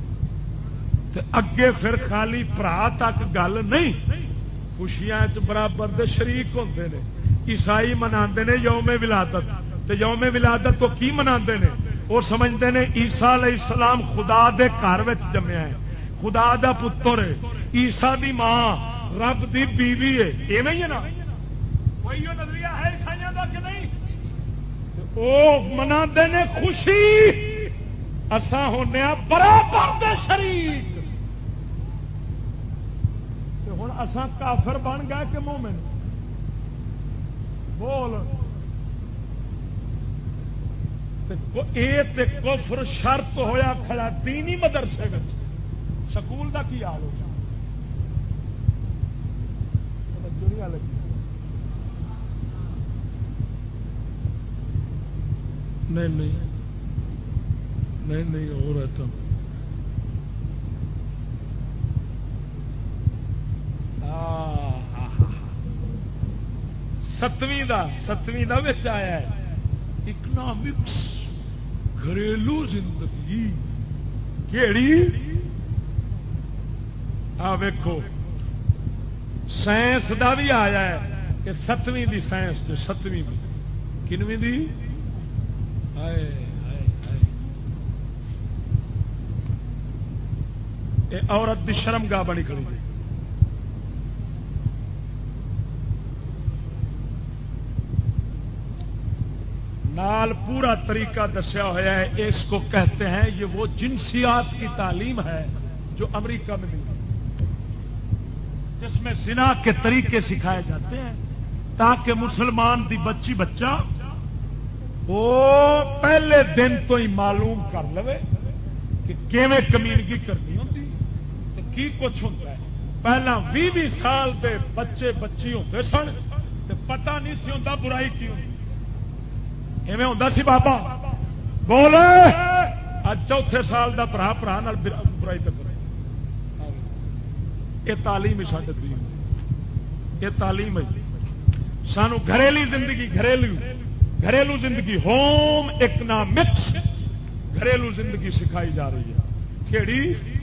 اگے پھر خالی برا تک گل نہیں خوشیاں برابر دے شریک ہوندے نے. عیسائی مناندے نے یوم ولادت تے یوم ولادت تو کی مناندے نے وہ سمجھتے ہیں عیسیٰ علیہ السلام خدا دے گھر وچ جمیا ہے خدا دا پتر ہے. عیسیٰ دی ماں رب دی بیوی ہے. ایویں ہی ہے نا وہی نظریہ ہے عیسائیوں دا کہ نہیں. وہ مناندے نے خوشی اساں ہونے برابر دے شریک. ہوں اساں کافر بن گئے کہ مومن بول. کفر شرط ہویا کھڑا دینی مدرسے میں سکول دا کی حال ہوگا. نہیں ہو رہتا. ستویں دا بچ آیا ہے اکنامکس گھریلو زندگی کیڑی. ویکھو سائنس دا بھی آیا ہے کہ 7ویں دی سائنس جو 7ویں دی کنویں دی عورت دی شرمگاہ بنی کھڑی. نال پورا طریقہ دسیا ہوا ہے. اس کو کہتے ہیں یہ وہ جنسیات کی تعلیم ہے جو امریکہ میں ملتی ہے، جس میں زنا کے طریقے سکھائے جاتے ہیں تاکہ مسلمان دی بچی بچہ وہ پہلے دن تو ہی معلوم کر لو کہ کیویں کمیونگی کرنی ہوتی تو کی کچھ ہوتا ہے. پہلا 20 سال دے بچے بچی ہوتے سن تو پتہ نہیں سی ہوتا برائی کی ہوتی. ایویں ہوتا سی بابا بولے اج چوتھے سال دا برا برا نال برائی تک. یہ تعلیم سارے دین، یہ تعلیم ہے سانو گھریلو زندگی، گھریلو زندگی ہوم اکنامکس گھریلو زندگی سکھائی جا رہی ہے. کیڑی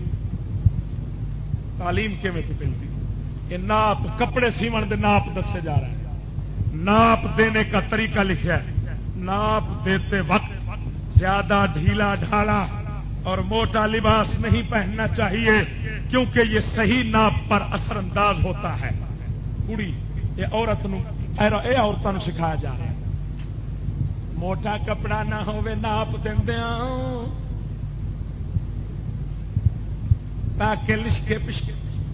تعلیم کیویں ملتی؟ یہ ناپ کپڑے سیون دے ناپ دسے جا رہے ہیں، ناپ دینے کا طریقہ لکھا ہے. ناپ دیتے وقت زیادہ ڈھیلا ڈھالا اور موٹا لباس نہیں پہننا چاہیے کیونکہ یہ صحیح ناپ پر اثر انداز ہوتا ہے. کڑی یہ عورتوں سکھایا جا رہا ہے. موٹا کپڑا نہ ہوے ناپ دیا تاکہ لشکے پشکے.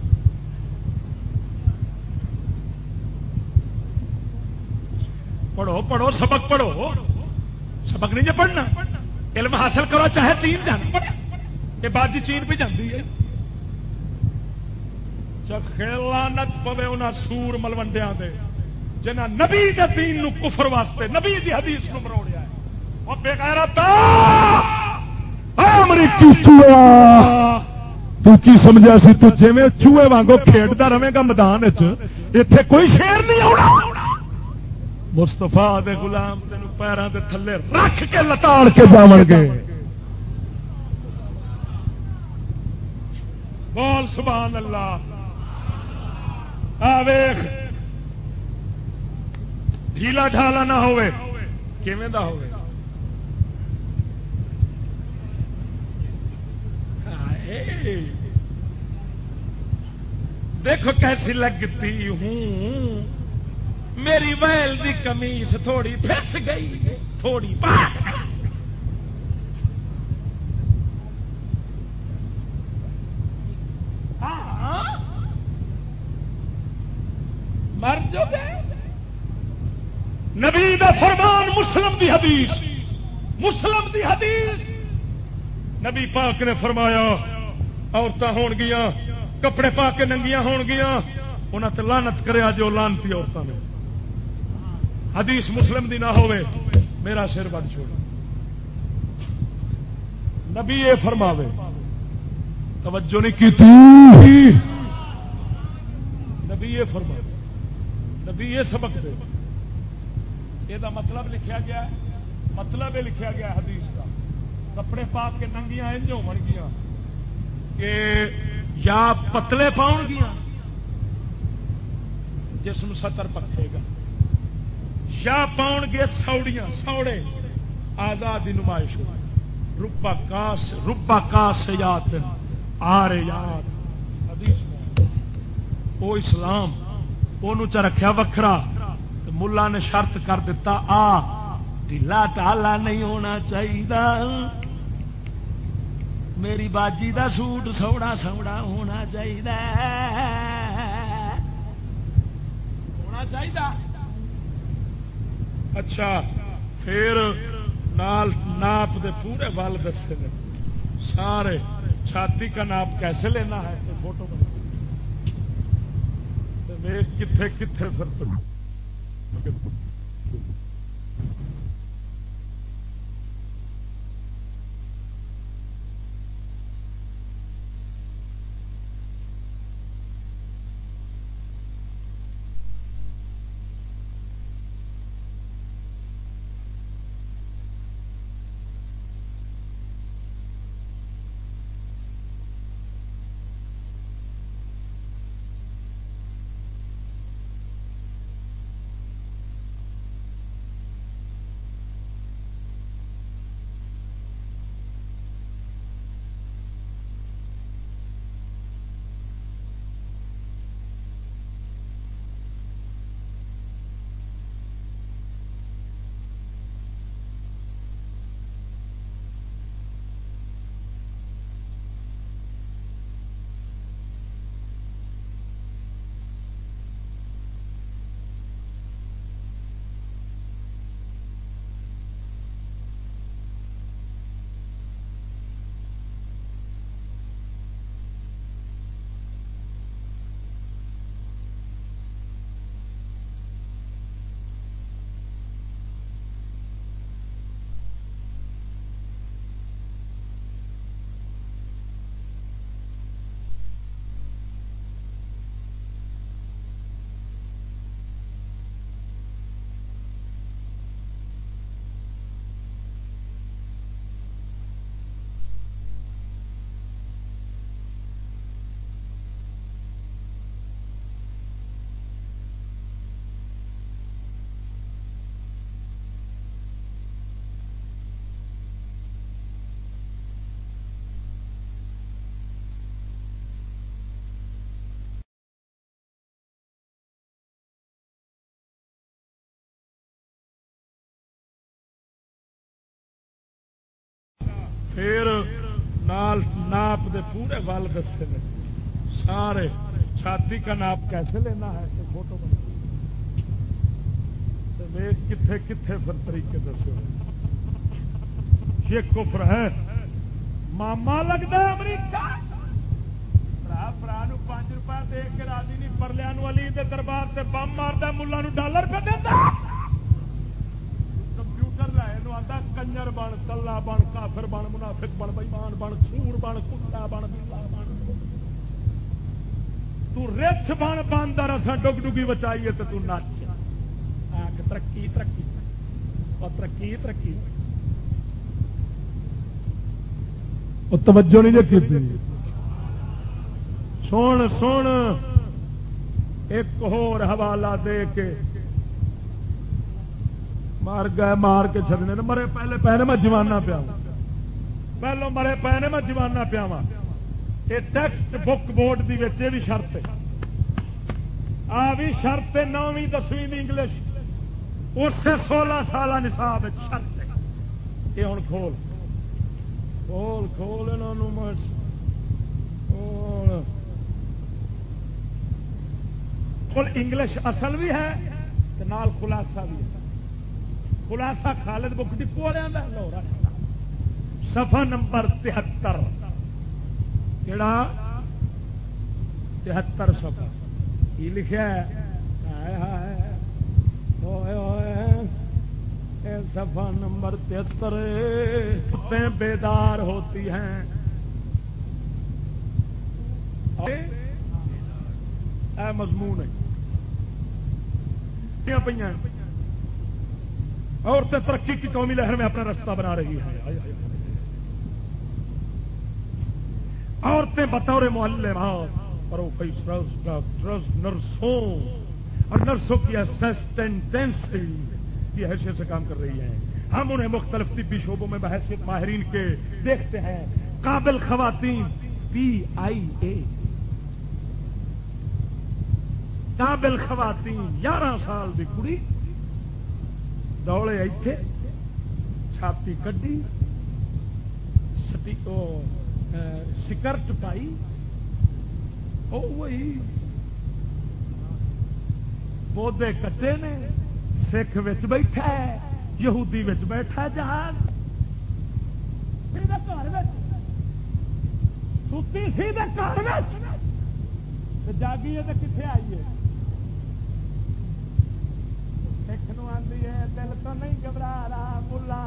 پڑھو پڑھو سبق پڑھو، سبق نہیں جو پڑھنا علم حاصل کرو چاہے چین جانا. یہ باجی چین پہ جاتی ہے. جب لعنت پوے انہاں سور ملوڈیا دے جنہاں نبی دے دین نو کفر واسطے نبی دی حدیث نو مروڑیا ہے. او بے غیرت امریکی چوہا تو کی سمجھا سی؟ تو جویں چوہے وانگو کھیڈدا رہے گا میدان وچ، ایتھے کوئی شیر نہیں آونا. مستفا دے غلام تین پیروں دے تھلے رکھ کے لتاڑ کے جاون گے. بول سبحان اللہ. ویخ ڈھیلا ڈھالا نہ ہوئے کیویں دا ہوئے. دیکھو کیسی لگتی ہوں، میری ویل دی قمیص تھوڑی پھس گئی تھوڑی پاک. مر جو گئے. نبی دا فرمان، مسلم دی حدیث، مسلم دی حدیث. نبی پاک نے فرمایا عورتاں ہون گیاں کپڑے پا کے ننگیاں ہون گیاں انہاں تے لعنت کرے جو لعنتی عورتاں نے. حدیث مسلم دی نہ ہوئے میرا سر بد چھوڑ. نبی یہ فرماوے توجہ نہیں کی تھی. نبی یہ فرماوے، نبی یہ سبق دے. یہ مطلب لکھا گیا، مطلب یہ لکھا گیا حدیث کا کپڑے پا کے ننگیاں انج ہون گیاں کہ یا پتلے پاؤن گیاں جسم ستر پکھے گا، یا پاؤن گے سوڑیاں سوڑے آزادی نمائش ہو. ربا کاس یات آر یات حدیث میں وہ اسلام وہ چ رکھا وکھرا. ملا نے شرط کر دیتا ڈھیلا ٹالا نہیں ہونا چاہیے، میری باجی دا سوٹ سوڑا سوڑا ہونا چاہیے ہونا چاہیے. اچھا پھر نال ناپ دے پورے وال دستے ہیں سارے. چھاتی کا ناپ کیسے لینا ہے تو فوٹو بنا کتنے کتنے پھر پھر نال ناپ دے پورے وال دسے نے سارے. چھاتی کا ناپ کیسے لینا ہے کہ فوٹو بنا کتنے کتنے پھر طریقے دسے ہوئے. یہ کفر ہے. ماما لگتا ہے امریکہ برا 5 روپئے دے کے راضی نہیں. پرلیا علی دے دربار سے بم مارتا ملا ڈالر پہ دیتا. کمپیوٹر لائے آتا کنجر بن کلا بن کافر بن منافق بن بےمان بن سور بن کتا بن بلا بن تو رچ بن باندر اصا ڈگ ڈگی بچائیے تو نچ ترقی ترقی اور ترقی ترقی. توجہ نہیں دیکھی. سن سن ایک اور حوالہ دے کے مار گئے مار کے چڑنے مرے پہلے پہنے میں جوانا پیا پہلو مرے پہنے میں جوانا پیا. یہ ٹیکسٹ بک بورڈ کی بھی شرط ہے. آ بھی شرط 9ویں 10ویں انگلش اسے 16 سالہ نصاب شرط ہے. یہ ہوں کھول کھول کھول انگلش اصل بھی ہے نال خلاصہ بھی ہے. خلاصہ خالد بک ڈپو والے لاہور صفحہ نمبر 73 کہڑا 73 صفحہ کی لکھا ہے. صفحہ نمبر 73 بیدار ہوتی ہیں. اے مضمون ہے پہ عورتیں ترقی کی قومی لہر میں اپنا رستہ بنا رہی ہیں. عورتیں بطور معلمات پروفیسرز ڈاکٹرز نرسوں اور نرسوں کی اسسٹنٹنسی کی حیثیت سے کام کر رہی ہیں. ہم انہیں مختلف طبی شعبوں میں بحیثیت ماہرین کے دیکھتے ہیں. قابل خواتین PIA قابل خواتین 11 سال کی کڑی دوڑے ایتھے چھاتی کڈی سکرٹ پائی وہی پودے کٹے نے. سکھ وچ بیٹھا ہے یہودی وچ بیٹھا جہاز ستی سی گھر جاگی ہے تو کتنے آئیے. سکھ نو آندی ہے دل تو نہیں گھبرا رہا ملا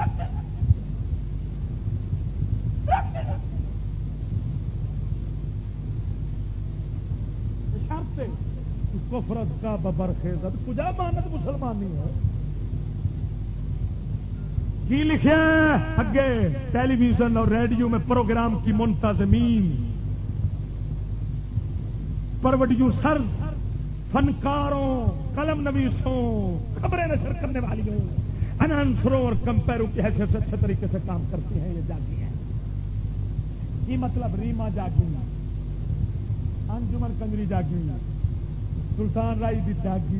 کفرت کا ببر خیزت کجا مانت مسلمانی ہے. کی لکھا اگے ٹیلی ویژن اور ریڈیو میں پروگرام کی منتظمین پروڈیوسرز فنکاروں قلم نویسوں خبریں نشر کرنے والیوں انانسروں اور کمپیروں کی حیثیت سے اچھے طریقے سے کام کرتی ہیں. یہ جاگی ہے کی مطلب ریما جاگی انجمن کنجری جاگی سلطان رائی دی جاگی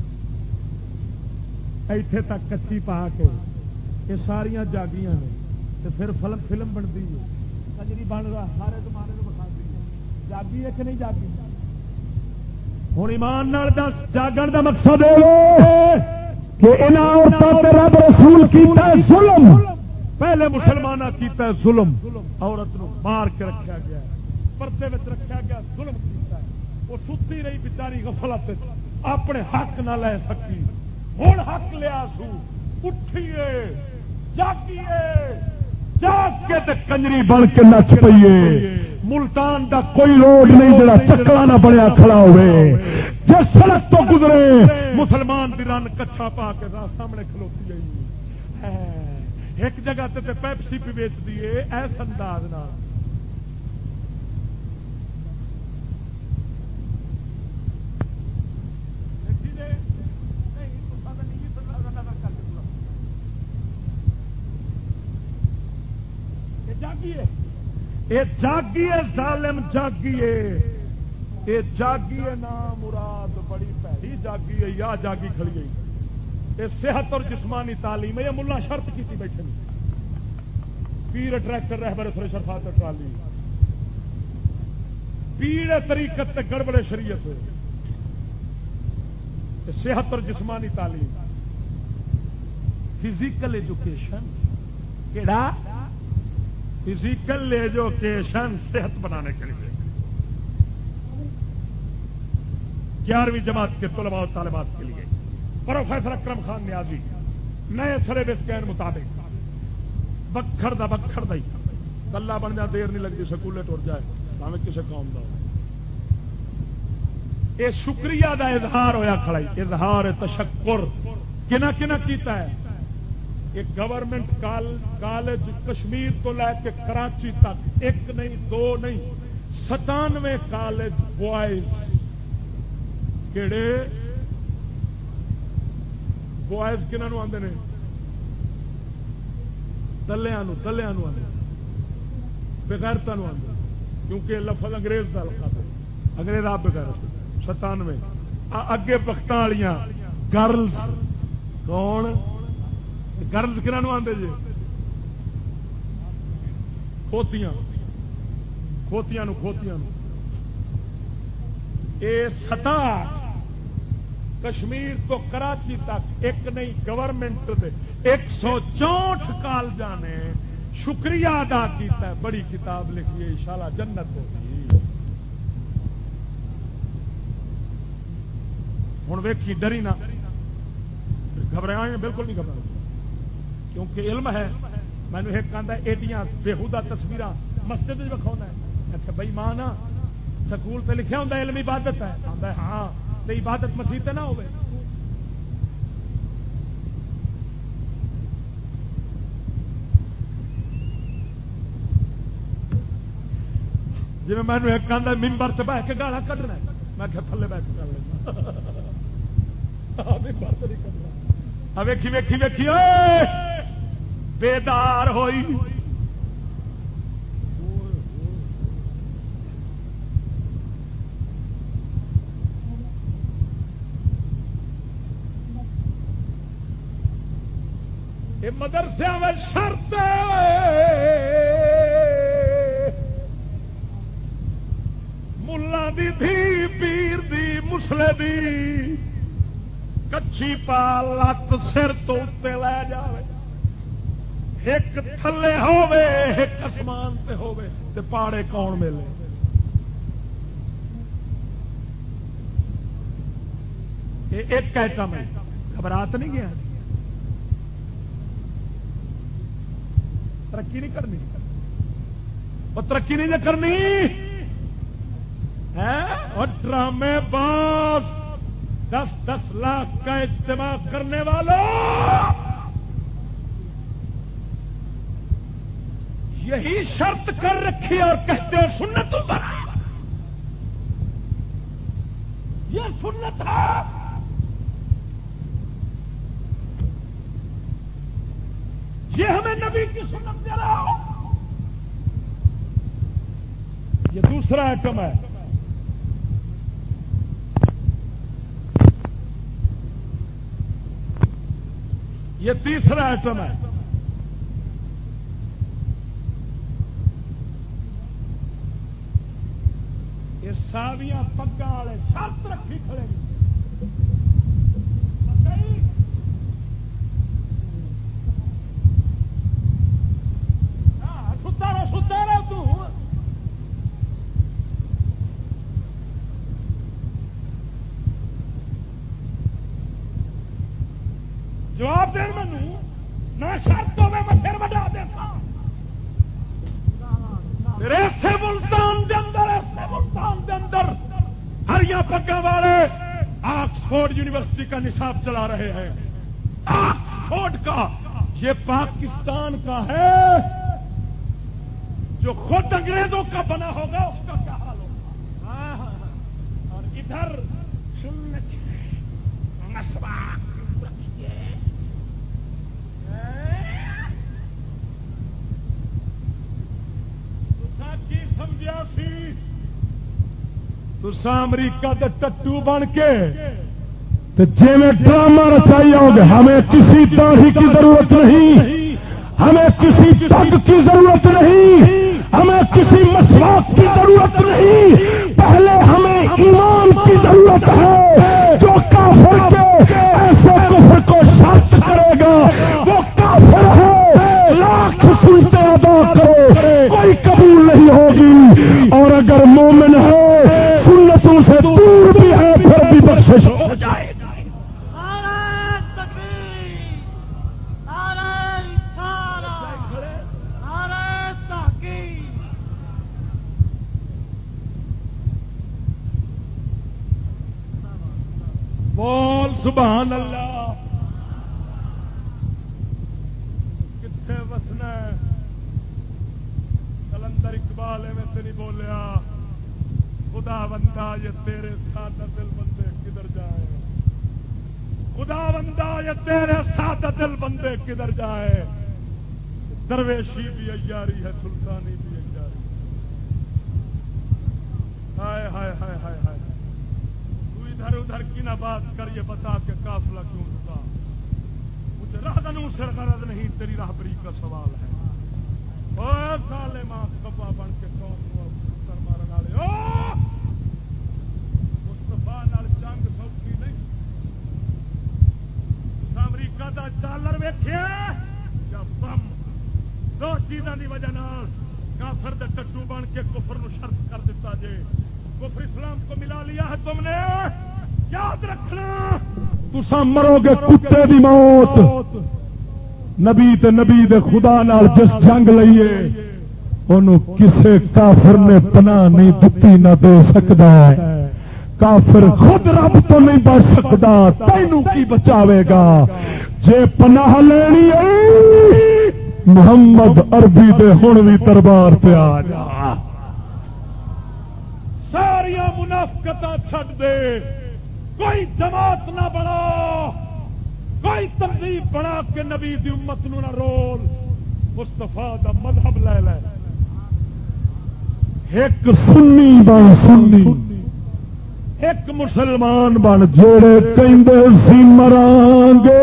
ایتھے تک کچی پا کے یہ ساریاں جاگیاں نے. پھر فلم بنتی ہے کنجری بن رہا سارے زمانے کو بتا دی جاگی ہے کہ نہیں جاگی. ہوں ایمان نال دس جاگن کا مقصد کہ رب رسول کیتا ہے ظلم. پہلے مسلمان کیتا ہے ظلم. عورت نو مار کے رکھا گیا پردے میں رکھا گیا ظلم کیتا ہے. وہ ستی رہی بیچاری غفلت اپنے حق نہ لے سکی. ہوں حق لیا سو اٹھیے جاگیے جاگ کے کنجری بن کے نچ پیے. ملتان دا کوئی روڈ نہیں جڑا چکلا نہ بڑیا کھڑا ہوئے. جس سڑک تو گزرے مسلمان دی رن کچھا پا کے سامنے کھلوتی ہے. ایک جگہ تے پیپسی پی بیچ دیے ایس انداز نال. یہ جاگیے ظالم جاگیے یہ جاگیے نام مراد بڑی پیڑی جاگی ہے یا جاگی کھڑی گئی. یہ صحت اور جسمانی تعلیم ہے. یہ ملا شرط کی تھی بیٹھے پیر ٹریکٹر رہبر تھریشر فاتر ٹرالی پیڑ طریقت تے گڑبڑے شریعت صحت اور جسمانی تعلیم فزیکل ایجوکیشن کیڑا فزیکل ایجوکیشن صحت بنانے کے لیے 11ویں جماعت کے طلباء و طالبات کے لیے پروفیسر اکرم خان نیازی نئے سلیبس کے مطابق بکھر دا کلا بن جا دیر نہیں لگتی سکولے ٹر جائے ہمیں کسی قوم کا یہ شکریہ دا اظہار ہویا کھڑا اظہار تشکر کنا کیتا ہے یہ گورنمنٹ کالج کشمیر تو لے کے کراچی تک ایک نہیں دو نہیں 97 کالج بوائز کہڑے بوائز کنہوں آتے ہیں تلیاں آتے بغیرتا آتے کیونکہ لفظ انگریز کا لفظ انگریز آپ بغیر 97 اگے بخت والیاں گرلز کون گرلز کنہوں آتے جی کھوتیاں یہ 7 کشمیر تو کراچی تک ایک نہیں گورنمنٹ 164 کالجاں نے شکریہ ادا کیتا ہے بڑی کتاب لکھی ہے انشاءاللہ جنت ہوگی ہوں ویکھی ڈری نہ گھبرائیں بالکل نہیں گھبراؤ کیونکہ علم ہے میں نے ایک کہا ایڈیاں بےہودہ تصویر مسجد میں دکھاؤنا ہے اچھا بھائی ماں نا سکول پہ لکھا ہوں علم عبادت ہے آتا ہے ہاں تو عبادت مسیح تے نہ ہوئے جی میں نے ایک کہا ممبر سے بہ کے گالا کھڈنا میں کہ تھلے بہ کے کر لینا ممبر سے نہیں کھڈنا ویکھی ویکھی ویکھی بیدار ہوئی مدرسے میں شرط ملا دی تھی پیر دی مسلے دی کچھی پا لت سر تو اتنے لے جائے ایک تھلے ہوے ایک آسمان تے ہوے تے پاڑے کون ملے ایک ایٹم ہے گھبرات نہیں گیا ترقی نہیں کرنی اور ترقی نہیں کرنی اور ڈرامے باز 10-10 لاکھ کا اجتماع کرنے والوں یہی شرط کر رکھی اور کہتے ہو سنت یہ سنت ہے یہ ہمیں نبی کی سنت دے رہا ہو یہ دوسرا ایٹم ہے یہ تیسرا ایٹم ہے یہ ساویاں پگاں والے شرط رکھی کھڑے ستارا تو جواب دین مینوں نہ شرط ہوے میں پھر بڑھا دیتا ایسے ملتان دے اندر ہریاں پگاں والے آکسفورڈ یونیورسٹی کا نصاب چلا رہے ہیں آکسفورڈ کا یہ پاکستان کا ہے جو خود انگریزوں کا بنا ہوگا اس کا کیا حال ہوگا اور ادھر سمجھا سی تسا امریکہ کے ٹٹو بن کے جی میں ڈرامہ رچائی آؤ گے ہمیں کسی داڑھی کی ضرورت نہیں ہمیں کسی ٹگ کی ضرورت نہیں، ہمیں کسی مسواک کی ضرورت نہیں، پہلے ہمیں ایمان کی ضرورت ہے۔ جو کافر کے ایسے کفر کو شرط کرے گا وہ کافر ہے، لاکھ سنتے ادا کرو کوئی قبول نہیں ہوگی، اور اگر مومن ہے سنتوں سے دور بھی ہے پھر بھی بخشش ہو جائے گا۔ بول سبحان اللہ۔ کتنے وسنا ہے کلندر اقبال میں تو نہیں بولیا خدا بندہ یہ تیرے سادہ دل بندے کدھر جائے، خدا بندہ یہ تیرے سادہ دل بندے کدھر جائے، درویشی بھی عیاری ہے سلطانی بھی عیاری۔ ہائے ہائے ہائے ہائے ہائے، ادھر ادھر کی نہ بات کر، یہ بتا کہ قافلہ کیوں رکا، مجھے راہدنوں سے غرض نہیں، تیری راہبری کا سوال ہے۔ او سالے ماں کبا بن کے قوم کو پتر مارن والے، او مصطفیٰ نال جنگ سوکھی نہیں۔ امریکہ دا ڈالر ویکھیا یا بم، دو چیزاں دی وجہ نال کافر دے ٹٹو بن کے کفر نو شرط کر دیتا جے۔ کفر اسلام کو ملا لیا ہے تم نے، یاد رکھنا تساں مرو گے کتے دی موت۔ نبی تے نبی دے خدا نال جس جنگ لئیے انہوں کسے کافر نے پناہ نہیں دتی نہ دے سکدا ہے، کافر خود رب تو نہیں بچ سکدا، تینوں کی بچاوے گا؟ جے پناہ لینی ہے محمد عربی دے ہن وی دربار تے آ جا، ساریاں منافقتاں چھڈ دے، کوئی جماعت نہ بنا، کوئی تنظیم بنا کے نبی دی امت نو نہ رول، مصطفیٰ دا مذہب لے لے، ایک سنی بن سنی، ایک مسلمان بن، جڑے کہندے سی مران گے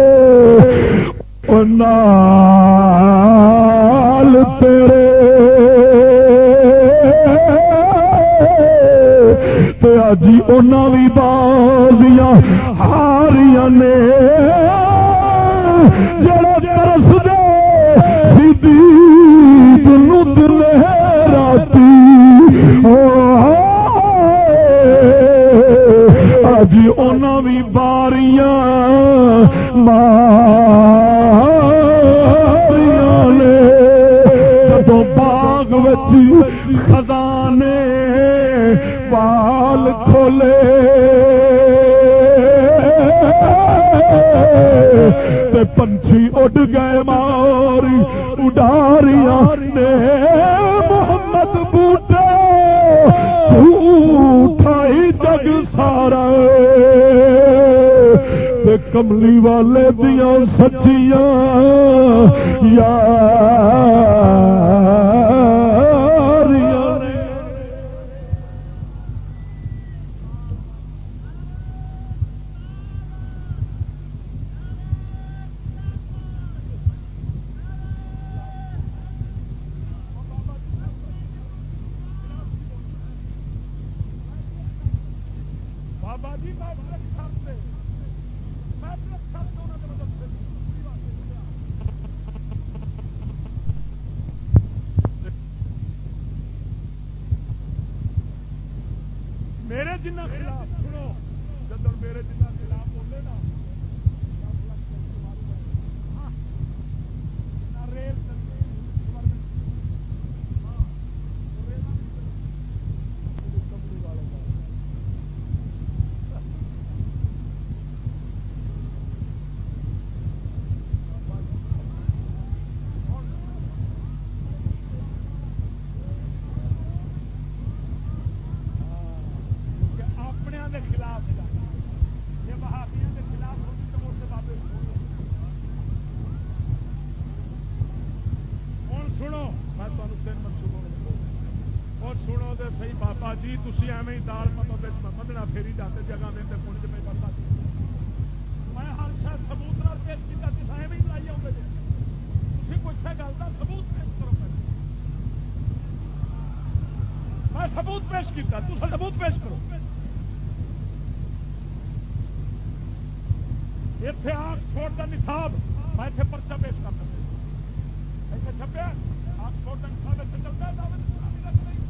او نال تیرے جی انہاں بھی بازیاں ہاریاں نے، جڑا ترس دے سیدھی نو دل راتی، جی انہاں بھی باریاں ماریاں نے، جدوں باغ وچ خزانے بال کھولے تے پنچھی اڈ گئے ماری اڈاریاں نے، محمد بوٹے اٹھائی جگ سارا، تے کملی والے دیاں سچیاں میرے جنہ خلاف سنو، جب میرے جنہ خلاف بولے نا ریل کیا ثبوت پیش کرو اتنے آکسفورڈ کا نصاب میں اتنے پرچہ پیش کر سکتا اتنے چھپیا آکسفورڈ کا نصاب اتنے چلتا ہے دعوت اسلامی کا نہیں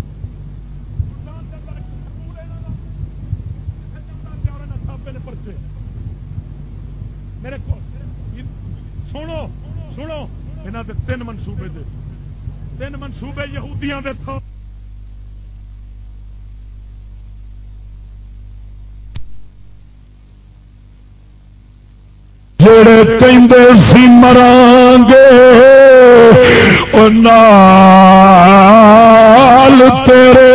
پرچے میرے کو سنو سنو یہاں کے تین منصوبے دے تین منصوبے یہودیاں دے تھا جڑے کہندے سی مرانگے نال تیرے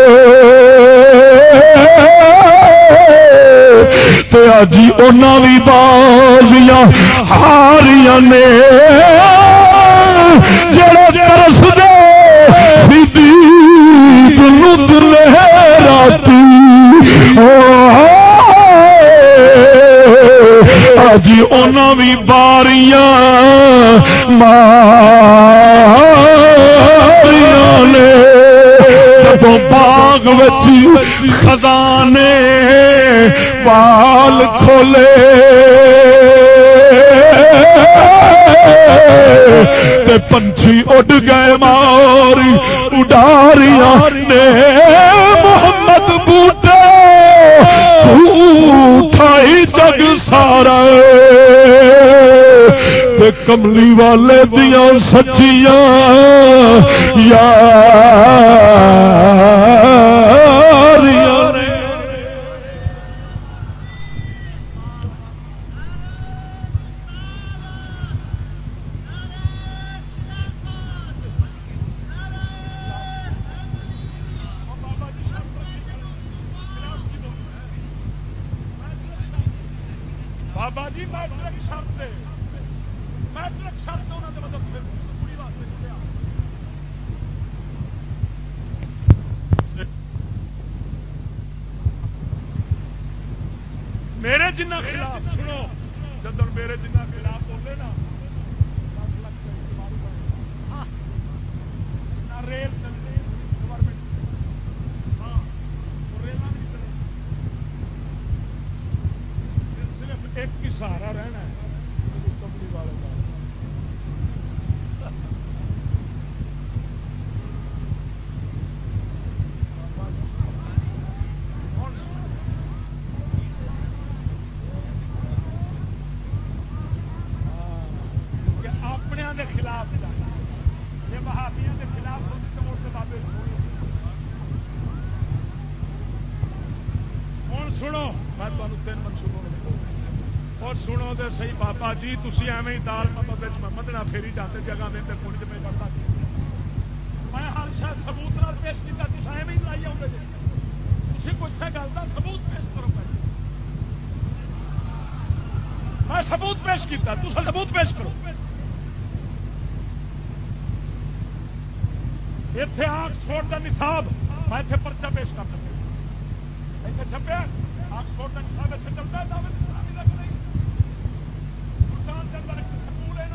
تے اجی انہاں وی بازیاں ہاریاں نے جڑے ترس دے صدیق نوں دلے راتی جی انہاں بھی باریاں ماریاں نے جب باغ وچ خزانے پال کھولے تے پنچھی اڈ گئے ماری اڈاریاں نے محمد بوٹے اٹھائی جگ سارا تے کملی والے دیاں سچیاں یاریاں بابا جی میٹرک شرط انہوں نے مطلب پوری واسطے چلیا میرے جنہ خلاف سنو جب میرے جنہ خلاف بولے نا 10 لاکھ نہ ریل چلے گورنمنٹ ہاں ریل نہیں چلے صرف ایک ہی سہارا رہنا ہے کمپنی والے کا اپنے کے خلاف یہ وہابیاں کے خلاف ہوتی تو ووٹ بابے ہوں سنو میں تمہیں 3 منصوبوں اور سنو دے صحیح بابا جی تھی ایویں دال مدنا پھیری جاتے جگہ میں کون میں پڑھتا میں ہر شاید ثبوت نال پیش کیا تصا ایویں لائی آؤ تھی کچھ گل کا ثبوت پیش کرو میں ثبوت پیش کیا تصا ثبوت پیش کرو اتنے آکسفورڈ کا نصاب میں اتنے پرچہ پیش کر سکتا اتنے چھپیا آکسفورڈ کا نصاب اتنے چلتا ہے دعوت اسلامی کا نہیں سلطان کے اندر سکول ہے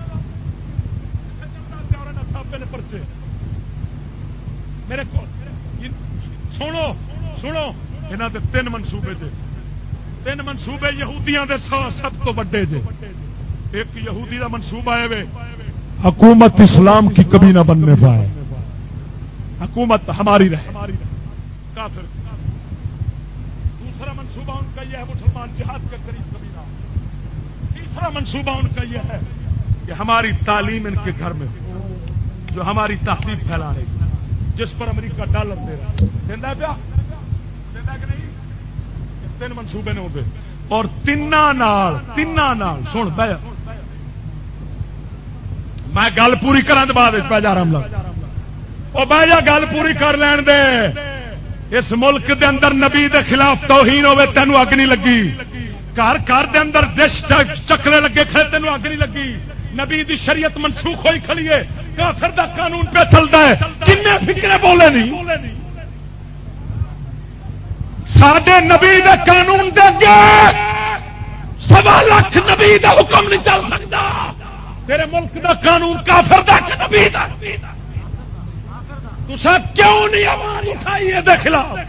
چلتا پرچے میرے کو سنو سنو یہاں کے 3 منصوبے تھے 3 منصوبے یہودیاں دے سب تو بڑے تھے ایک یہودی کا منصوبہ ہے حکومت اسلام کی کبھی نہ بننے پائے حکومت ہماری رہے کافر دوسرا منصوبہ ان کا یہ ہے مسلمان جہاد کے قریب کبھی نہ تیسرا منصوبہ ان کا یہ ہے کہ ہماری تعلیم ان کے گھر میں جو ہماری تہذیب پھیلا رہی ہے جس پر امریکہ ڈالر دے رہا ہے دینا پیا دینا کہ نہیں 3 منصوبے نے ہوتے اور تیناں نال سن بہ میں گل پوری کرنے کے بعد پہ جا رہا ہوں وہ بہ جا گل پوری کر لین دے اس ملک دے اندر نبی دے خلاف توہین ہوے تینوں اگ نہیں لگی گھر گھر دے اندر ڈش چکرے لگے کھڑے تینوں اگ نہیں لگی نبی دی شریعت منسوخ ہوئی کھڑی ہے کافر دا قانون پہ چلتا ہے کن فکرے بولے نہیں ساڈے نبی دے قانون دے اگے 1.25 لاکھ نبی دا حکم نہیں چل سکتا تیرے ملک دا قانون کافر دا کہ نبی دا تسا کیوں نہیں آواز اٹھائی یہ خلاف؟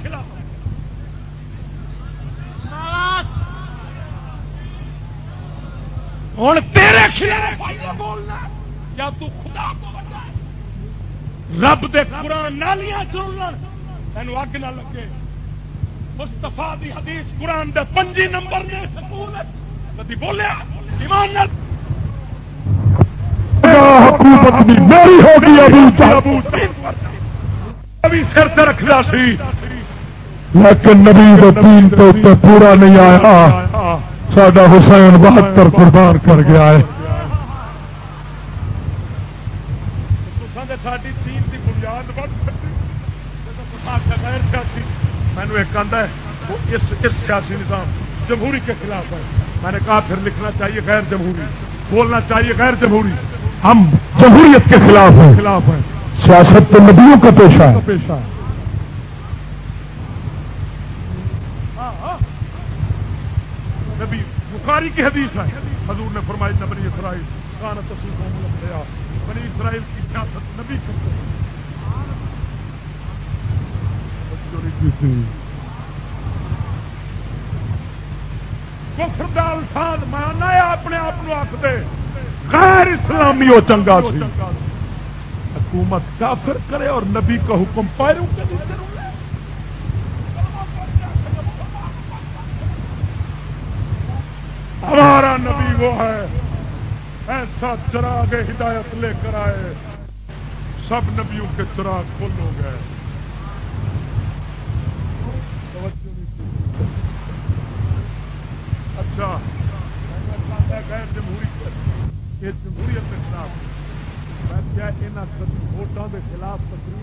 ہوں تیرے خلاف بولنا کیا تو خدا تو بڑا رب دے قرآن نالیاں چلن تینوں اگ نہ لگے. مستفا دی حدیث قرآن دے 5 نمبر نے سکول کدی بولیا ایمان نال حکومت بھی میری ہوگی ابھی سر تے رکھدا سی لیکن نبی دے دین تو پورا نہیں آیا. ساڈا حسین 72 قربان کر گیا ہے. ساری دین کی بنیاد بڑھ غیر سیاسی مینو ایک آدھا ہے وہ اس سیاسی نظام جمہوری کے خلاف ہے. میں نے کہا پھر لکھنا چاہیے غیر جمہوری، بولنا چاہیے غیر جمہوری. ہم جمہوریت کے خلاف ہیں. سیاست تو نبیوں کا پیشہ ہے. نبی بخاری کی حدیث ہے حضور نے فرمائی نہ بنی اسرائیل کانت تسوقهم الانبیاء، بنی اسرائیل کی سیاست نبی کرتے ہیں. کفر دا الفاظ ماننا ہے اپنے آپ کو آخ دے غیر اسلامی ہو چنگا سی. حکومت کافر کرے اور نبی کا حکم پیروں کے لیے ہمارا نبی وہ ہے ایسا چراغ ہدایت لے کر آئے سب نبیوں کے چراغ کھل ہو گئے. اچھا غیر جمہوری یہ جمہوریت کے خلاف میں کیا ووٹوں کے خلاف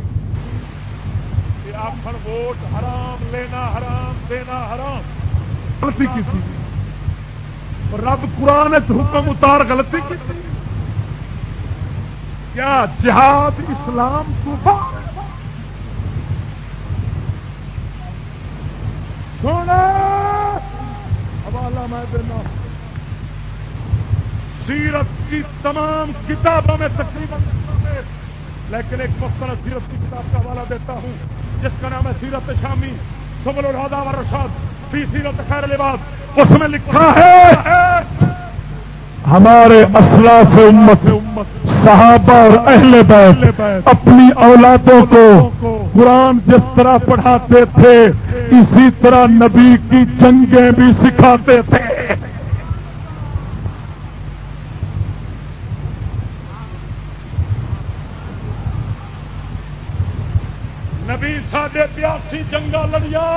تقریر آخر ووٹ حرام لینا حرام دینا حرام غلطی کی تھی. رب قرآن حکم اتار غلطی کی تھی. کیا جہاد اسلام کو سونا حوالہ میں دینا سیرت کی تمام کتابوں میں تقریباً لیکن ایک مختلف سیرت کی کتاب کا حوالہ دیتا ہوں جس کا نام ہے سیرت شامی سبل الہدی والرشاد فی سیرت خیر العباد. اس میں لکھا ہے ہمارے اسلاف امت صحابہ اور اہل بیت اپنی اولادوں کو قرآن جس طرح پڑھاتے تھے اسی طرح نبی کی جنگیں بھی سکھاتے تھے. نبی ساڈے 82 جنگاں لڑیاں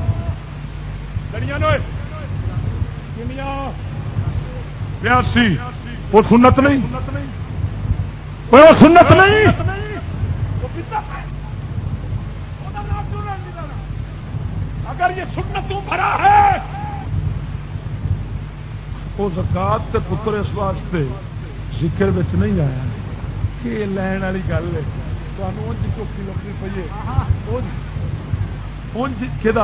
نوئے کنیاں 82 وہ سنت نہیں وہ سنت نہیں اگر یہ سنتوں بھرا ہے وہ زکات تے پتر اس واسطے ذکر وچ نہیں آیا کہ لین والی گل ہے. انج چوکی لگنی پی ہے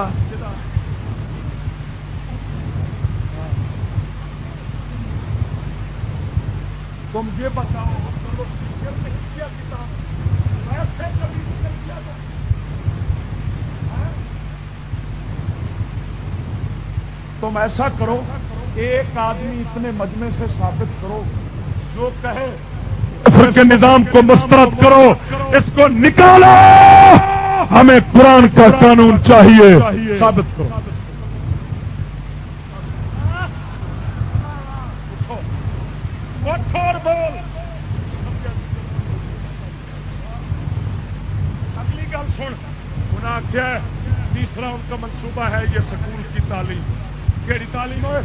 تم یہ بتاؤ تم ایسا کرو ایک آدمی اتنے مجمع سے ثابت کرو جو کہے کے نظام کو مسترد کرو اس کو نکالو ہمیں قرآن کا قانون چاہیے ثابت کرو. اور بول اگلی گل سن. انہیں آخیا تیسرا ان کا منصوبہ ہے یہ سکول کی تعلیم. کیڑی تعلیم ہے؟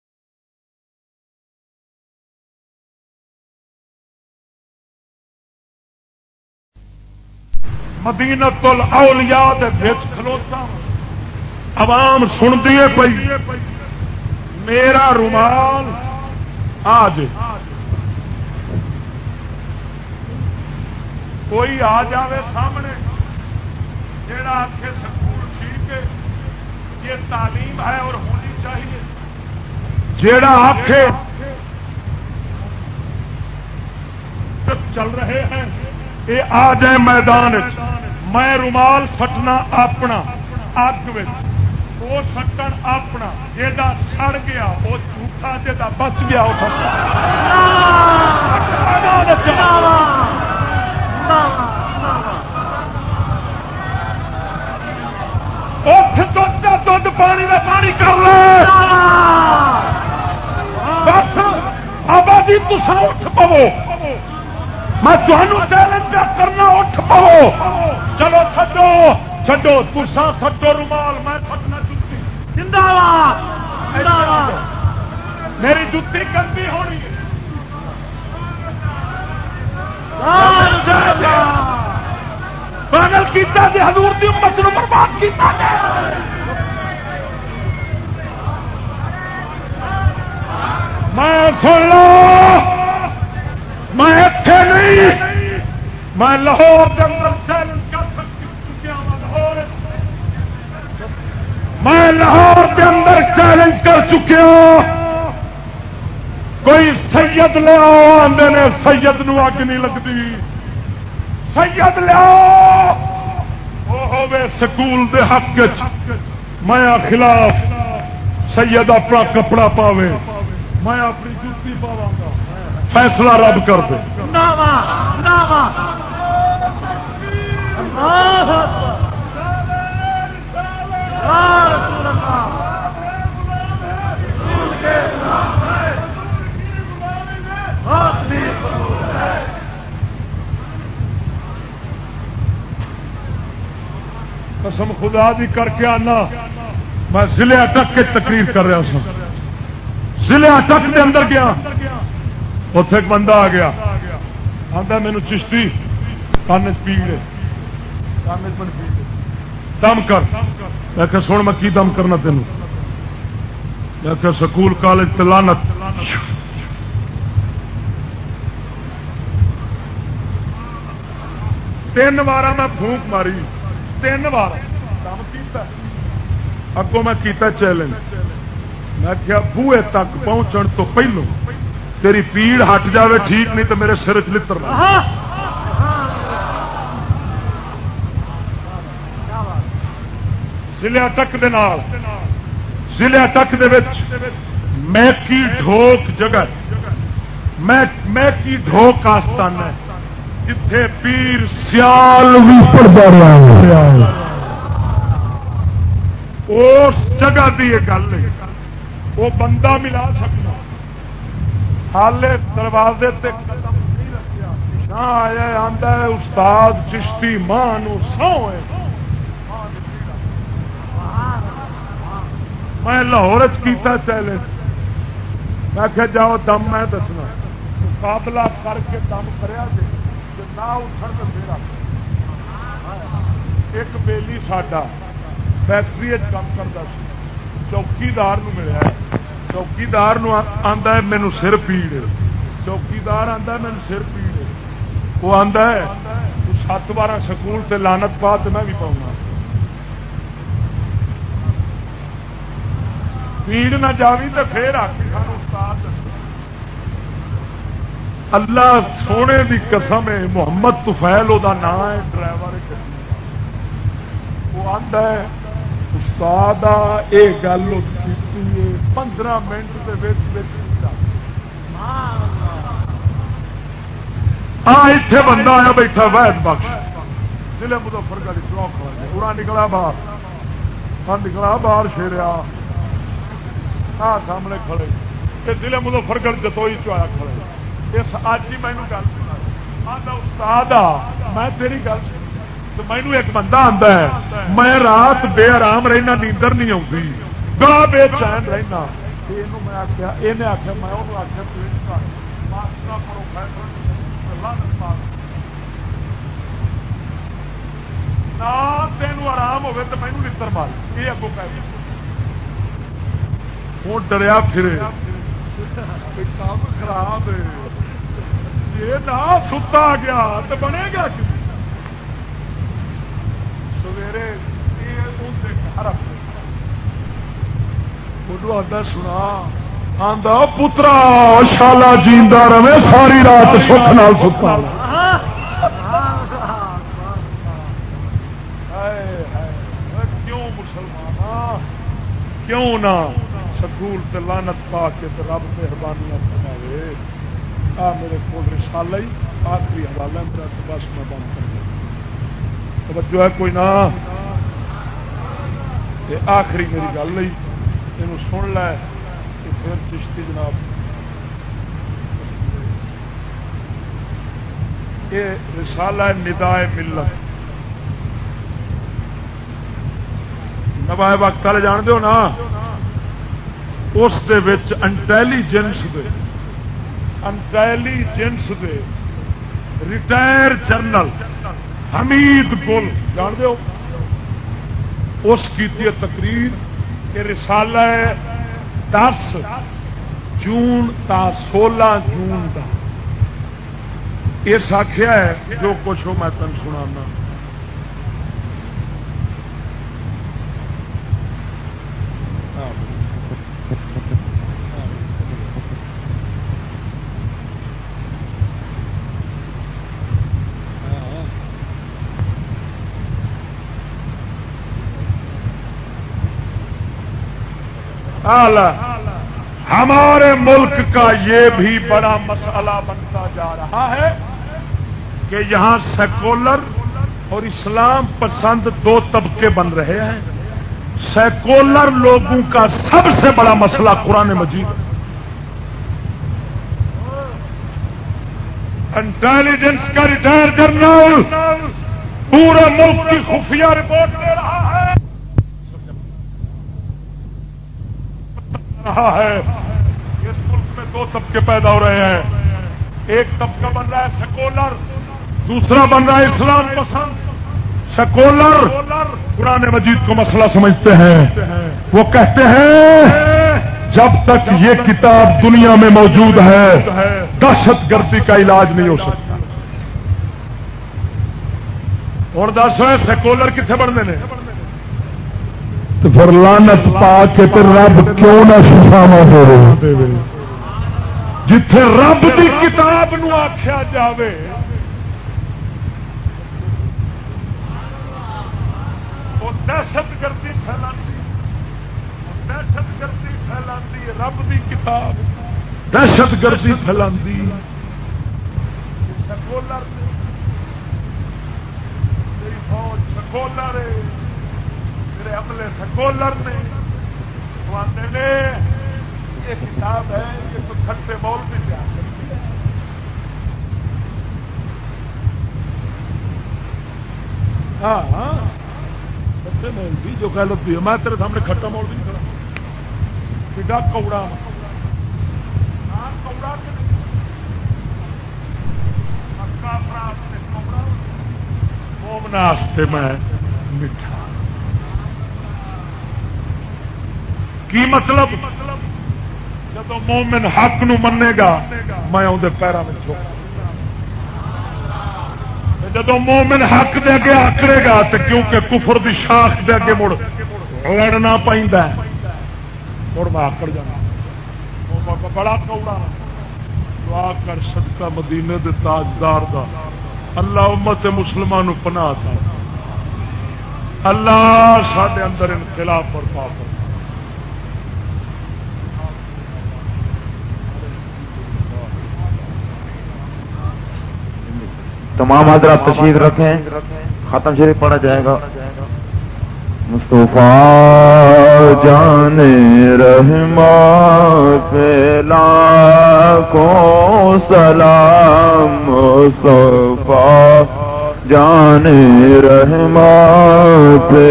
مدینۃ الاولیاء دے وچ کھلوتا عوام سنتی ہے پئی میرا رومال آج کوئی آ جاوے سامنے جیڑا آخے سکول ٹھیک ہے یہ تعلیم ہے اور ہونی چاہیے جیڑا آخے چل رہے ہیں یہ آ جائیں میدان میں رومال سٹنا اپنا اگ وہ سٹن اپنا جا سڑ گیا وہ جھوٹا جا بچ گیا وہ دھد پانی میں پانی کر لے بس بابا جی تسا اٹھ پو میں تمہوں چیلنج کرنا اٹھ پو چلو چھڈو چھڈو تسا سٹو رومال میں سٹنا جتی زندہ باد میری جتی گندی ہونی پاگل کیتا جی حضور دی امت نو برباد کیتا جی میں سن لو میں اتنے نہیں میں لاہور کے اندر چیلنج کر چکیا میں لاہور کے اندر چیلنج کر چکیا کوئی سید لیا آدھے نے سید نو اگ نہیں لگتی سید لیا وہ ہوے سکول دے حق میں خلاف سید اپنا کپڑا پاوے میں اپنی جوتی پاواں گا فیصلہ رب کر دے قسم خدا دی کر کے آنا میں ضلع اٹک کے تقریر کر رہا سا ضلع اٹک کے اندر گیا اتنے ایک بندہ آ گیا آتا مینو چشتی کان پیڑ دم کر میں کہ سن میں کی دم کرنا تینوں میں کہ سکول کالج تلانت 3 بار میں پھونک ماری 3 بار دم کیتا اگوں میں کیتا چیلنج میں کیا بوئے تک پہنچن تو پہلو تیری پیڑ ہٹ جاوے ٹھیک نہیں تو میرے سر چلتر ضلع تک ضلع تک میکی ڈھوک جگہ میکی ڈھوک آستان ہے جتھے پیر سیال بھی پڑھتا رہا اس جگہ کی یہ گل ہے وہ بندہ ملا سکتا حالے دروازے تے قدم نہیں رکھا پچھا آیا آتا ہے استاد چشتی ماں سو ہے میں لاہور کیتا چیلنج میں کہ جاؤ دم میں دسنا مقابلہ کر کے دم کریا جی نہ اٹھن تو پھر ایک بیلی ساڈا فیکٹری کام کرتا چوکیدار ملیا چوکیدار آتا ہے مینو سر پیڑ چوکیدار آتا ہے مینو سر پیڑ وہ آتا ہے 7 بار سکول سے لانت پا تو میں بھی پاؤں گا پیڑ نہ جاوی تو پھر آ کے استاد اللہ سونے دی قسم ہے محمد طفیل وہ نام ہے ڈرائیور وہ آتا ہے استاد یہ گل 15 منٹ اتنے بندہ آیا بیٹھا وحد بخش ضلع مظفر گڑھ چوک پورا نکلا باہر باہر شیریا سامنے کھڑے ضلع مظفر گڑھ جتوئی چیا کھڑے اس اج ہی مینو گل سنا استاد میں تیری گل تو مینو ایک بندہ آتا ہے میں رات بے آرام رہنا نیندر نہیں آتی بڑا بے چین رہنا میں آخیا یہ آخیا میں انہوں آخیا نہ تینوں آرام ہوے تو مینو نتر مار یہ اگوں کہہ ہوں ڈریا پھرے کام خراب ہے یہ نہ ستا گیا تو بنے گا سویرے گھر آتا سنا آدھا پترا شالا جیندہ رہے ساری رات سکھ نال ستا کیوں نہ سکول تے لعنت پا کے تے رب مہربانیاں فرماوے. آ میرے کو رسالہ ہی آخری حوالہ میرا تو بس میں بند کر دیا. توجہ ہے کوئی نہ؟ یہ آخری میری گل نہیں، یہ سن لے کہ پھر چشتی جناب یہ رسالہ ندائے ملت نوائے وقت والے جان دو نا، اس دے وچ انٹیلیجنس دے ریٹائر جنرل حمید گل جان دو اس کی تقریر کہ رسالہ 10 جون تا 16 جون کا اس آخیا ہے جو کچھ ہو میں تن سنانا. ہمارے ملک کا یہ بھی بڑا مسئلہ بنتا جا رہا ہے کہ یہاں سیکولر اور اسلام پسند دو طبقے بن رہے ہیں. سیکولر لوگوں کا سب سے بڑا مسئلہ قرآن مجید. انٹیلیجنس کا ریٹائر جنرل پورے ملک کی خفیہ رپورٹ دے رہا ہے اس ملک میں دو طبقے پیدا ہو رہے ہیں. ایک طبقہ بن رہا ہے سیکولر، دوسرا بن رہا ہے اسلام پسند. سیکولر قرآن مجید کو مسئلہ سمجھتے ہیں، وہ کہتے ہیں جب تک یہ کتاب دنیا میں موجود ہے دہشت گردی کا علاج نہیں ہو سکتا. اور دس ہے سیکولر کتنے بڑھنے نے تو پھر لعنت پا کے رب کیوں نہ شفاوا دے جتھے رب دی کتاب نو آکھیا جاوے وہ دہشت گردی پھیلاندی رب دی کتاب دہشت گردی پھیلاندی. سیکولر میری فوج سیکولر ہے، میرے عملے سیکولر نے آتے نے یہ کتاب ہے یہ تو کھٹے مول بھی تیار کرتی ہے. ہاں کھٹے مول بھی جو غلط بھی ہے. میں تیرے سامنے کھٹا مول بھی نہیں کھڑا بیٹا کوڑا مومنا میں میٹھا کی مطلب جب مومن حق نو منے گا میں اندر پیروں میں جھک جب مومن حق دے اگے آکڑے گا تو کیونکہ کفر دی شاخ دے اگے مڑ لڑنا پیندا ہے مڑ میں آکڑ جانا. بڑا کوڑا دعا کر صدقہ مدینے دے تاجدار دا اللہ امت مسلمان پناہ تھا. اللہ ساڈے اندر انقلاب برپا کر. تمام حضرات تشریف رکھیں، ختم شریف پڑھا جائے گا. مصطفیٰ جان رحماں پہ لاکھوں سلام. مصطفیٰ جان رحماں پہ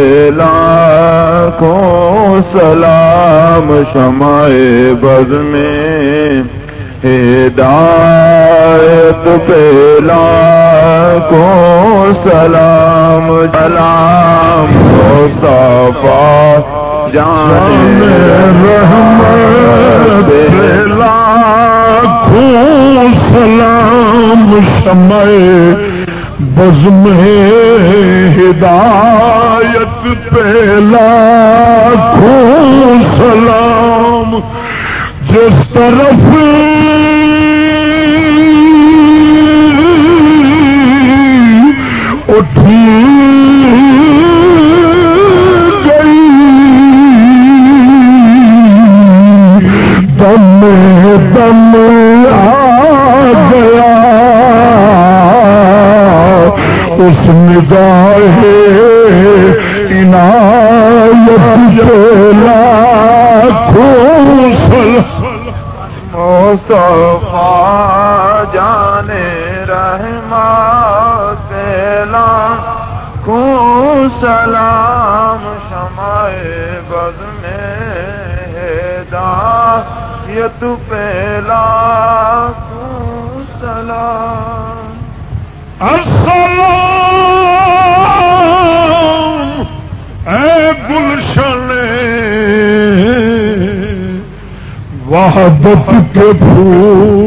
لاکھوں سلام. شمع بز میں ہدایت پہ لاکھوں سلام. سلام مصطفیٰ جان رحمت پہ لاکھوں سلام. شمع بز میں ہدایت پہ لاکھوں سلام. جس طرف اٹھی گئی میں دم آ گیا اس نگاہ عنایت پہ لاکھوں مصطفیٰ جانے رحمت لاکھوں سلام شمع بز میں ہدایت پہ لاکھوں سلام السلام اے گلشن وحدت کے پھول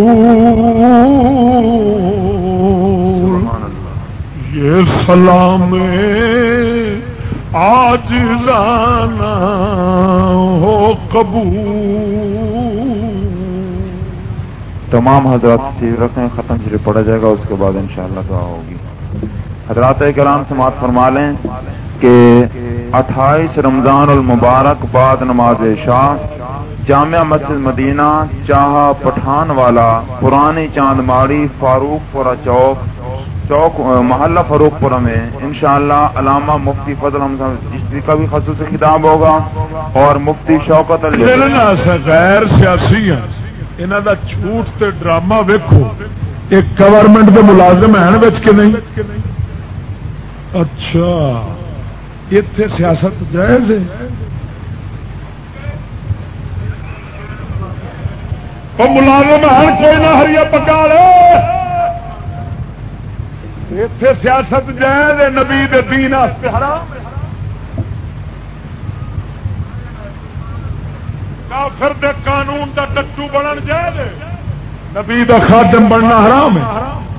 یہ سلام عاجزانہ ہو قبول. تمام حضرات تشریف رکھیں، ختم شریف پڑھا جائے گا، اس کے بعد انشاءاللہ دعا ہوگی. حضرات کرام سماعت فرما لیں کہ 28 رمضان المبارک بعد نماز عشاء جامعہ مسجد مدینہ چاہا پٹھان والا پرانی چاند ماڑی فاروق پورہ چوک محلہ فاروق پورہ میں انشاءاللہ علامہ مفتی فضل احمد چشتی کا بھی خصوصی خطاب ہوگا اور مفتی شوکت علی غیر سیاسی انہوں دا جھوٹ تے ڈرامہ ویکھو. ایک گورنمنٹ کے ملازم ہیں بچ کے نہیں. اچھا اتنے سیاست جائز ہے؟ ملازم ہیں کوئی نہ ہریا پکا لے. اتنے سیاست جائز ہے؟ نبی دے دین واسطے حرام ہے. کافر دے قانون دا ٹٹو بنن جائز ہے؟ نبی دا خادم بننا حرام ہے.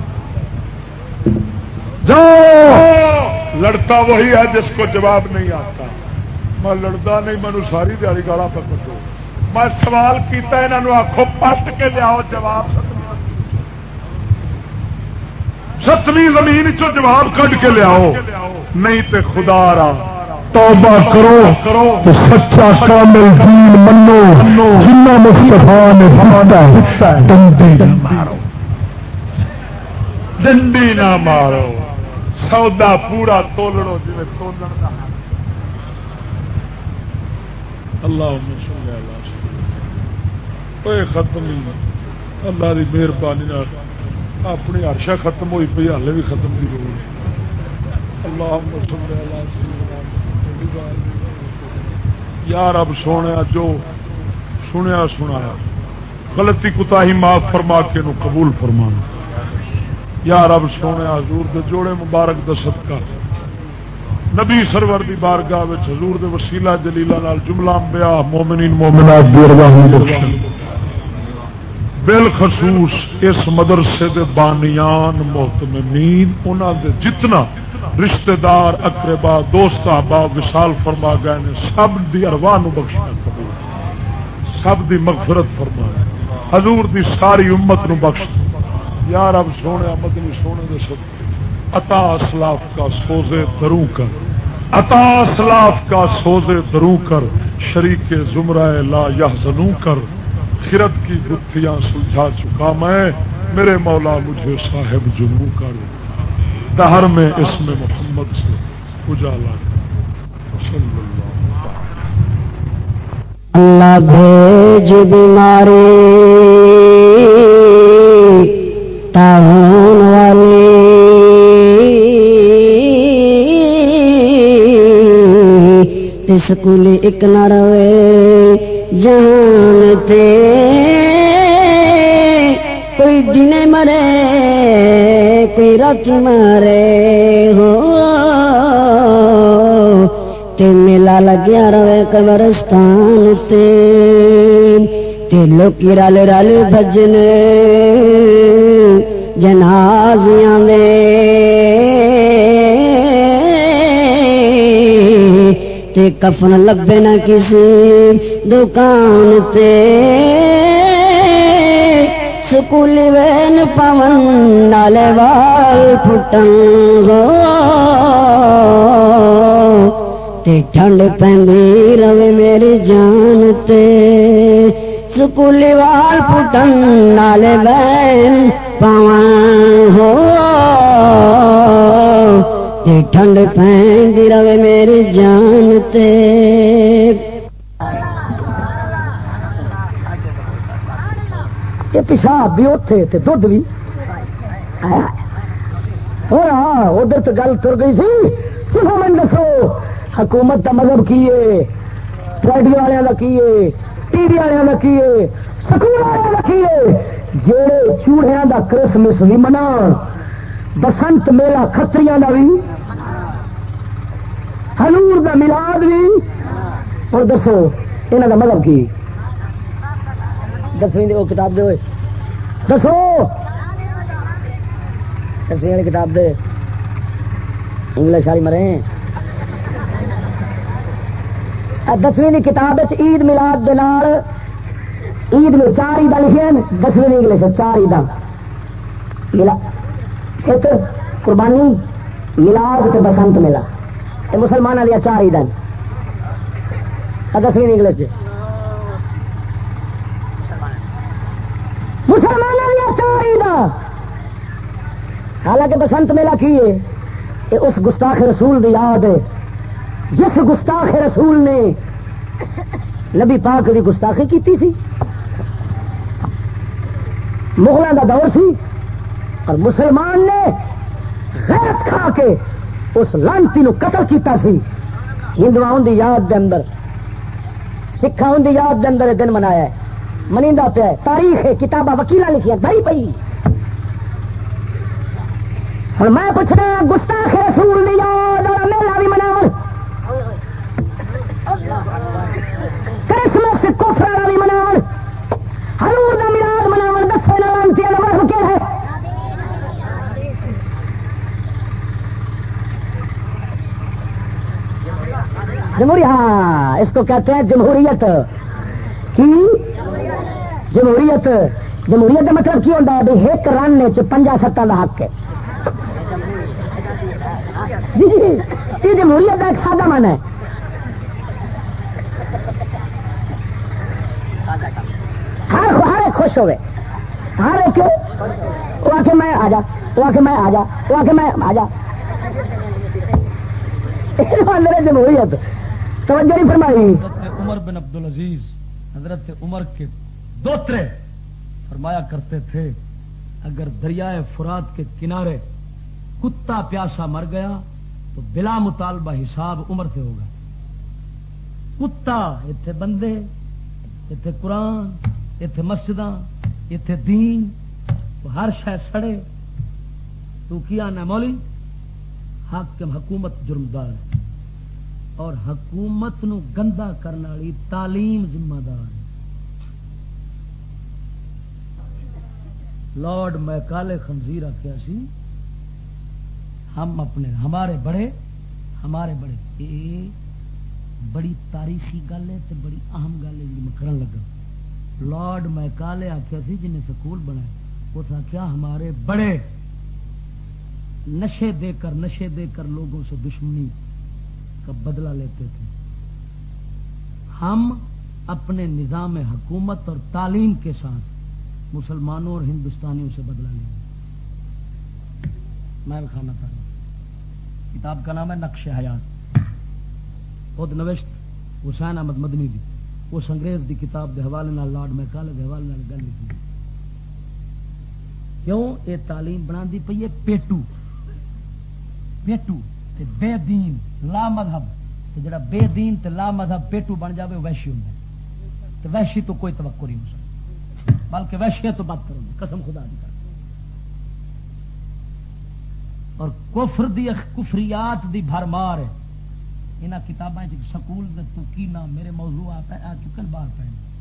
جاؤ لڑتا وہی ہے جس کو جواب نہیں آتا. میں لڑتا نہیں، مینو ساری دیہی گالا پکڑو. میں سوال کیتا انہوں آخو پٹ کے لیاؤ جواب ستویں زمین چو جواب کٹ کے لیاؤ، نہیں تے خدا را توبہ کرو تو سچا کامل دین منو. جنہ مصطفیٰ نے فرمایا ڈنڈی مارو، ڈنڈی نہ مارو. سودا پورا تولڑو جی تولن کا. اللہ ختم اللہ کی مہربانی اپنی عرشہ ختم ہوئی پی، ہالے بھی ختم کی ضرورت. اللہ یا رب سونے جو سنیا سنایا غلطی کوتاہی معاف فرما کے نو قبول فرمانا. یا رب سونے حضور دے جوڑے مبارک دا صدقہ نبی سرور دی بارگاہ وچ حضور دے وسیلہ جلیلہ نال جملہ انبیاء مومنین مومنات دی ارواح بخشن. بالخصوص اس مدرسے دے بانیان محتممین انہاں دے جتنا رشتہ دار اقربا دوست احباب وصال فرما گئے نے سب دی ارواح نو بخشنا قبول، سب دی مغفرت فرما، حضور دی ساری امت نو بخش. یا رب سونے مدنی سونے دے صدقے عطا اسلاف کا سوزے دروں کر، عطا اسلاف کا سوزے دروں کر، شریک زمرہ لا یحزنوں کر. خرد کی گتھیاں سلجھا چکا میں، میرے مولا مجھے صاحب جنوں کر. دہر میں اسم محمد سے اجالا صلی اللہ بھیج بیماری تعاون والی سکولی ایک نہ روے جانتے کوئی دن مرے کوئی رات مارے ہو تے میلا لگیا روے قبرستان تے لوکی رل رل بجن جنازیاں دے تے کفن لبے نہ کسی دکان تے سکولی وین پون نالے وال پھٹن گو تے ٹھنڈ پیندی روے میری جان تے سکولی وال پٹن نالے بین پاون ہو یہ ٹھنڈ پیندی رہے میری جان تے یہ پیشاب بھی اوتھے تے دودھ بھی ہاں ادھر تو گل تر گئی سی تم میں دسو حکومت کا مذہب کی ہے ریڈیو والوں کا کی ہے ٹی وی والوں کا کی ہے سکول والوں کا کی ہے جڑے چوڑیاں کا کرسمس بھی منا بسنت میلہ کھتریاں کا بھی حضور کا میلاد بھی اور دسو یہاں کا مذہب کی دسویں وہ کتاب دے دسو دسویں والی کتاب دے انگلش والی مرے دسویں کی کتاب عید میلاد دے نال عید میں 4 عیداں لکھے ہیں 10ویں انگلش 4 عیداں ایک قربانی میلاد تے بسنت میلہ یہ مسلمانوں دیا 4 عیداں 10ویں انگلش مسلمانوں دیا 4 عیداں حالانکہ بسنت میلہ کی ہے یہ اس گستاخ رسول دی یاد ہے جس گستاخ رسول نے نبی پاک کی گستاخی کی سی مغلوں کا دور سی اور مسلمان نے غیرت کھا کے اس لانتی نو قتل کیتا سی ہندوؤں دی یاد دے اندر سکھاؤں دی یاد دے اندر دن منایا ہے منیندا پیا ہے تاریخ ہے کتاباں وکیلاں لکھیاں بھائی پئی اور میں پوچھ رہا گستاخ رسول دی یاد اور میلہ بھی مناو کرسمس کفر والا بھی مناو حضور دا میلاد مناو دسے نہ لانتی والا مذہب کیا ہے جمہوریت ہاں اس کو کہتے ہیں جمہوریت کی جمہوریت جمہوریت کا مطلب کی ہوتا ہے بھائی ایک رن 5 سٹاں کا حق ہے جی جی یہ جمہوریت کا ایک سادہ من ہے ہر ایک خوش ہوئے ہر ایک وہ آ کے میں آ جا وہ آ کے میں آ جا وہ آ کے میں آ جا میرے جمہوریت توجہ نہیں فرمائی عمر بن عبدالعزیز حضرت عمر کے دوترے فرمایا کرتے تھے اگر دریائے فرات کے کنارے کتا پیاسا مر گیا تو بلا مطالبہ حساب عمر سے ہوگا کتا اتنے بندے اتنے قرآن اتنے مسجداں اتنے دین ہر شے سڑے تو کیا نا مولی حاکم حکومت جرمدار اور حکومت نو گندا کرنے والی تعلیم ذمہ دار ہے لارڈ میکالے خنزیر آخیا سی ہم اپنے ہمارے بڑے یہ بڑی تاریخی گل ہے تو بڑی اہم گل ہے میں کرن لگا لارڈ میکالے آخیا سی جنہیں سکول بنایا اس آخیا ہمارے بڑے نشے دے کر لوگوں سے دشمنی کا بدلہ لیتے تھے ہم اپنے نظام حکومت اور تعلیم کے ساتھ مسلمانوں اور ہندوستانیوں سے بدلہ لیں گے میں کھانا تھا کتاب کا نام ہے نقش حیات خود نوشت حسین احمد مدنی دی اس انگریز دی کتاب دے حوالے نال لارڈ میکالے دے حوالے نال گل لکھی کیوں یہ تعلیم بنا دی پئی ہے پیٹو تے بے دین لا مذہب تے جڑا بے دین تے لا مذہب پیٹو بن جاوے وحشی ہوندا ہے تے وحشی تو کوئی توقع نہیں ہو سکتا بلکہ وحشیت تو بات کرو قسم خدا دی کر اور کفر دی کفریات دی بھرمار ہے انہاں کتاباں وچ سکول دے تو کی نام میرے موضوع آتا ہے کن بار پہ